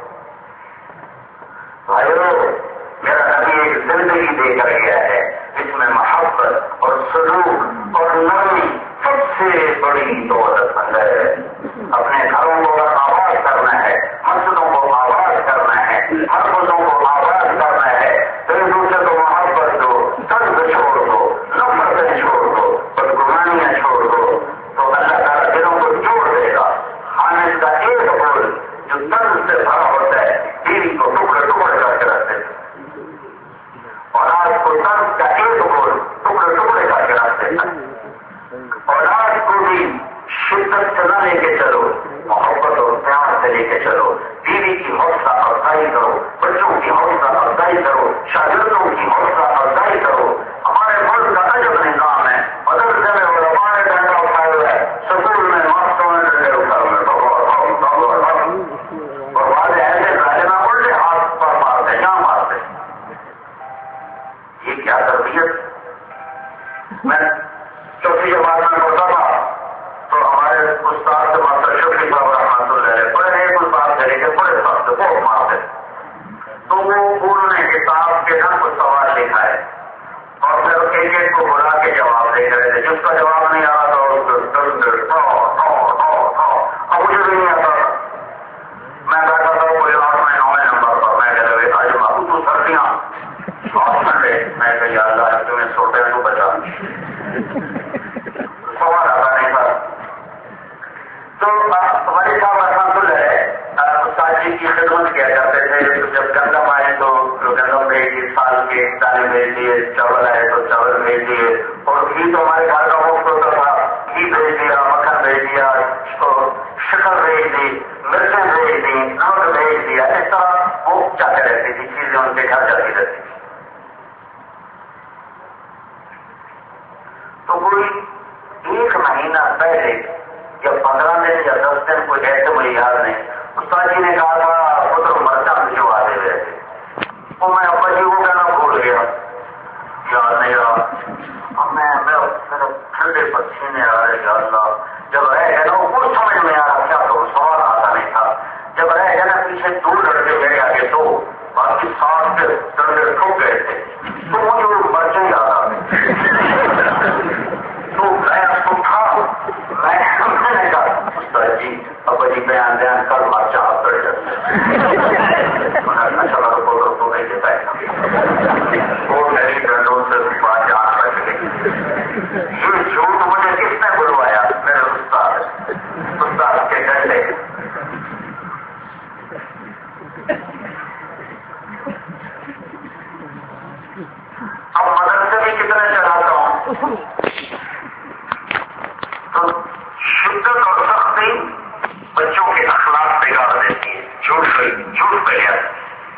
بھائیو، میرا نبی ایک زندگی دے کر گیا ہے جس میں محبت اور سلوک اور نرمی سب سے بڑی دولت ہے. اپنے گھروں کو آباد کرنا ہے، مسجدوں کو آباد کرنا ہے، ہر مسجدوں کو آباد کرنا ہے. ایک دوسرے کو محبت دو، طرز چھوڑ دو، نفرتیں چھوڑ دو، بدگمانیاں چھوڑ دو، تو اللہ تعالیٰ دلوں کو جوڑ دے گا. خامد کا ایک بول جو طرز سے بھرا ہوتا ہے بیوی کو ٹکڑے ٹکڑے کر کے رکھ دیتا، اولاد کو طرز کا ایک بول ٹکڑے ٹکڑے کر کے رکھ دیتا. اولاد کو بھی شدت سے نہ لے کے چلو، محبت اور پیار سے لے کے چلو. بیوی کی حوصلہ افزائی کرو، بچوں کی حوصلہ افزائی کرو، شاگردوں کی حوصلہ افزائی کرو. ہمارے ملک کا عجب نظام ہے، مدرسے میں علماء نے ڈنڈا اٹھایا ہوا ہے، سکول میں ماستروں نے ڈنڈے اٹھائے ہوئے اور والے ایسے ظالم الٹے ہاتھ پر مارتے یہاں مارتے. یہ کیا تربیت؟ میں چوتھی جماعت میں پڑھتا تھا تو ہمارے استاد سے ماسٹر شفیع صاحب رحمۃ اللہ علیہ بڑے ایک استاد تھے لیکن بڑے سخت بہت مارتے. تو وہ انہوں نے کتاب کے نام کچھ سوال لکھا ہے اور پھر ایک ایک کو بلا کے جواب دے رہے تھے. جس کا جواب نہیں آ رہا تھا اب مجھے بھی نہیں آتا. میں بیٹھا تھا کوئی آٹھ میں نویں نمبر پر. میں کہہ رہے آج بابو تو سردیاں اور ٹھنڈے. میں کہ یا اللہ تمہیں سوتے تو بچا. سوال آتا نہیں تھا. تو ہمارے صاحب رحمۃ اللہ استاد جی کی خدمت کیا کرتے تھے. جب گندم آئے تو گندم بھیج دیے، سال کے دانے بھیج دیے، چاول آئے تو چاول بھیج دیے، اور گھی تو ہمارے گھر کا مفت ہوتا تھا. گھی بھیج دیا، مکھن بھیج دیا، شکر بھیج دی، مرچیں بھیج دی، نمک بھیج دیا. اس طرح وہ جاتے رہتی تھی، چیزیں ان کے گھر جاتی رہتی تھی. تو کوئی ایک مہینہ پہلے یا پندرہ دن یا دس دن کوئی ایسے مجھے یاد نہیں، استاد جی نے کہا تھا پتر مرچا جو آتے ہوئے تھے. اور میں ابا جی کو کہنا بھول گیا، یاد نہیں رہا. اب میں ٹھنڈے پسینے آ رہے یا اللہ. جب رہ گیا نا وہ کچھ سمجھ میں آ رہا کیا تو سوال آتا نہیں تھا. جب رہ گیا نا پیچھے دو لڑکے گئے آگے تو باقی سات کے ڈنڈے ٹھوک گئے تھے تو مجھے وہ مرچے یاد آ گئے. تو میں اٹھا، میں نے کہا استاد جی ابا جی بیان بیان کر مرچا آپ کر جاتے اچھا لگا کو تو نہیں دیتا ہے. وہ میری ڈنڈوں سے بات جان بچ گئی. یہ جھوٹ مجھے کس نے بلوایا؟ میرے استاد استاد کے ڈنڈے. اب مدرسے بھی کتنے چلاتا ہوں تو شدت اور سختی بچوں کے اخلاق بگاڑ دیتی ہے. جھوٹ جھوٹ پہ گیا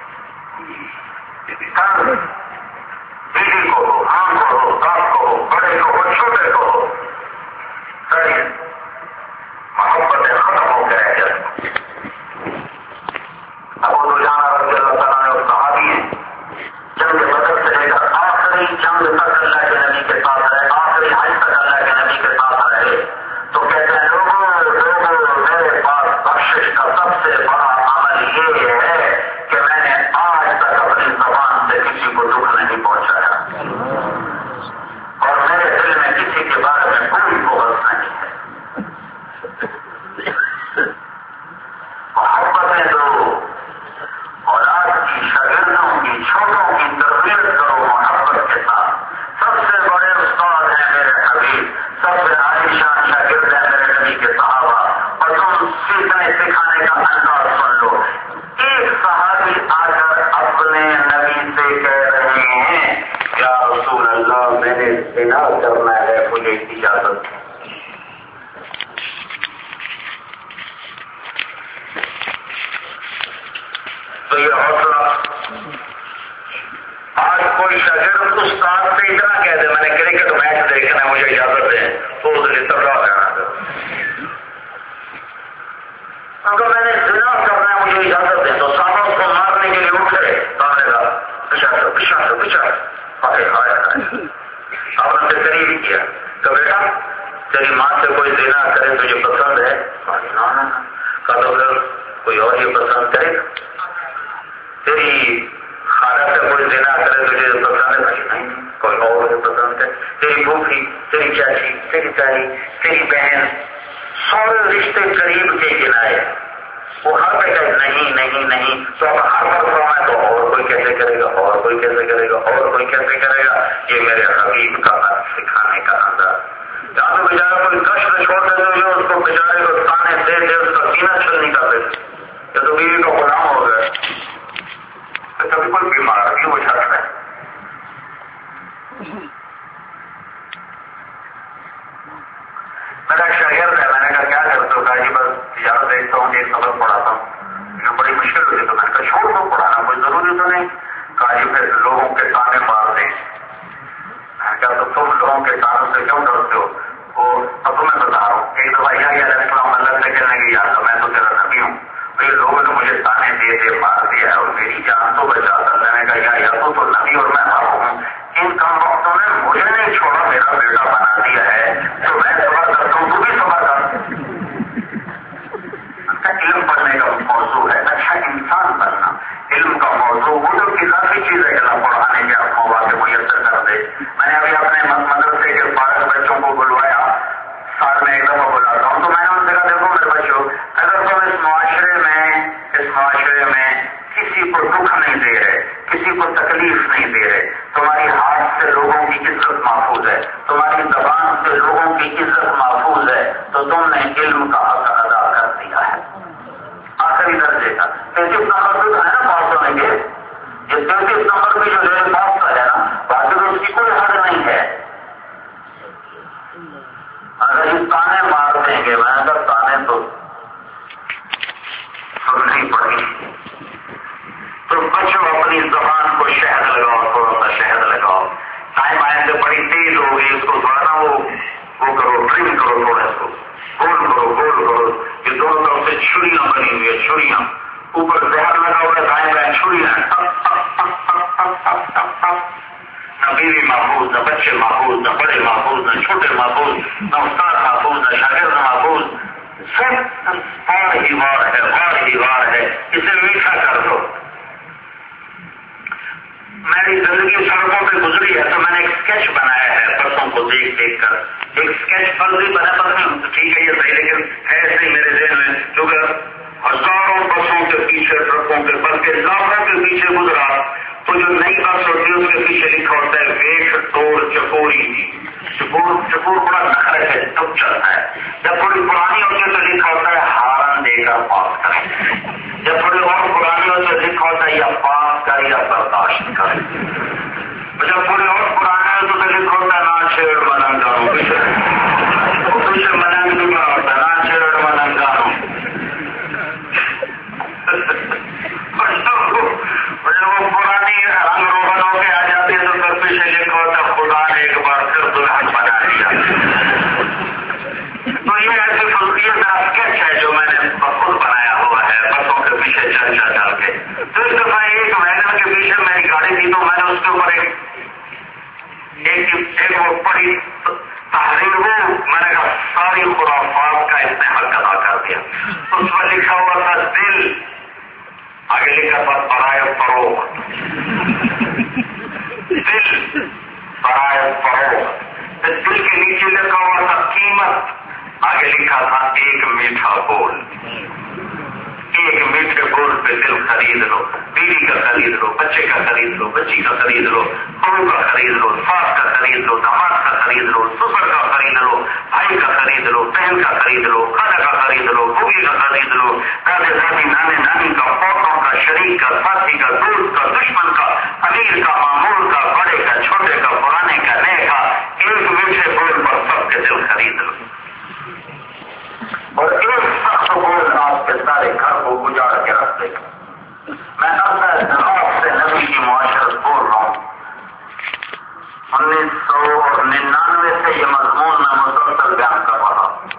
بیوی کو ہو، ماں کو ہو، باپ کو ہو، بڑے کو ہو، چھوٹے کو ہو، ساری محبتیں ختم ہو کے رہ جاتی. ابو دجانہ رضی اللہ تعالیٰ نے صحابی ہیں، جنگ بدر سے لے کر آخری جنگ تک اللہ کے نبی کے ساتھ رہے، آخری حج تک اللہ کے نبی کے ساتھ رہے. تو کہتے ہیں لوگوں لوگوں میرے پاس بخشش کا سب سے بڑا عمل یہ ہے کہ میں نے آج تک اپنی زبان سے کسی کو دکھ نہیں پہنچایا اور میرے دل میں کسی کے بارے میں کوئی بغض نہیں ہے. محبتیں دو، اولاد کی، شاگردوں کی، چھوٹوں کی تربیت کرو محبت کے ساتھ. سب سے بڑے استاد ہیں میرے حبیب، سب سے عالیشان شاگرد ہیں میرے نبی کے صحابہ، اور تم سیکھنے سکھانے کا انداز سن لو. ایک صحابی آ کر اپنے نبی سے کہہ رہے ہیں یا رسول اللہ میں نے زنا کرنا ہے، مجھے اجازت. تو یہ حوصلہ آج کوئی شاگرد استاد سے اتنا کہہ دے میں نے کرکٹ میچ دیکھنا ہے مجھے اجازت دیں تو اس لیے تباہ کرنا تھا. اگر میں نے زنا کرنا ہے مجھے اجازت دیں تو صاحب کو مارنے کے لیے اٹھ گئے. کہنے لگا پیچھا سے پیچھا سے پیچھا آئے آئے آپ نے قریب ہی کیا. تو بیٹا تیری ماں سے کوئی زنا کرے تجھے پسند ہے؟ کہا تو پھر کوئی اور یہ پسند کرے گا؟ تیری خالہ سے کوئی زنا کرے تجھے پسند ہے؟ بھائی نہیں، کوئی اور یہ پسند ہے. تیری پھوپھی، تیری چاچی، تیری تائی، تیری بہن، سارے رشتے قریب کے گنائے، وہ ہر پہ کہے نہیں نہیں نہیں، تو اب ہر پر فرمائے تو اور کوئی کیسے کرے گا، اور کوئی کیسے کرے گا، اور کوئی کیسے کرے گا. یہ میرے حبیب کا سکھانے کا انداز. جہاں تو بیچارہ کوئی کشٹ چھوڑ دے تو اس کو بیچارے کو تانے دے دے اس کا سینہ چھلنی کر دے. یہ تو بیوی کا غلام ہو گیا. کبھی کوئی بیمار بھی ہو جاتا ہے. میرا شاگرد ہے، میں نے کہا کیا کرتے ہو؟ کہا جی بس تجارت دیکھتا ہوں، ایک سبق پڑھاتا ہوں. بڑی مشکل ہوتی تو میں نے کہا چھوڑ دو پڑھانا، کوئی ضروری تو نہیں. کہا جی پھر لوگوں کے تانے مار دیں. میں نے کہا تو تم لوگوں کے تانوں سے کیوں ڈرتے ہو؟ وہ اب تمہیں بتا رہا ہوں. ایک دفعہ یا علیہ السلام اللہ سے کہنے کی یاد میں تو تیرا نبی ہوں، بھائی لوگوں نے مجھے تانے دے دے مار دیا اور میری جان تو بچاتا. میں نے کہا یا تو تو نبی اور میں آپ ہوں، ان کم وقتوں نے مجھے نہیں چھوڑا، میرا بیٹا بنا دیا ہے تو میں صبر کرتا ہوں، تو بھی صبر کر. علم پڑھنے کا موضوع ہے اچھا انسان بننا. علم کا موضوع وہ جو کسی چیز ہے کہ پڑھانے کے آپ مواقع میسر کر دے. میں نے ابھی اپنے مدرسے کے فارغ بچوں کو بلوایا، سال میں ایک دفعہ بلاتا ہوں، تو میں نے ان سے کہا دیکھو میرے بچوں، اگر تم اس معاشرے میں اس معاشرے میں کسی کو دکھ نہیں دے رہے، کسی کو تکلیف نہیں دے رہے، تمہاری ہاتھ سے لوگوں کی عزت محفوظ ہے، تمہاری زبان سے لوگوں کی عزت محفوظ ہے، تو تم نے علم کا حق ادا کر دیا ہے. آخری درجے کا تینتیس نمبر بھی ہے نا پاس ہونے کے، یہ تینتیس نمبر بھی جو میرے پاس کا ہے نا، باقی تو اس کی کوئی حد نہیں ہے. اگر یہ تانے مار دیں گے، میں اگر تانے تو سننی پڑیں گی. تو بچوں اپنی زبان کو شہد لگاؤ، تھوڑا سا شہد لگاؤ. ٹائم آئے سے بڑی تیز ہوگی، اس کو تھوڑا نا وہ وہ کرو، ٹرم کرو، تھوڑا اس کو گول کرو گول کرو. یہ دونوں طرف سے چھریاں بنی ہوئی ہے، چھریاں اوپر زہر لگا ہوا ہے، دائیں بائیں چھریاں. نہ بیوی محفوظ، نہ بچے محفوظ، نہ بڑے محفوظ، نہ چھوٹے محفوظ، نہ استاد محفوظ، نہ شاگرد محفوظ. سب وار ہی وار ہے، وار ہی وار ہے. اسے میٹھا کر دو. میری زندگی سڑکوں پہ گزری ہے تو میں نے ایک اسکیچ بنایا ہے بسوں کو دیکھ دیکھ کر. ایک اسکیچ فرضی بنا پتہ نہیں ٹھیک ہے یہ صحیح، لیکن ہے ایسے ہی میرے ذہن میں، کیونکہ ہزاروں بسوں کے پیچھے، ٹرکوں کے، بلکہ لاکھوں کے پیچھے گزرا تو جو نئی بس ہوتی ہے اس کے پیچھے لکھا ہوتا ہے ویش توڑ چکوری. چکور چکور بڑا نخرے ہے، تب چلتا ہے. جب تھوڑی پرانی ہوتی ہے تو لکھا ہوتا ہے ہارن دے کر پاس کریں. جب تھوڑی اور پرانی ہوتی ہے لکھا ہوتا ہے یا پاس کر یا برداشت کریں. جب تھوڑی اور پرانے ہوتے تو لکھا ہوتا ہے نہ چھیڑ ملنگانوں. پیچھے ملنگ نہیں بنا ہوتا ہے نہ چھیڑ ملنگانوں. جب وہ پرانی رنگ روغن ہو کے آ جاتی ہے تو پھر پیچھے لکھا ہوتا ہے خدا نے ایک بار پھر دلہن بنا دیا. تو یہ ایسے یہ میرا اسکیچ ہے جو میں نے خود بنایا ہوا ہے بسوں کے پیچھے چل چل چل کے. تو اس دفعہ ایک ویگن کے پیچھے میری گاڑی تھی تو میں نے اس کے اوپر ایک ایک ایک وہ پڑی تحریر، وہ میں نے کہا ساری خرافات کا اس نے حق ادا کر دیا. اس میں لکھا ہوا تھا دل، آگے لکھا تھا برائے فروخت. دل برائے فروخت. دل کے نیچے لکھا ہوا تھا قیمت، آگے لکھا تھا ایک میٹھا بول. ایک میٹھے بول پہ دل خرید لو. بیوی کا خرید لو، بچے کا خرید لو، بچی کا خرید لو، بہو کا خرید لو، ساس کا خرید لو، داماد کا خرید لو، سسر کا خرید لو، بھائی کا خرید لو، بہن کا خرید لو، خالہ کا خرید لو، بھوبی کا خرید لو، دادے دادی نانے نانی کا، پوتوں کا، شریک کا، ساتھی کا، دوست کا، دشمن کا، امیر کا، معمول کا، بڑے کا، چھوٹے کا، پرانے کا، نئے کا. ایک میٹھے بول پر سب کے دل خرید لو. اور ایک سخت بول آپ کے سارے گھر کو گجاڑ کے رکھ دے گا. میں اب سے نبی کی معاشرت بول رہا ہوں. انیس سو ننانوے سے یہ مضمون میں مسلسل بیان کر رہا ہوں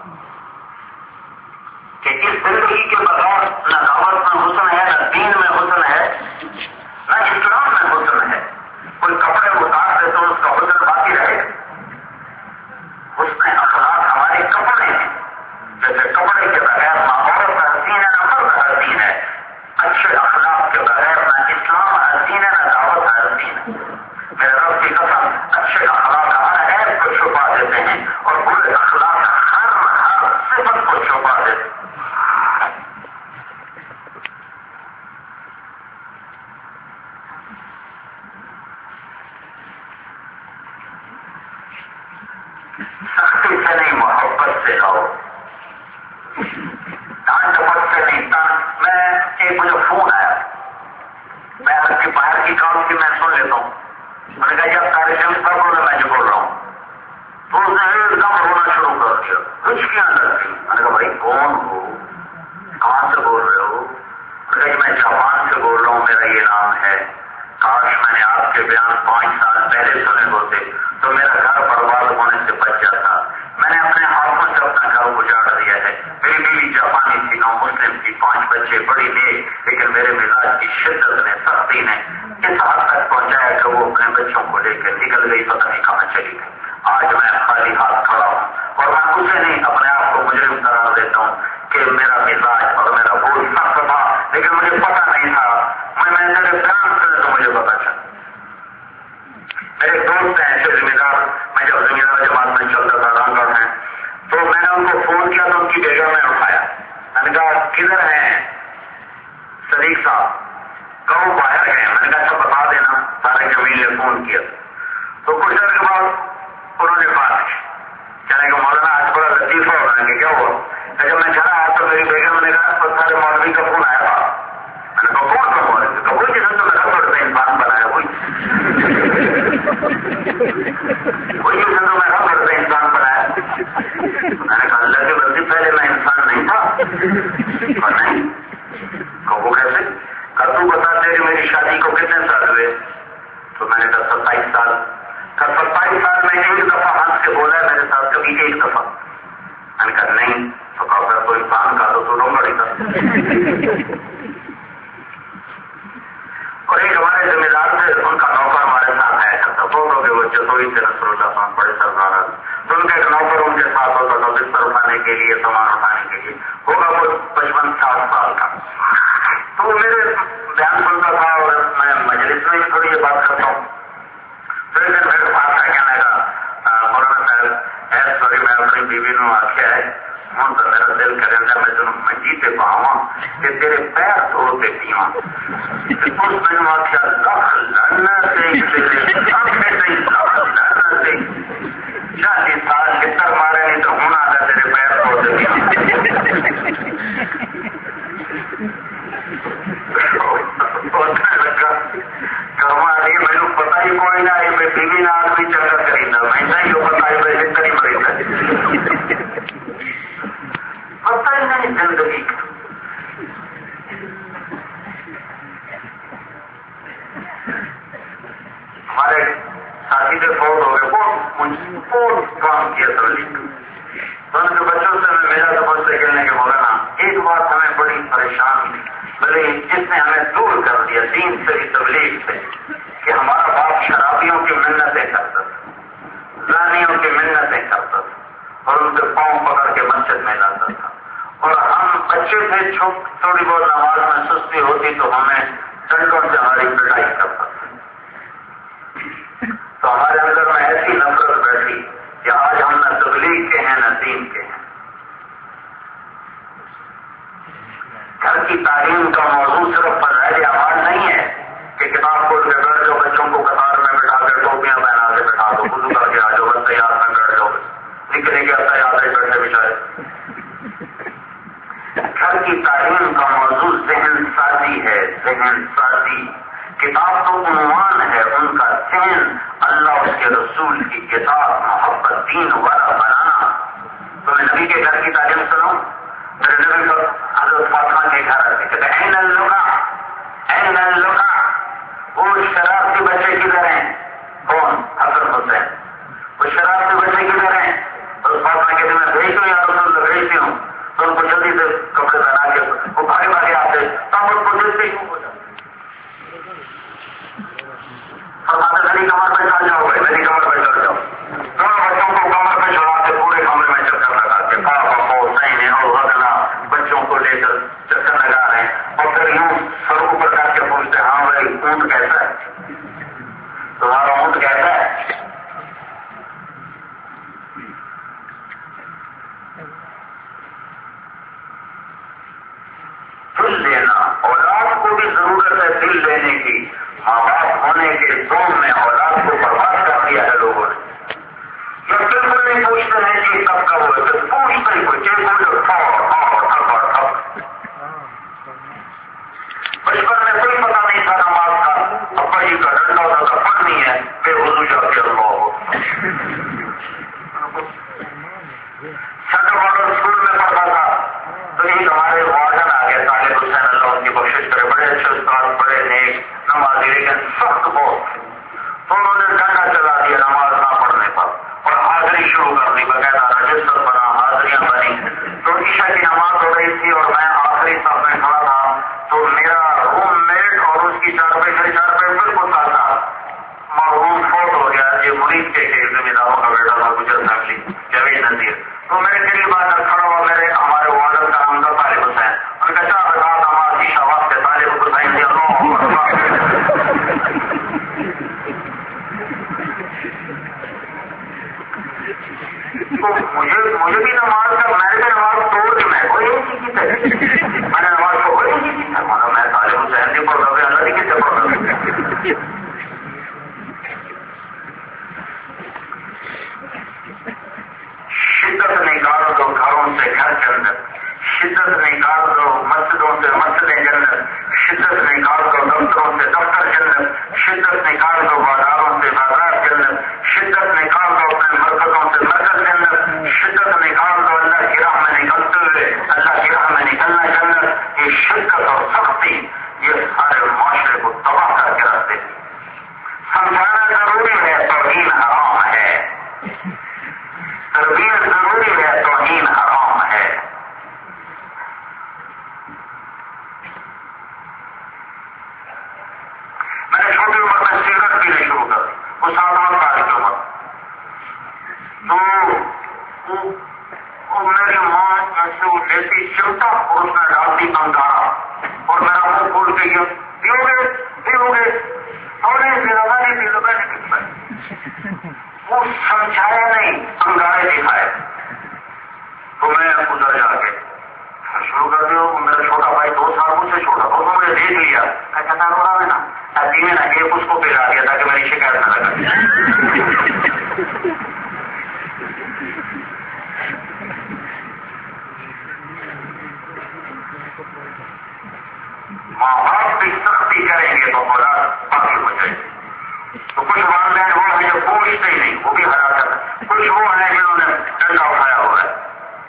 کہ اس زندگی کے بغیر نہ دعوت میں حسن ہے، نہ دین میں حسن ہے، نہ اسلام میں حسن ہے. کوئی کپڑے اتار دے تو اس کا حسن باقی رہے. حسن اخلاق ہمارے کپڑے سے کھاؤ. ڈانٹ ڈپٹ سے نہیں. میں ایک مجھے فون آیا, میں آپ کی باہر کی کام کی میں سن لیتا ہوں. میں نے کہا جب سارے شخص پر بولے میں جو بول رہا ہوں تو اس نے ایک دم رونا شروع کر دیا. کچھ کیا لگتی. میں نے کہا بھائی کون ہو, کہاں سے بول رہے ہو؟ میں نے کہا میں جاپان سے بول رہا ہوں, میرا یہ نام ہے. کاش میں نے آپ کے بیان پانچ سال پہلے سنے ہوتے تو میرا گھر برباد ہونے سے بچ جاتا. میں نے اپنے ہاتھوں سے اپنا گھر اجاڑ دیا ہے. میری بیوی جاپانی تھی, نو مسلم تھی, پانچ بچے, بڑی نیک, لیکن میرے مزاج کی شدت نے, سختی نے اس حد تک پہنچایا کہ وہ اپنے بچوں کو لے کے نکل گئی, پتہ نہیں کہاں چلی گئی. آج میں خالی ہاتھ کھڑا ہوں اور میں اسے نہیں اپنے آپ کو مجرم قرار دیتا ہوں کہ میرا مزاج اور میرا بول سخت تھا, لیکن مجھے پتہ نہیں تھا. میں میں میرے بیان سے تو مجھے پتا چلا. میرے دوست ہیں ایسے ذمہ دار, میں جب زمیندار جماعت میں چلتا تھا رامگڑھ میں, تو میں نے ان کو فون کیا تو ان کی بیگم نے اٹھایا. میں نے کہا کدھر ہیں صدیق صاحب؟ کہو باہر گئے. میں نے کہا اچھا بتا دینا. طارق جمیل نے فون کیا تو کچھ دیر کے بعد انہوں نے بات کی, کہنے کہ مولانا آج بڑا لطیفہ ہو رہا ہے. کیا ہوا؟ جب میں چلا آیا تو میری بیگم نے کہا سارے مولوی کا فون آیا تھا. میں نے کہا کون سا مولوی؟ تو وہی جس نے میرا بڑا انسان بنایا, وہی وہی جس نے میرا بڑا انسان بنایا. میں نے کہا اللہ کے بندے پہلے میں انسان نہیں تھا. اور نہیں کہ وہ کیسے؟ کہ تو بتا تیری میری شادی کو کتنے سال ہوئے؟ تو میں نے کہا ستائیس سال. کہ ستائیس سال میں ایک دفعہ ہنس کے بولا ہے میرے ساتھ, کبھی ایک دفعہ؟ میں نے کہا نہیں. تو کہا پھر تو انسان کا تو تو بڑی تھا. اور ایک ہمارے ذمہ دار تھے, ان کا نوکر ہمارے ساتھ آیا کرتا. بہت کے بچے تھوڑی سے نصر اللہ خان بڑے سردار, تو ان کا ایک نوکر ان کے ساتھ ہوتا تھا بستر اٹھانے کے لیے, سامان اٹھانے کے لیے. ہوگا وہ پچپن ساٹھ سال کا. تو وہ میرے بیان سنتا تھا اور میں مجلس میں بھی تھوڑی یہ بات کرتا ہوں. پھر دن میرے پاس آ کے آئے گا مولانا صاحب ہے سوری میں اپنی بیوی نے آخیا ہے ہوں تو میرا دل کرے گا میں تمہیں منجی سے پاوا کہ تیرے پیر دھوتے پیوا. اس میں آخیا لکھ لڑنا سے چالیس سال چکر مارے نہیں تو ہوں آتا تیرے پیر دھوتے پیوا. لگا ہماری میرے پتا ہی کوئی نہ ہے, میں بیوی نہ آدمی چنگا کرینا میں نہیں ہو پتا ہے ویسے کری مری پتا ہی نہیں زندگی کا. ہمارے ساتھی کے فوت ہو گئے, بہت بہت کام کیا تبلیغ. تو ان کے بچوں سے میں میرا سمجھ سے کہنے کے مولانا ایک بات ہمیں بڑی پریشان تھی, بھلے جس نے ہمیں دور کر دیا دین سے بھی تبلیغ سے, کہ ہمارا باپ شرابیوں کی منتیں کرتا تھا, زانیوں کی منتیں کرتا تھا اور ان کے پاؤں پکڑ کے مسجد میں لاتا تھا. اور ہم بچے تھے, تھوڑی بہت نماز میں سستی ہوتی تو ہمیں ڈنڈوں سے ہماری پٹائی کرتا تھا. تو ہمارے اندر میں ایسی نفرت بیٹھی کہ آج ہم نہ تبلیغ کے ہیں نہ دین کے ہیں. گھر کی تعلیم کا موضوع صرف فضائل اعمال نہیں ہے کہ کتاب کھول کے بیٹھ جاؤ, بچوں کو قطار میں بٹھا کے ٹوپیاں پہنا کے بٹھا دو, وضو کر کے آ جاؤ, بس تیار میں بیٹھ جاؤ, نکلے کے تیار ہے بیٹھے بچارے. گھر کی تعلیم کا موضوع ذہن سازی ہے, ذہن سازی. کتاب تو عنوان ہے, ان کا ذہن اللہ اس کے رسول کی کتاب محبت دین والا بنانا. تو میں نبی کے گھر کی تعلیم سنوں, میرے نبی کو حضرت فاطمہ کے گھر آتے کہتے این اللغا این اللغا. وہ شرارتی بچے کدھر ہیں؟ کون؟ حسن حسین. وہ شرارتی بچے کدھر ہیں؟ اور فاطمہ کہتے میں بھیج دوں یا رسول اللہ بھیجتی ہوں. تو ان کو جلدی سے کپڑے بنا کے وہ بھاگے بھاگے آتے, تب ان کو دیکھتے ہی ہو جاتے. فرماتے میری کمر پہ چڑھ جاؤ گے, میری کمر پہ چڑھ جاؤ. دونوں بچوں کو کمر پہ چڑھاتے پورے کمرے میں چکر لگاتے, پاپا کو سائن اور وغیرہ بچوں کو لے کر چکر لگا رہے ہیں. اور پھر یوں سر اوپر کر کے پوچھتے ہاں بھائی اونٹ کیسا ہے, تمہارا اونٹ کیسا ہے؟ دل لینا, اولاد کو بھی ضرورت ہے دل لینے کی. ماں باپ ہونے کے دون میں اولاد کو برباد کر دیا ہے لوگوں نے. یہ بالکل نہیں پوچھتے ہیں کہ سب کا وہ ہے, پھر پوچھ عشاء کی نماز ہو رہی تھی اور میں آخری صف میں کھڑا تھا تو میرا روم میٹ اور اس کی چار پہ میرے چار پہ بالکل ساتھ تھا، مرحوم فوت ہو گیا، یہ مرید کے ذمہ داروں کا بیٹا تھا، گجر فیملی جاوید نذیر. تو میرے قریب آ کر کھڑا ہوا، میرے ہمارے والد کا نام تھا طالب حسین، ان کا چار رکعت نماز عشاء واسطے طالب حسین دیا تو مجھے مجھے بھی نماز کا میں نے نماز توڑ دی، میں کوئی نہیں سیکھی تھی، میں نے نماز کو کوئی نہیں سیکھی تھی، میں طالب حسین نہیں پڑھ رہا، اللہ کی سے پڑھ رہا. شدت نکال دو گھروں سے گھر کے اندر، شدت نکال دو مسجدوں سے مسجدیں جنت، شدت نکال دو دفتروں سے دفتر جنت، شدت نکال دو بازاروں سے بازار جنت، شدت نکال دو اپنے مرکزوں سے مرکز جنت، شدت نکال دو اللہ کی راہ میں نکلتے ہوئے اللہ کی راہ میں نکلنا جنت. یہ شدت اور سختی یہ سارے معاشرے کو تباہ کر کے رکھتے. سمجھانا ضروری ہے توہین حرام ہے، تربیت ضروری ہے توہین حرام ہے. میں نے چھوٹی عمر میں سگریٹ پینے شروع کر دی، وہ سات سال کی عمر. تو میری ماں ایسے وہ لیتی چمٹا اور اس میں ڈالتی انگارا اور میرا منہ کھول کے یہ پیو گے پیو گے اور نہیں پی لگا نہیں پی لگا نہیں پی. وہ سمجھایا نہیں، انگارے دکھائے. تو میں ادھر جا کے شروع کر دیا. میرا چھوٹا بھائی دو سال مجھ سے چھوٹا، اس نے مجھے دیکھ لیا، کہتا ہو رہا ہے نا ایسی میں نا ایک اس کو پلا دیا تاکہ میری شکایت نہ لگا. ماں باپ بھی سختی کریں گے تو اولاد باقی ہو جائے گی. تو کچھ والدین وہ ہیں جو پوچھتے ہی نہیں، وہ بھی ہرا کر، کچھ وہ ہیں جنہوں نے ڈنڈا اٹھایا ہوا ہے.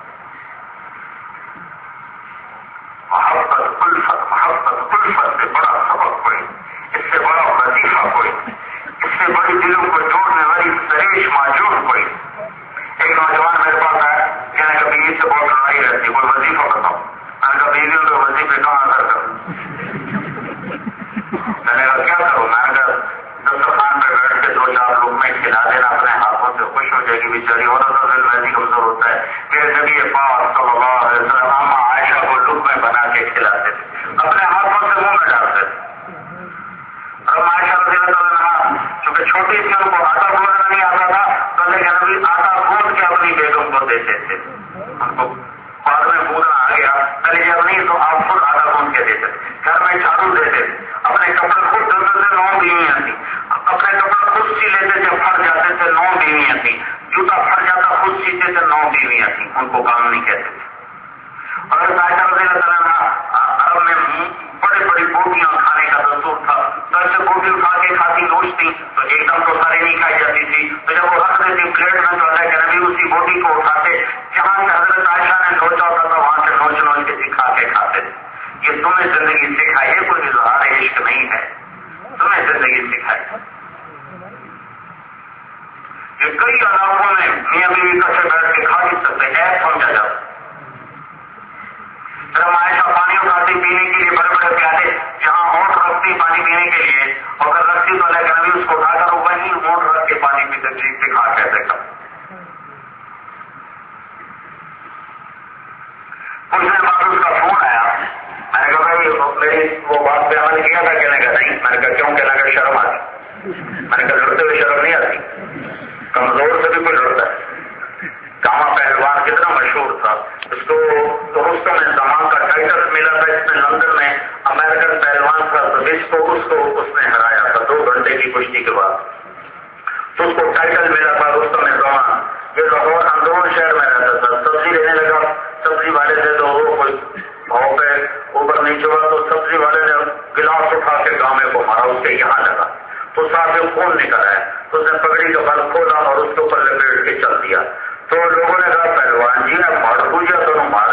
محبت الفت محبت الفت سے بڑا سبق کوئی، اس سے بڑا وظیفہ کوئی، اس سے بڑی دلوں کو جوڑنے والی سریش معجون کوئی. ایک نوجوان میرے پاس آیا، کہنے کا بیوی سے بہت لڑائی رہتی، کوئی وظیفہ بتاؤ. میں نے کہا بیویوں کے وظیفے کہاں کر کر میں نے کہا کیا کروں. میں نے کہا دسترخوان پہ بیٹھ کے دو چار لوگ میں کھلا دینا، اپنے ہاتھوں سے خوش ہو جائے گی بیچاری، اور دل ویسی کمزور ہوتا ہے. میرے نبی پاک صلی اللہ علیہ وسلم اما عائشہ کو لوگ میں بنا کے کھلاتے تھے، اپنے ہاتھوں سے منہ میں ڈالتے تھے. اور عائشہ رضی اللہ عنہا چونکہ چھوٹی تھی، ان کو آٹا گوندنا نہیں آتا تھا، تو لیکن نبی آٹا گوند کے اپنی بیگم کو دیتے تھے. ان کو بعد میں گوندنا آ گیا، پہلے جب نہیں تو آپ خود آٹا گوند کے دیتے تھے. گھر میں جھاڑو دیتے تھے، اپنے کپڑے خود دھلتے تھے، نو بیویاں تھیں. اپنے کپڑے خود سی لیتے تھے، پھٹ جاتے تھے، نو بیویاں تھیں. جوتا پھٹ جاتا خود سیتے تھے، نو بیویاں تھیں. ان کو کام نہیں کہتے تھے. اور عائشہ رضی اللہ عنہا عرب میں بڑی بڑی بوٹیاں کھانے کا دستور تھا، تو ایسے بوٹی اٹھا کے کھاتی نوچتی تو ایک دم تو ساری نہیں کھائی جاتی تھی. تو جب وہ رکھ دیتی پلیٹ میں تو اللہ کے نبی اسی بوٹی کو اٹھاتے، جہاں سے حضرت عائشہ نے نوچا ہوتا تھا وہاں سے نوچ نوچ کے سکھا کے کھاتے تھے. یہ تمہیں زندگی سکھائی ہے، کوئی اظہار عشق نہیں ہے، تمہیں زندگی سکھائی. یہ کئی علاقوں میں میاں بیوی کٹھے بیٹھ کے کھا نہیں سکتے، ایپ سمجھا جاتا. پھر ہم عائشہ پانی اٹھاتی پینے کے لیے، بڑے بڑے پیالے جہاں ہونٹ رکھتی پانی پینے کے لیے، اور اگر رکھتی تو اللہ کے نبی اس کو اٹھا کر وہیں ہونٹ رکھ کے پانی پیتے تھے. سکھا کیسے کر کچھ دن بعد اس کا فون آیا. میں نے کہا بھائی میری وہ بات پہ عمل کیا تھا، کہنے کا نہیں. میں نے کہا کیوں؟ کہنے کا شرم آتی. میں نے کہا لڑتے ہوئے شرم نہیں آتی، کمزور سے بھی کوئی لڑتا ہے. کاما پہلوان کتنا مشہور تھا، اس کو رستم زمان کا ٹائٹل ملا تھا. اس میں لندن میں امریکن پہلوان تھا، تو اس کو اس کو اس نے ہرایا تھا دو گھنٹے کی کشتی کے بعد. تو اس کو ٹائٹل ملا تھا رستم زمان. یہ لاہور اندرون شہر میں رہتا تھا. سبزی لینے لگا، سبزی والے سے تو وہ کوئی بھاؤ پہ اوپر نیچے ہوا، تو سبزی والے نے گلاس اٹھا کے گامے کو مارا، اس کے یہاں لگا تو ساتھ میں خون نکل آیا. تو اس نے پگڑی کا بل کھولا اور اس کے اوپر لپیٹ کے چل دیا. تو لوگوں نے کہا پہلوان جی آپ مار پوجا تو مار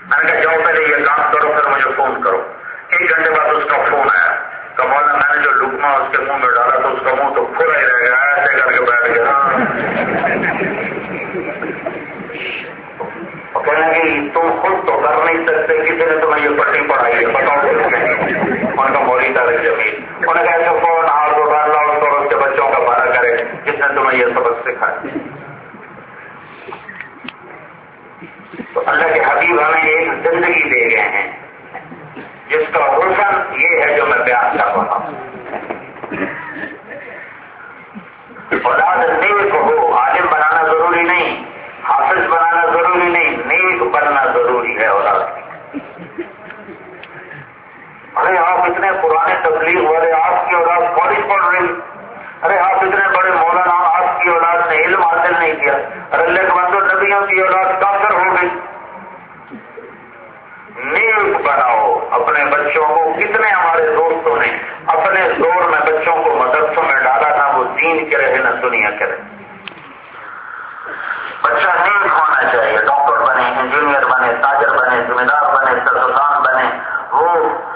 میں نے کہا جاؤ پہلے یہ کام کرو پھر مجھے فون کرو. ایک گھنٹے بعد اس کا فون آیا کہ مولانا میں نے جو لقمہ اس کے منہ میں ڈالا تو اس کا منہ تو کھلا ہی رہ گیا, ایسے کر کے بیٹھ گیا. اور کہنے کہ تم خود تو کر نہیں سکتے, کسی نے تمہیں یہ پٹی پڑھائی ہے, بتاؤ کس نے. ان کا مولی طارق جمیل انہوں نے کہا ایسے فون ہاتھ اٹھا لاؤ تو اس کے بچوں کا بھلا کرے جس نے تمہیں یہ سبق سکھایا. تو اللہ کے حبیب ہمیں ایک زندگی دے گئے ہیں جس کا حسن یہ ہے جو میں بیان کر رہا ہوں. اولاد نیک ہو, عالم بنانا ضروری نہیں, حافظ بنانا ضروری نہیں, نیک بننا ضروری ہے اولاد کی. ارے آپ اتنے پرانے تبلیغ والے, آپ کی اولاد کالج پڑھ رہی, ارے آپ اتنے بڑے مولانا, آپ کی اولاد نے علم حاصل نہیں کیا, ارے اللہ کے بندو نبیوں کی اولاد کافر ہو گئی. نیک بناؤ اپنے بچوں کو. کتنے ہمارے دوستوں نے اپنے دور میں بچوں کو مدرسوں میں ڈالا, نہ وہ دین کے رہے نہ دنیا کے رہے. بچہ نیک ہونا چاہیے, ڈاکٹر بنے, انجینئر بنے, تاجر بنے, ذمہ دار بنے, سرگردان بنے, وہ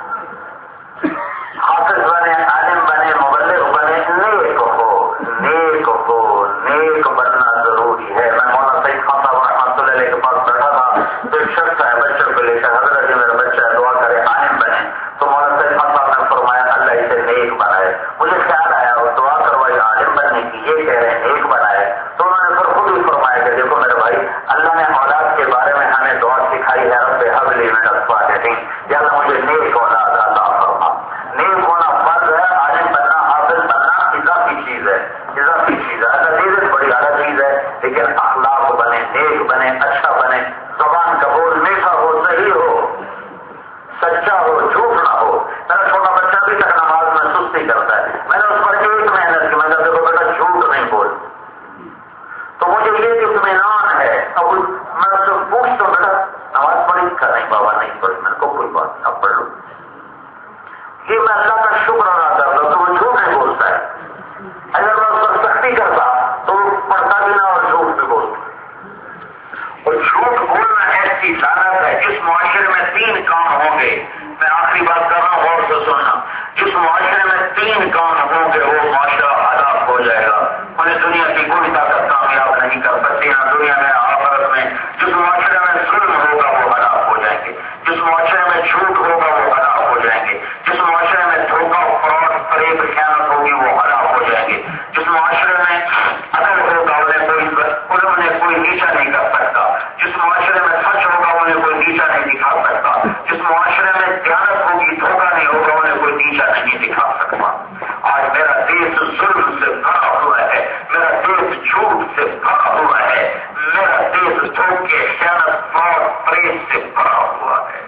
حافظ بنے, عالم بنے, مبلغ بنے. نیک ہو, نیک ہو, نیک بننا ضروری ہے. میں مولانا سعید خان صاحب رحمۃ اللہ علیہ کے پاس بیٹھا تھا تو ایک شخص ہے بچوں کو لے کر, حضرت جی میرا بچہ ہے دعا کرے عالم بنے. تو مولانا سعید خان صاحب نے فرمایا اللہ اسے نیک بنائے. مجھے خیال آیا وہ دعا کروائی عالم بننے کی, یہ کہہ رہے ہیں نیک بنائے. تو انہوں نے پھر خود ہی فرمایا کہ دیکھو میرے بھائی, اللہ نے اولاد کے بارے میں ہمیں دعا سکھائی ہے, رب حب لی من الصالحین, یا اللہ مجھے نیک اولاد عطا فرما. نیک ہونا فرض ہے, عالم بننا, حافظ بننا اضافی چیز ہے, اضافی چیز ہے. اللہ بڑی اعلیٰ چیز ہے, لیکن اخلاق بنے, نیک بنے, اچھا بنے, زبان کا بول میٹھا ہو, صحیح ہو, سچا ہو, جھوٹ نہ ہو. میرا چھوٹا بچہ بھی تک نماز میں سستی کرتا ہے, میں نے اس پر ایک محنت کی, میں نے دیکھو بیٹا جھوٹ نہیں بول. تو مجھے یہ اطمینان ہے. اب میں اس سے پوچھتا ہوں بیٹا نماز پڑھی کر نہیں, بابا نہیں پڑھی. میں نے کہا کوئی بات نہیں, اب پڑھ لو. یہ میں اللہ کا شکر ادا کرتا ہوں تو وہ جھوٹ نہیں بولتا ہے. اگر میں اس پر سختی کرتا تو وہ پڑھتا بھی نہ اور جھوٹ بھی بولتا. اور جھوٹ بولنا ایسی لعنت ہے. جس معاشرے میں تین کام ہوں گے, میں آخری بات کر رہا ہوں غور سے سننا, جس معاشرے میں تین کام ہوں گے وہ معاشرہ ہلاک ہو جائے گا. انہیں دنیا کی کوئی طاقت کامیاب نہیں کر سکتی, نہ دنیا میں نہ آخرت میں. جس معاشرے میں ظلم ہوگا وہ ہلاک ہو جائیں گے, جس معاشرے میں جھوٹ ہوگا وہ ہلاک ہو جائیں گے, جس معاشرے میں دھوکہ, فراڈ, فریب, خیانت ہوگی وہ ہلاک ہو جائیں گے, جس معاشرے میں عدل ہوگا انہیں کوئی انہیں کوئی نیچا نہیں کر سکتا, جس معاشرے میں سچ ہوگا انہیں کوئی نیچا نہیں دکھا سکتا, جس معاشرے میں دیانت ہوگی, دھوکہ نہیں ہوگا انہیں کوئی نیچا نہیں دکھا سکتا. آج میرا دیش ظلم سے بھرا ہوا ہے, میرا دیش جھوٹ سے بھرا ہوا ہے, میرا دیش دھوکے, خیانت, فراڈ, فریب سے بھرا ہوا ہے.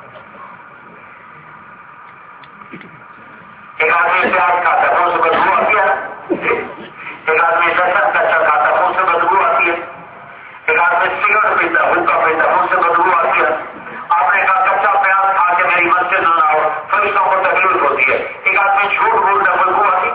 ایک آدمی پیاز کھاتا ہے منہ سے بدبو آتی ہے, ایک آدمی لہسن کچا کھاتا ہے منہ سے بدبو آتی ہے, ایک آدمی سگریٹ پیتا ہے, حقہ پیتا ہے, منہ سے بدبو آتی ہے. آپ نے کہا کچا پیاز کھا کے میری مسجد نہ آؤ, فرشتوں کو تکلیف ہوتی ہے. ایک آدمی جھوٹ بولتا ہے, بدبو آتی.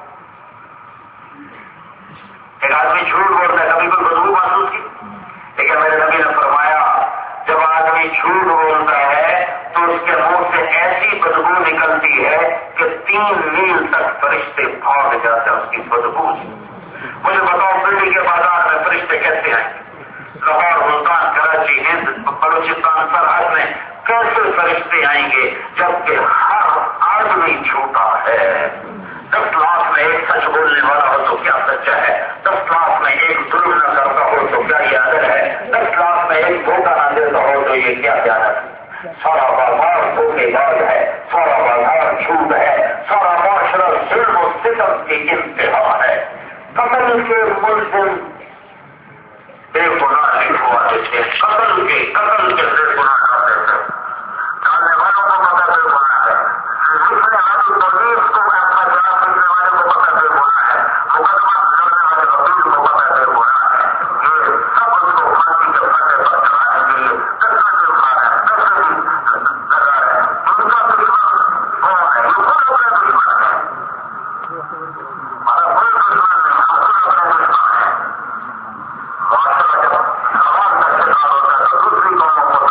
ایک آدمی جھوٹ بولتا ہے, کبھی کوئی بدبو محسوس کی؟ لیکن میرے نبی نے فرمایا جب آدمی جھوٹ بولتا ہے تو اس کے منہ سے ایسی بدبو نکلتی ہے کہ تین میل تک فرشتے بھاگ جاتے ہیں اس کی بدبو سے. مجھے بتاؤ دلی کے بازار میں فرشتے کیسے آئیں گے؟ لاہور, ملتان, کراچی, ہند, بلوچستان, سرحد میں کیسے فرشتے آئیں گے جبکہ ہر آدمی جھوٹا ہے؟ دس لاکھ میں ایک سچ بولنے والا ہو تو کیا سچا ہے, دس لاکھ میں ایک ظلم نہ کرتا ہو تو کیا یہ عدل ہے, دس لاکھ میں ایک دھوکہ نہ دیتا ہو تو یہ کیا دیانت ہے. سارا بازار دھوکے باز ہے, سارا بازار جھوٹ ہے, سارا معاشرہ ظلم و ستم کی انتہا ہے. قتل کے ملزم بے گناہ لکھوا دیتے, قتل کے قتل کے بے گناہ کر دیتے, ڈالنے والوں کو پتہ بے گناہ ہے, لکھنے والی تبلیغ کو اپنا جواب کرنے والے کو پتہ بے گناہ ہے, مقدمہ کرنے والے وکیل کو پتہ بے گناہ ہے. یہ سب اس کو پھانسی کے پھٹے پر چڑھانے کے لیے کتنا دل کھا رہے ہیں, کیسے بھی لگا رہے ہیں. ان کا دشمن کون ہے؟ یہ خود اپنے دشمن ہے. ہمارا کوئی دشمن نہیں, ہم خود اپنے دشمن ہیں. معاشرہ جب سامان کا شکار ہوتا ہے تو دوسری قوموں کو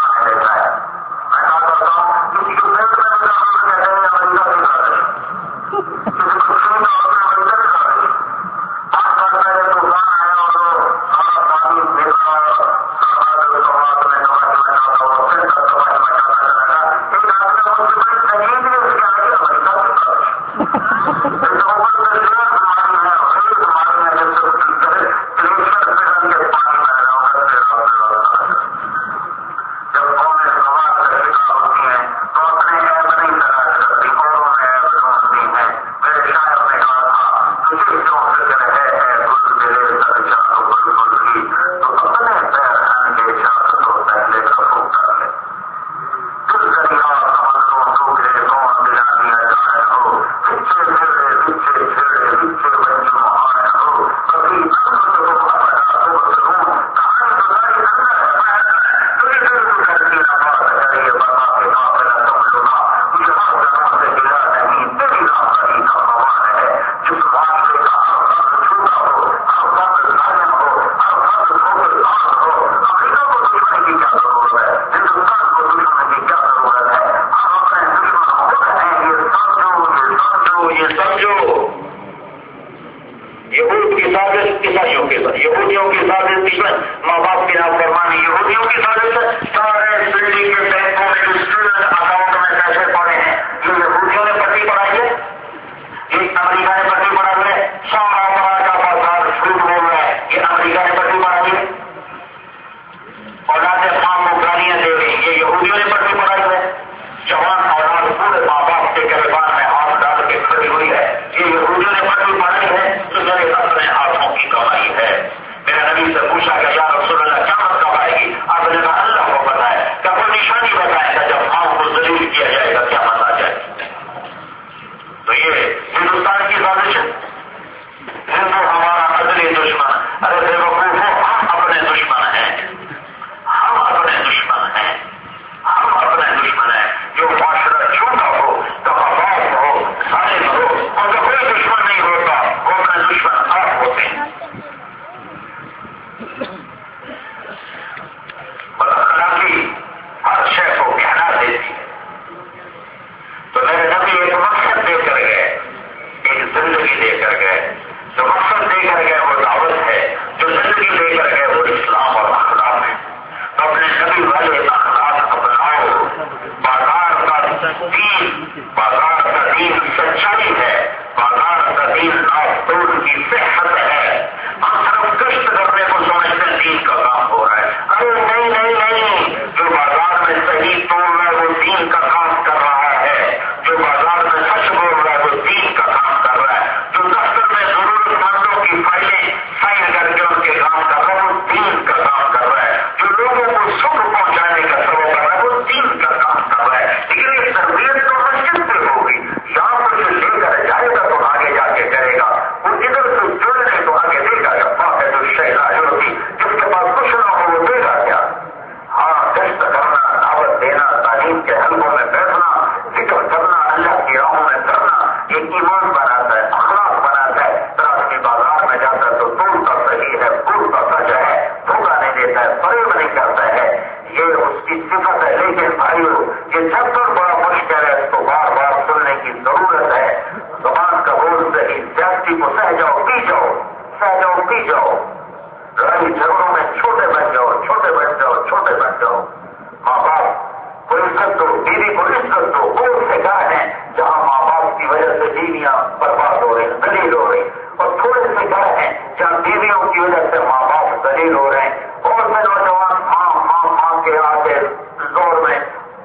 حلقوں میں بیٹھنا، ذکر کرنا، اللہ کی راہوں میں کرنا، یہ ایمان بناتا ہے، اخلاق بناتا ہے. رات بازار میں جاتا ہے تو توڑتا صحیح ہے، پورتا سچ ہے، دھوکہ نہیں دیتا ہے، فریب نہیں کرتا ہے. یہ اس کی صفت ہے. لیکن بھائیو یہ چیپٹر بڑا مشکل ہے، اس کو بار بار سننے کی ضرورت ہے. زبان کا بول صحیح، زیادتی کو سہ جاؤ، پی جاؤ، سہ جاؤ، پی جاؤ. لڑائی جھگڑوں میں چھوٹے بن جاؤ، چھوٹے بن جاؤ، چھوٹے بن جاؤ. ماں باپ کو عزت دو، بیوی کو عزت دو. بہت سے گھر ہیں جہاں ماں باپ کی وجہ سے بیویاں برباد ہو رہی، ذلیل ہو رہی، اور تھوڑے سے گھر ہیں جہاں بیویوں کی وجہ سے ماں باپ ذلیل ہو رہے ہیں. اور سے نوجوان ماں ماں ماں کے آگے زور میں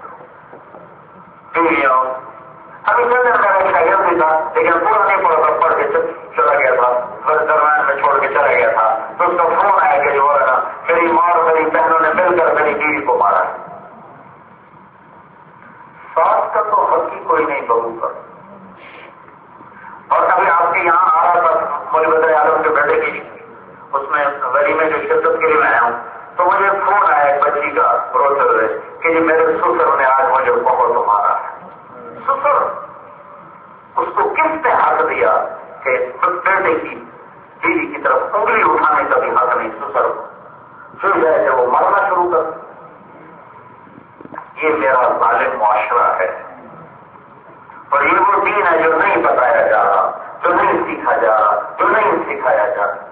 بیویاں. ابھی میں نے میرا شاگرد بھی تھا، لیکن پورا نہیں پڑا تھا، پڑھ کے چلا گیا تھا، بس درمیان میں چھوڑ کے چلا گیا تھا. تو اس کا فون آیا کہ جو ہے نا میری ماں اور میری بہنوں نے مل کر میری بیوی کو مارا. ساس کا تو حق ہی کوئی نہیں بہو کا. اور ابھی آپ کے یہاں آ رہا تھا مجھے بدر عالم کے بیٹے کی اس میں ولی میں جو شدت کے لیے میں آیا ہوں، تو مجھے فون آیا ایک بچی کا روتے ہوئے کہ جی میرے سسر نے آج مجھے بہت مارا ہے. سسر اس کو کس نے حق دیا کہ بیٹے کی بیوی کی طرف انگلی اٹھانے کا بھی حق نہیں سسر کو. پھر جائے کہ وہ مرنا شروع کر. یہ میرا ظالم معاشرہ ہے، اور یہ وہ دین ہے جو نہیں بتایا جا رہا، جو نہیں سیکھا جا رہا، جو نہیں سکھایا جا رہا.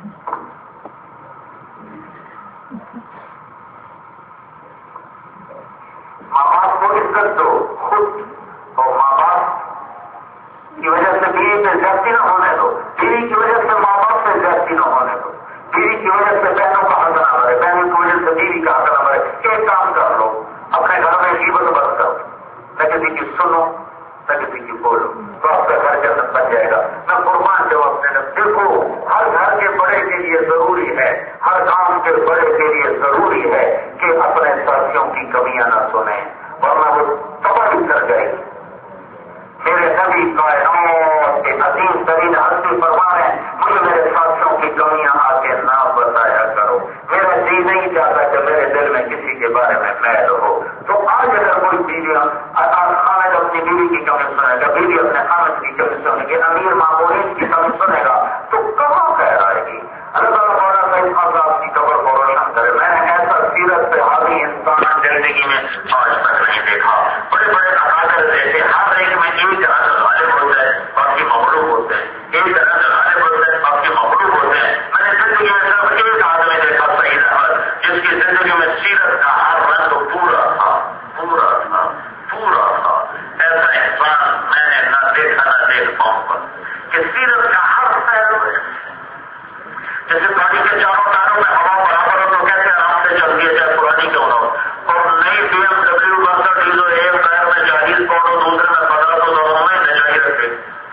ماں باپ کو عزت دو خود، اور ماں باپ کی وجہ سے بیوی پہ زیادتی نہ ہونے دو، بیوی کی وجہ سے ماں باپ پہ زیادتی نہ ہونے دو، بیوی کی وجہ سے بہنوں کا حق نہ بڑھے، بہنوں کی وجہ سے بیوی کا حق نہ بڑھے. ایک کام کر لو، اپنے گھر میں غیبت بند کرو، نہ کسی کی سنو نہ کسی کی بولو، تو آپ کا گھر جنت بن جائے گا. میں قربان جاؤ اپنے نے. دیکھو ہر گھر کے بڑے کے لیے ضروری ہے، ہر کام کے بڑے کے لیے ضروری ہے کہ اپنے ساتھیوں کی کمیاں نہ سنیں، ورنہ وہ تباہی کر جائے گی. میرے نبی کائنات کے عظیم ترین ہستی فرما ہے مجھے میرے ساتھیوں کی کمیاں آ کے نہ بتایا کرو. میرا جی نہیں چاہتا کہ میرے دل میں کسی کے بارے میں میل ہو. تو آج اگر کوئی بیویاں خامد اپنی بیوی کی کمی سنے گا، بیوی اپنے خامد کی کمی سنے گی، امیر معمولین کی کمی سنے گا، تو کہاں خیر آئے گی. اللہ تعالیٰ تعالیٰ آپ کی قبر کو روشن کرے. میں نے ایسا سیرت سے حاوی انسان زندگی میں آج تک نہیں دیکھا. بڑے بڑے اکابر دیکھے، ہر ایک میں ایک رنگ غالب ہوتا ہے، باقی مغلوب ہوتے ہیں، ایک رنگ غالب ہوتا ہے، باقی مغلوب ہوتے ہیں. میں نے زندگی میں صرف ایک آدمی دیکھا سعید احمد، جس کی زندگی میں سیرت کا ہر رنگ پورا تھا، پورا تھا، پورا تھا. ایسا انسان میں نے نہ دیکھا نہ دیکھ پاؤں گا کہ سیرت کا ہر پہلو ہے. جیسے گاڑی کے چاروں تاروں میں ہوا برابر ہو تو کیسے آرام سے چلتی ہے، چاہے پرانی کیوں نہ ہو. اور نئی بی ایم ڈبلو بسر ڈیزو ایک ٹائر میں چالیس پاؤنڈ دوسرے میں پندرہ سو دونوں میں نجائی رکھے.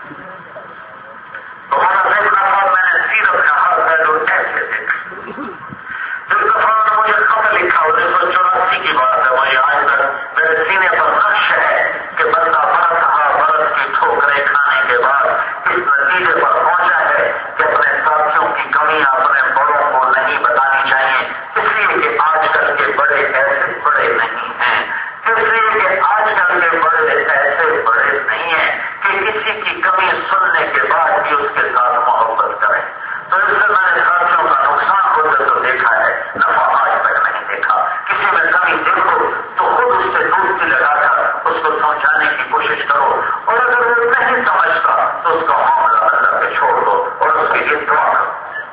تمہارا دیکھنا تھا میں نے سیرت کا ہر پہلو ایسے دیکھا. جس دفعہ نے مجھے خط لکھا انیس سو چوراسی کی بات ہے، مجھے آج تک میرے سینے پر نقش ہے کہ بندہ برس ہا برس کی ٹھوکریں کھانے کے بعد اس نتیجے پر پہنچا ہے کہ اپنے ساتھیوں کی کمیاں اپنے بڑوں کو نہیں بتانی چاہیے، اس لیے کہ آج کل کے بڑے ایسے بڑے نہیں ہیں، اس لیے کہ آج کل کے بڑے ایسے بڑے نہیں ہیں کہ کسی کی کمی سننے کے بعد بھی اس کے ساتھ محبت کریں. تو اس سے میں نے ساتھیوں کا نقصان ہوتے تو دیکھا ہے، نفع آج تک نہیں دیکھا. کسی میں کمی دیکھو تو خود اس سے دوستی لگا کر اس کو سمجھانے کی کوشش کرو، اور اگر وہ نہیں سمجھتا تو اس کا معاملہ اللہ پہ چھوڑ دو اور اس کے لیے دعا کرو.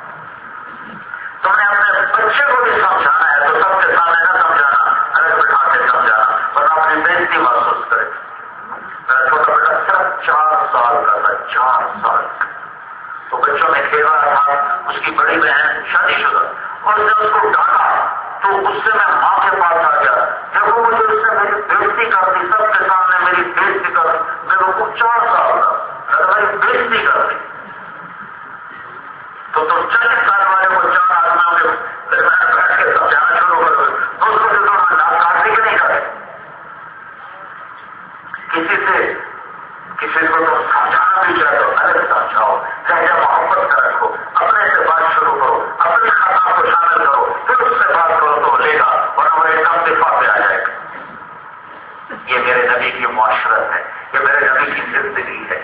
تم نے اپنے بچے کو بھی سمجھانا ہے تو سب کے سامنے نہ سمجھانا، الگ بٹھا کے سمجھانا، ورنہ اپنی بےزتی محسوس کرے. میرا چھوٹا بیٹا صرف چار سال کا تھا، چار سال کا. تو بچوں میں کھیل رہا تھا، اس کی بڑی بہن شادی شدہ، اور اس نے اس کو ڈانٹا تو اس سے میں ماں کے پاس آ گیا. جب وہ مجھے اس سے میری بےزتی کرتی، سب کے سامنے میری بےزتی کرتی، میرے کو چار سال کا میری بےزتی کرتی. تو تم چالیس سال والے کو چار آدمیوں کے درمیان بیٹھ کے سمجھانا شروع کرو تو اس کو جو تم نام کاٹنے کے نہیں کرے. کسی سے کسی کو تم سمجھانا بھی چاہے تو الگ سمجھاؤ، لہجہ محبت کا رکھو، اپنے سے بات شروع کرو، اپنی خطا کو شامل کرو، پھر اس سے بات کرو تو لے گا، ورنہ وہ ایک دم دفاع پہ آ جائے گا. نبی کی معاشرت ہے، یہ میرے نبی کی زندگی ہے.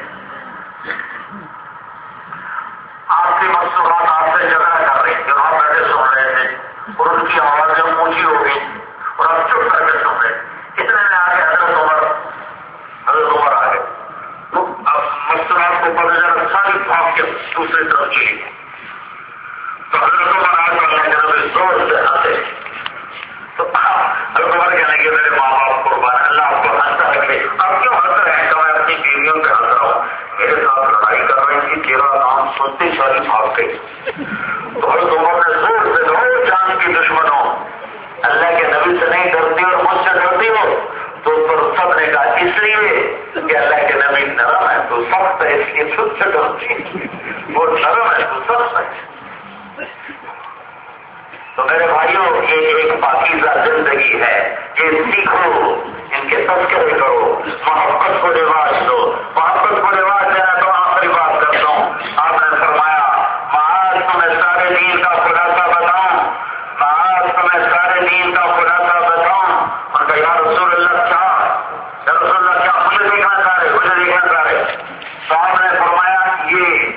آپ کی مصنوعات آپ سے جھگڑا کر رہی تھی اور آپ بیٹھے سن رہے تھے اور ان کی آواز جب اونچی ہو گئی اور آپ چپ کر کے سن رہے. اتنے میں آگے حضرت عمر حضرت عمر آ گئے تو اب مصنوعات کو پتہ چلا ساری بھاگ کے دوسری طرف چلی گئی. تو حضرت عمر آ کر اللہ کے نبی زور سے ہنسے. تو حضرت عمر کہنے کے میرے ماں باپ قربان اللہ آپ کو ہنسا رکھے. آپ کیوں ہنس رہے ہیں؟ کہ میں اپنی بیویوں پہ ہنس رہا ہوں. میرے ساتھ لڑائی کر رہی تھی، تیرا نام سنتے ساری بھاگ گئی. تو حضرت عمر نے زور سے کہا جان کی دشمنوں اللہ کے نبی سے نہیں ڈرتی اور مجھ سے ڈرتی ہو. تو سب نے کہا اس لیے کہ اللہ کے نبی نرم ہے تو سخت ہے، اس لیے خود سے ڈرتی. وہ نرم ہے تو سخت ہے. تو میرے بھائیوں یہ ایک پاکیزہ زندگی ہے، یہ سیکھو، ان کے تذکرے کرو، محبت کو رواج دو. محبت کو رواج دینا. تو آخری بات کرتا ہوں. آپ نے فرمایا معاذ تمہیں سارے دین کا خلاصہ بتاؤں، معاذ تمہیں سارے دین کا خلاصہ بتاؤں. ان کا یا رسول اللہ کیا، یا رسول اللہ کیا، مجھے دیکھنا چاہ رہے مجھے دیکھنا چاہ رہے تو آپ نے فرمایا یہ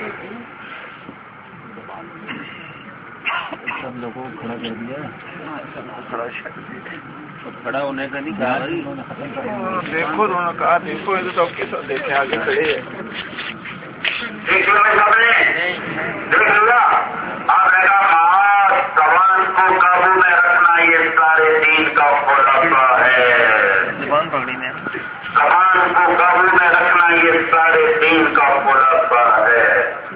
سب لوگوں کو کھڑا کر دیا. کھڑا ہونے کا نہیں کہا بھائی. دیکھو انہوں نے کہا دیکھو یہ تو کے ساتھ دیکھیں آگے کھڑے ہیں. دیکھ لیا آپ نے کہا زبان کو قابو میں رکھنا یہ سارے دین کا خلاصہ ہے. زبان پکڑی میں زبان کو قابو میں رکھنا یہ سارے دین کا خلاصہ ہے.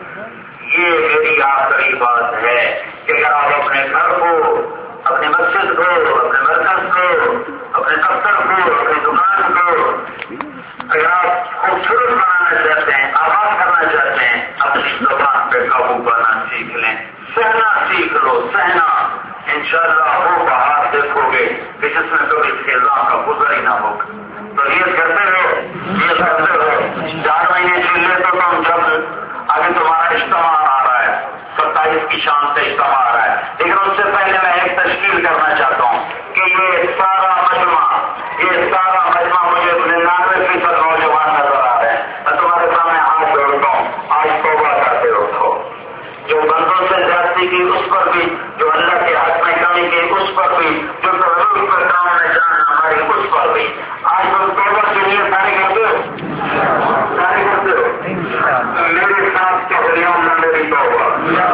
یہ میری آخری بات ہے کہ اگر آپ اپنے گھر کو، اپنی مسجد کو، اپنے مرکز کو، اپنے دفتر کو، اپنی دکان کو اگر آپ خوبصورت بنانا چاہتے ہیں، آباد کرنا چاہتے ہیں، اپنی زبان پہ قابو پانا سیکھ لیں. سہنا سیکھ لو، سہنا. انشاءاللہ وہ بہار دیکھو گے کہ جس میں کبھی خزاں کا گزر ہی نہ ہوگا. تو یہ کرتے ہو، یہ کرتے ہو. چار مہینے چلے تو تم جب ابھی تمہارا اجتماع آ رہا ہے، ستائیس کی شام سے اجتماع آ رہا ہے، لیکن اس سے پہلے میں ایک تشکیل کرنا چاہتا ہوں کہ یہ سارا مجمع یہ سارا مجمع مجھے ننانوے فیصد نوجوان نظر آ رہے ہیں. میں تمہارے سامنے ہاتھ جوڑتا ہوں، آج توبہ کرتے رکھو. جو بندوں سے زیادتی کی اس پر بھی، جو اللہ کے حق میں کمی کی اس پر بھی، جو ضرور پر کام میں جان ہماری اس پر بھی. آج تم توبہ کے لیے سارے کرتے ہو، سارے کرتے ہو. میرے ساتھ کے ہریام نہ میری توبہ،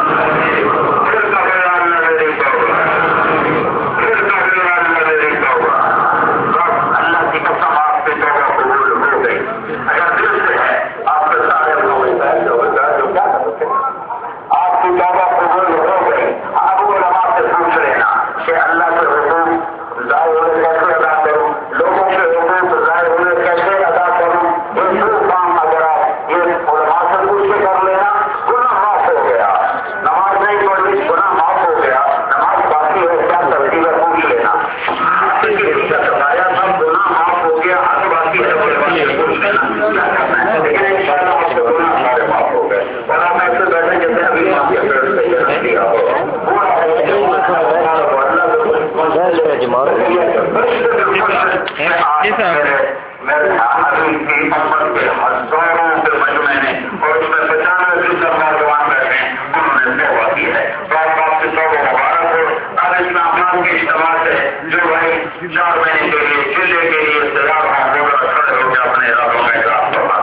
پھر کا ہریام نہ میری توبہ، پھر کا ہریام نہ میری توبہ. اللہ کی قسم آپ سے توبہ قبول ہو گئی. اگر دل سے ہے آپ کے سارے لوگ جو کیا کرتے ہیں آپ کی توبہ قبول ہو گئی. آپ وہ علماء سے پوچھ لینا کہ اللہ کے حقوق ظاہر ہونے کیسے ادا کروں، لوگوں کے حقوق ظاہر ہونے کیسے ادا کروں. یہ جو کام اگر آپ یہ علماء سے پوچھ کے کر لینا، گناہ معاف ہو گیا. نماز نہیں پڑھی، گناہ معاف ہو گیا. نماز باقی ہے کیا ترتیب ہے پوچھ لینا. کسی کا سفایا سب گناہ معاف ہو گیا، حق باقی ہے علماء سے پوچھ لینا کیا کرنا ہے. لیکن ان شاء اللہ آپ کے گناہ ہمارے معاف ہو گئے. اور آپ ایسے بیٹھے جیسے ابھی آپ کے پیڑ سے یہ دیا ہو. میرے حبیب کی امت کے ہزاروں کے مجمع نے اور اس میں پچانوے فیصد نوجوان بیٹھے ہیں، انہوں نے توبہ کی ہے. تو آپ آپ سے توبہ مبارک ہو. اب اسلام آباد کے اجتماع سے جو بھائی چار مہینے کے لیے چلے کے